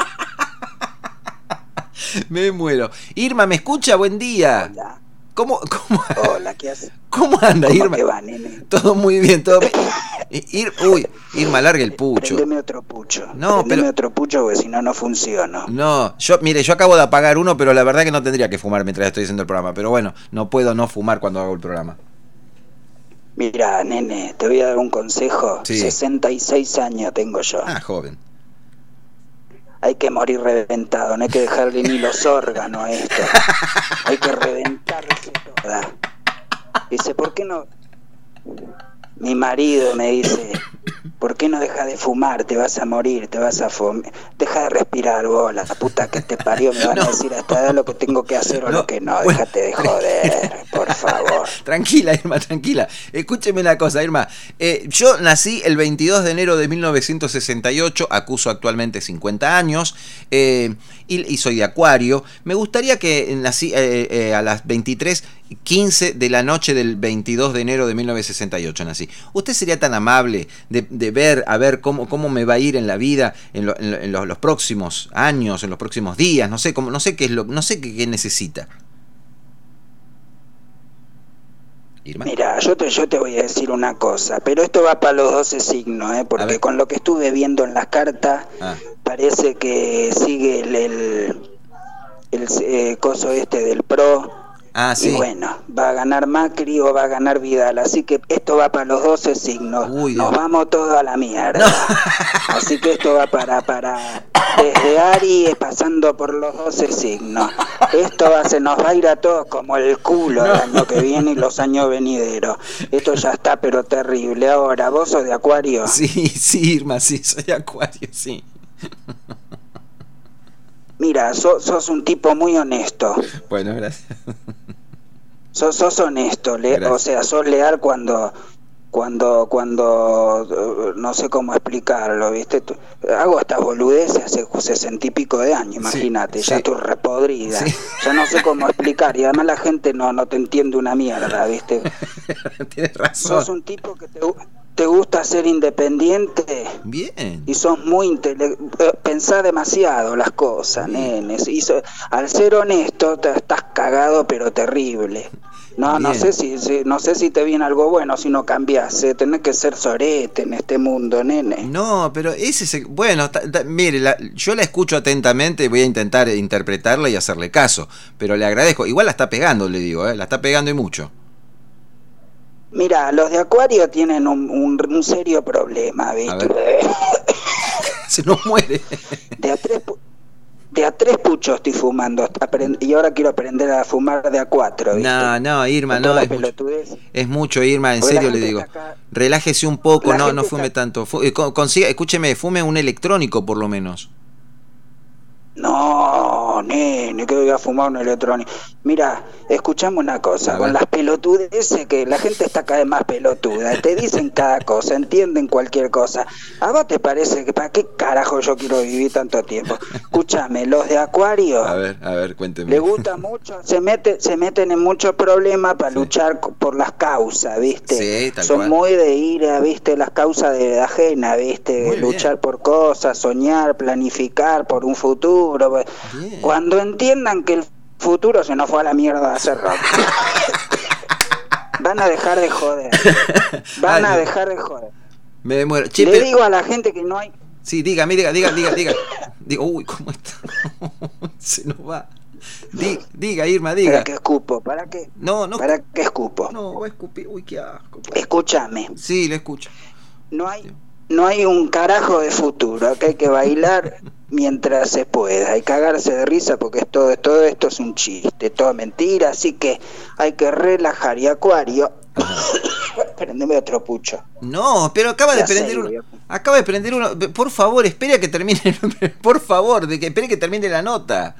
Me muero. Irma, ¿me escucha? Buen día. Hola. ¿Cómo, cómo, Hola, ¿qué haces? ¿Cómo anda, ¿Cómo Irma? te va, nene? Todo muy bien, todo bien. Ir, uy, Irma, larga el pucho. Prendeme otro pucho. No, Prendeme pero... otro pucho porque si no, no funciona. No, yo, mire, yo acabo de apagar uno, pero la verdad que no tendría que fumar mientras estoy haciendo el programa. Pero bueno, no puedo no fumar cuando hago el programa. Mira, nene, te voy a dar un consejo. Sí. sesenta y seis años tengo yo. Ah, joven. Hay que morir reventado, no hay que dejarle ni los órganos a esto. Hay que reventarse toda. Dice, ¿por qué no? Mi marido me dice, ¿por qué no dejas de fumar? Te vas a morir, te vas a fumar. Deja de respirar, vos, la puta que te parió. Me van no. a decir hasta edad lo que tengo que hacer o no, lo que no. Bueno. Déjate de joder, por favor. Tranquila, Irma, tranquila. Escúcheme una cosa, Irma. Eh, yo nací el veintidós de enero de mil novecientos sesenta y ocho, acuso actualmente cincuenta años, eh, y, y soy de Acuario. Me gustaría que nací eh, eh, a las veintitrés quince de la noche del veintidós de enero de mil novecientos sesenta y ocho nací. ¿Usted sería tan amable de, de ver, a ver cómo, cómo me va a ir en la vida en, lo, en, lo, en los, los próximos años, en los próximos días? No sé cómo, no sé qué es lo, no sé qué, qué necesita. Irma. Mira, yo te, yo te voy a decir una cosa, pero esto va para los doce signos, ¿eh? Porque con lo que estuve viendo en las cartas, ah. parece que sigue el, el, el eh, coso este del PRO. Ah, sí. Y bueno, va a ganar Macri o va a ganar Vidal, así que esto va para los doce signos. Uy, nos Dios. Vamos todos a la mierda. No. Así que esto va para, para desde Aries pasando por los doce signos. Esto va, se nos va a ir a todos como el culo no. el año que viene y los años venideros. Esto ya está, pero terrible. Ahora, ¿vos sos de Acuario? Sí, sí, Irma, sí, soy de Acuario, sí. Mira, sos, sos un tipo muy honesto. Bueno, gracias. Sos, sos honesto, le, o sea, sos leal cuando, cuando, cuando, no sé cómo explicarlo, ¿viste? Tú, hago estas boludeces hace sesenta y pico de años, imagínate, sí, ya sí. estoy repodrida, sí. ya no sé cómo explicar, y además la gente no, no te entiende una mierda, ¿viste? Tienes razón. Sos un tipo que te... ¿Te gusta ser independiente? Bien. Y sos muy intele... Pensás demasiado las cosas, bien. Nenes. Y so... al ser honesto te estás cagado pero terrible. No, bien. no sé si, si no sé si te viene algo bueno si no cambiás. ¿eh? Tenés que ser sorete en este mundo, nene. No, pero ese es el... bueno, ta, ta, mire, la, yo la escucho atentamente, voy a intentar interpretarla y hacerle caso, pero le agradezco. Igual la está pegando, le digo, ¿eh? la está pegando y mucho. Mira, los de Acuario tienen un, un, un serio problema, ¿viste? Se nos muere. De a tres, de a tres puchos estoy fumando y ahora quiero aprender a fumar de a cuatro, ¿viste? No, no, Irma, no, es mucho, es mucho, Irma, en serio le digo. Relájese un poco, no, no fume está... tanto. Consiga, escúcheme, fume un electrónico por lo menos. No, nene, que voy a fumar un electrónico. Mira, escuchame una cosa, con las pelotudeces que la gente está cada vez más pelotuda, te dicen cada cosa, entienden cualquier cosa. ¿A vos te parece que para qué carajo yo quiero vivir tanto tiempo? Escúchame, los de Acuario, a ver, a ver, cuénteme. Le gusta mucho, se mete, se meten en muchos problemas para sí. luchar por las causas, ¿viste? Sí, tal Son cual. muy de ir a, ¿viste? Las causas de ajena, ¿viste? Muy luchar bien. Por cosas, soñar, planificar por un futuro. Bien. Cuando entiendan que el futuro se nos fue a la mierda hace rato, van a dejar de joder. Van Ay, a dejar de joder. Me muero. Che, Le pero... digo a la gente que no hay. Sí, dígame, diga, diga, diga, diga. Digo, uy, ¿cómo está? Se nos va. Diga, diga, Irma, diga. ¿Para qué escupo? ¿Para qué? No, no. ¿Para qué escupo? No, va a escupir. Uy, qué asco. Escúchame. Sí, le escucho. No hay, no hay un carajo de futuro. Acá hay que bailar mientras se pueda y cagarse de risa porque todo, todo esto es un chiste, todo mentira, así que hay que relajar. Y Acuario, prendeme otro pucho. No, pero acaba de prender uno. Acaba de prender uno. Por favor, espere a que termine. Por favor, de que espere que termine la nota.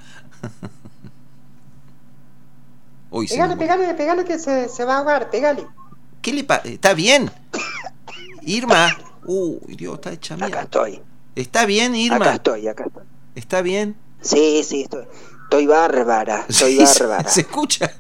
Uy, pegale, pegale, pegale que se, se va a ahogar, pegale. ¿Qué le pasa? ¿Está bien? Irma. Uy, Dios, está hecha mierda. Acá estoy. ¿Está bien, Irma? Acá estoy, acá estoy. ¿Está bien? Sí, sí, estoy. Estoy bárbara, estoy Sí, se- bárbara. Se escucha.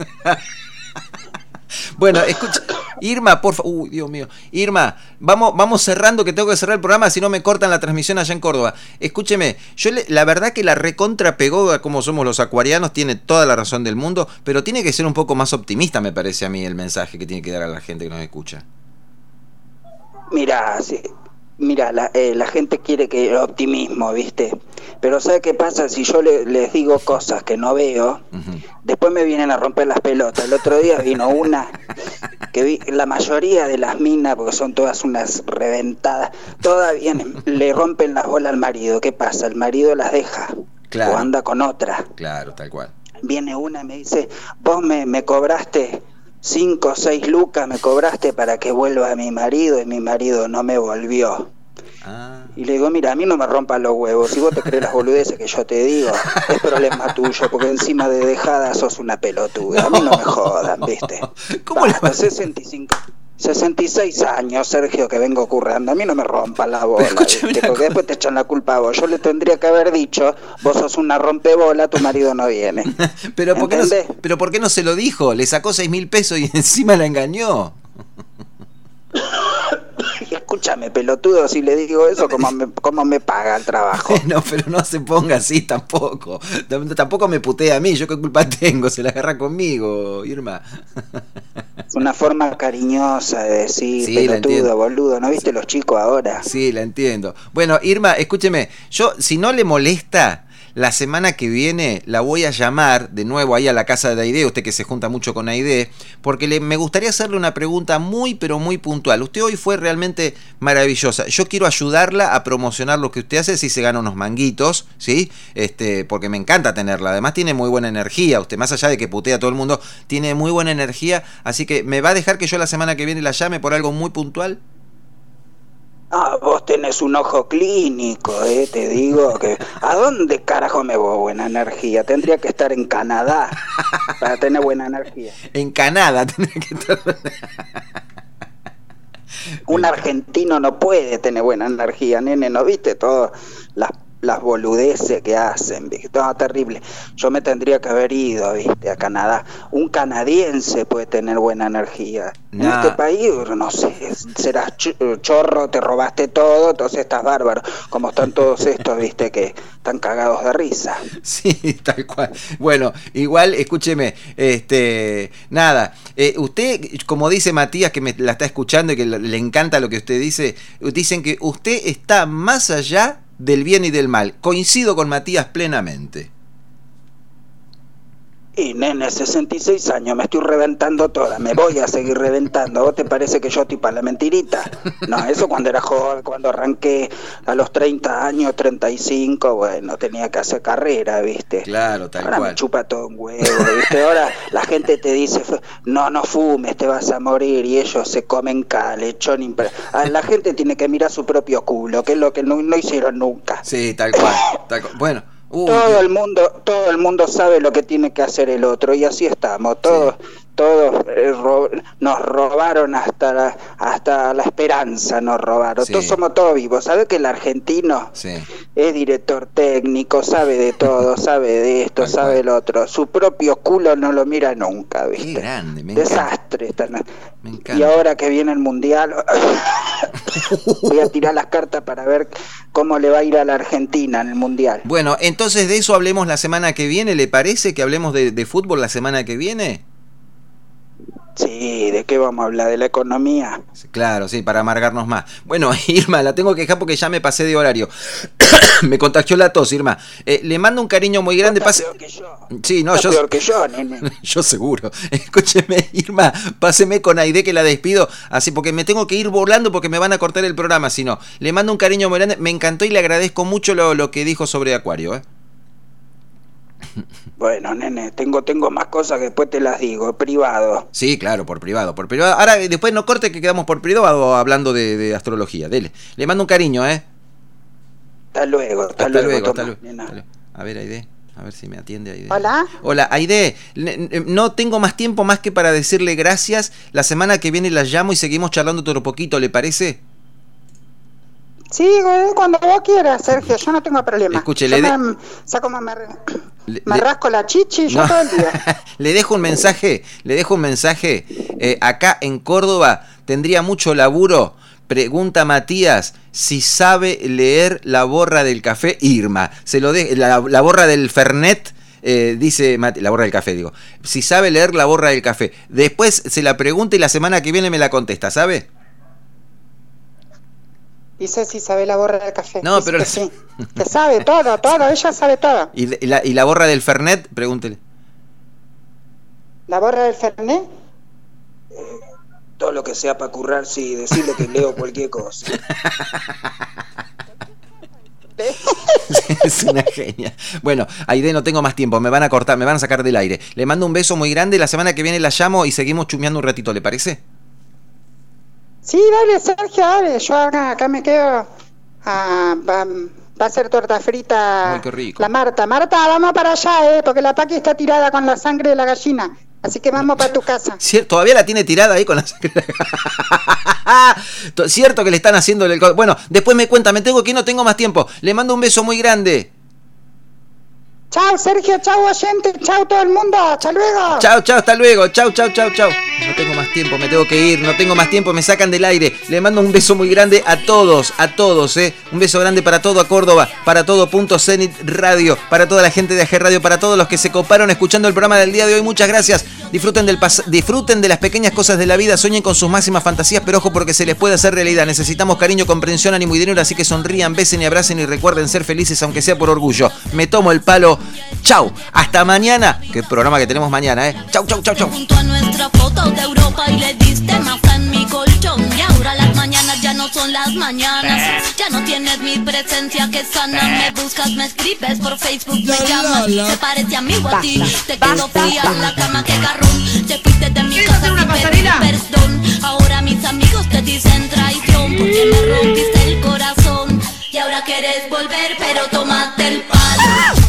Bueno, escucha, Irma, por favor, uy, Dios mío, Irma, vamos, vamos cerrando, que tengo que cerrar el programa, si no me cortan la transmisión allá en Córdoba. Escúcheme, yo le- la verdad que la recontra pegó a como somos los acuarianos, tiene toda la razón del mundo, pero tiene que ser un poco más optimista, me parece a mí, el mensaje que tiene que dar a la gente que nos escucha. Mira, sí, mira, la, eh, la gente quiere que optimismo, ¿viste? Pero ¿sabe qué pasa? Si yo le- les digo cosas que no veo, después me vienen a romper las pelotas. El otro día vino una que vi, la mayoría de las minas, porque son todas unas reventadas, todas vienen, le rompen las bolas al marido. ¿Qué pasa? El marido las deja Claro. o anda con otra. Claro, tal cual. Viene una y me dice, vos me, me cobraste cinco o seis lucas, me cobraste para que vuelva a mi marido y mi marido no me volvió. Y le digo, mira, a mí no me rompan los huevos, si vos te crees las boludeces que yo te digo, es problema tuyo, porque encima de dejada sos una pelotuda, a mí no me jodan, ¿viste? ¿Cómo le Basta, sesenta y cinco, sesenta y seis años, Sergio, que vengo currando, a mí no me rompan la bola, ¿viste? Porque después te echan la culpa a vos. Yo le tendría que haber dicho, vos sos una rompebola, tu marido no viene. Pero ¿por, qué no, ¿Entendés? pero ¿por qué no se lo dijo? Le sacó seis mil pesos y encima la engañó. Y escúchame, pelotudo, si le digo eso, ¿cómo me, cómo me paga el trabajo? No, pero no se ponga así tampoco. T- Tampoco me putea a mí, yo qué culpa tengo, se la agarra conmigo, Irma. Es una forma cariñosa de decir, Sí, la entiendo. pelotudo, boludo, ¿no viste los chicos ahora? Sí, la entiendo. Bueno, Irma, escúcheme, yo si no le molesta, la semana que viene la voy a llamar de nuevo ahí a la casa de Aide, usted que se junta mucho con Aide, porque le, me gustaría hacerle una pregunta muy pero muy puntual. Usted hoy fue realmente maravillosa. Yo quiero ayudarla a promocionar lo que usted hace si se gana unos manguitos, ¿sí? Este, porque me encanta tenerla. Además tiene muy buena energía. Usted, más allá de que putea a todo el mundo, tiene muy buena energía. Así que, ¿me va a dejar que yo la semana que viene la llame por algo muy puntual? Ah, vos tenés un ojo clínico, eh, te digo que... ¿A dónde carajo me voy buena energía? Tendría que estar en Canadá para tener buena energía. En Canadá tendría que estar... Un argentino no puede tener buena energía, nene, ¿no viste todas las, las boludeces que hacen, ¿viste? No, terrible. Yo me tendría que haber ido, ¿viste? A Canadá. Un canadiense puede tener buena energía. En Nah. este país, no sé, serás ch- chorro, te robaste todo, entonces estás bárbaro. Como están todos estos, ¿viste? Que están cagados de risa. Sí, tal cual. Bueno, igual, escúcheme, este, nada, eh, usted, como dice Matías, que me la está escuchando y que le, le encanta lo que usted dice, dicen que usted está más allá del bien y del mal. Coincido con Matías plenamente. Y nene, sesenta y seis años, me estoy reventando toda, me voy a seguir reventando. ¿A vos te parece que yo estoy para la mentirita? No, eso cuando era joven, cuando arranqué a los treinta años, treinta y cinco, bueno, tenía que hacer carrera, ¿viste? Claro, tal Ahora cual. me chupa todo un huevo, ¿viste? Ahora la gente te dice, no, no fumes, te vas a morir, y ellos se comen cada lechón. impre- Ah, La gente tiene que mirar su propio culo, que es lo que no, no hicieron nunca. Sí, tal cual. Tal cual. Bueno, uh, Todo el mundo, todo el mundo sabe lo que tiene que hacer el otro, y así estamos. Todos, todos eh, ro- nos robaron hasta la, hasta la esperanza, nos robaron. Sí. Todos somos todos vivos. ¿Sabe que el argentino sí. es director técnico, sabe de todo, sabe de esto, Tal sabe lo otro? Su propio culo no lo mira nunca, Qué ¿viste? grande, me encanta. Desastre. Están... Me Y encanta. ahora que viene el mundial, voy a tirar las cartas para ver cómo le va a ir a la Argentina en el mundial. Bueno, entonces de eso hablemos la semana que viene, ¿le parece que hablemos de, de fútbol la semana que viene? Sí, ¿de qué vamos a hablar? ¿De la economía? Claro, sí, para amargarnos más. Bueno, Irma, la tengo que dejar porque ya me pasé de horario. Me contagió la tos, Irma. Eh, le mando un cariño muy grande. Pase... Peor que yo. Sí, no, Está yo... peor que yo, nene. Yo seguro. Escúcheme, Irma, páseme con Aide que la despido, así porque me tengo que ir volando porque me van a cortar el programa, si no. Le mando un cariño muy grande, me encantó y le agradezco mucho lo, lo que dijo sobre Acuario, ¿eh? Bueno, nene, tengo tengo más cosas que después te las digo, privado. Sí, claro, por privado, por privado. Ahora, después no corte que quedamos por privado hablando de, de astrología. Dele. Le mando un cariño, ¿eh? Hasta luego, hasta, Hasta luego. luego, toma, hasta luego. nena. Hasta luego. A ver, Aide, a ver si me atiende Aide. Hola. Hola, Aide, no tengo más tiempo más que para decirle gracias. La semana que viene la llamo y seguimos charlando otro poquito, ¿le parece? Sí, güey, cuando vos quieras, Sergio, yo no tengo problema. Escuche, Yo le de- me- saco más me- Le, Me le- rasco la chichi yo No. todo el día. Le dejo un mensaje, le dejo un mensaje. Eh, acá en Córdoba tendría mucho laburo. Pregunta Matías si sabe leer la borra del café. Irma, se lo de, la, la borra del Fernet. Eh, dice Mati- la borra del café, digo. Si sabe leer la borra del café. Después se la pregunta y la semana que viene me la contesta, ¿sabe? Dice si sabe la borra del café. No, Dice pero- que sí. Que sabe todo, todo, ella sabe todo. Y, y la, y la borra del Fernet, pregúntele. ¿La borra del Fernet? Todo lo que sea para currar, sí, decirle que leo cualquier cosa. Es una genia. Bueno, Aide, no tengo más tiempo, me van a cortar, me van a sacar del aire. Le mando un beso muy grande, la semana que viene la llamo y seguimos chumeando un ratito, ¿le parece? Sí, dale, Sergio, dale. Yo acá, acá me quedo. Ah, va, va a hacer torta frita. Uy, qué rico. La Marta. Marta, vamos para allá, eh, porque la Paqui está tirada con la sangre de la gallina. Así que vamos para tu casa. Cier- Todavía la tiene tirada ahí con la sangre. To- Cierto que le están haciendo el... co- Bueno, después me cuenta, me tengo que ir, no tengo más tiempo. Le mando un beso muy grande. Chao, Sergio, chao, oyente, chao, todo el mundo. Hasta luego. Chao, chao, hasta luego. Chao, chao, chao, chao. No tengo más tiempo, me tengo que ir, no tengo más tiempo, me sacan del aire. Le mando un beso muy grande a todos, a todos, ¿eh? Un beso grande para todo a Córdoba, para todo Punto Zenit Radio, para toda la gente de A G Radio, para todos los que se coparon escuchando el programa del día de hoy. Muchas gracias. Disfruten del pas- disfruten de las pequeñas cosas de la vida, sueñen con sus máximas fantasías, pero ojo porque se les puede hacer realidad. Necesitamos cariño, comprensión, ánimo y dinero, así que sonrían, besen y abracen y recuerden ser felices aunque sea por orgullo. Me tomo el palo. Chau, hasta mañana. Qué programa que tenemos mañana, ¿eh? Chau, chau, chau, chau. Junto a nuestra foto de Europa y le diste más en mi colchón. Y ahora las mañanas ya no son las mañanas. Ya no tienes mi presencia que sana. Me buscas, me escribes por Facebook, me llamas. Se parece amigo a ti. Te quedo fría en la cama, que garrón. Te fuiste de mi casa sin pedir perdón. Ahora mis amigos te dicen traición porque me rompiste el corazón. Y ahora quieres volver, pero tómate el palo.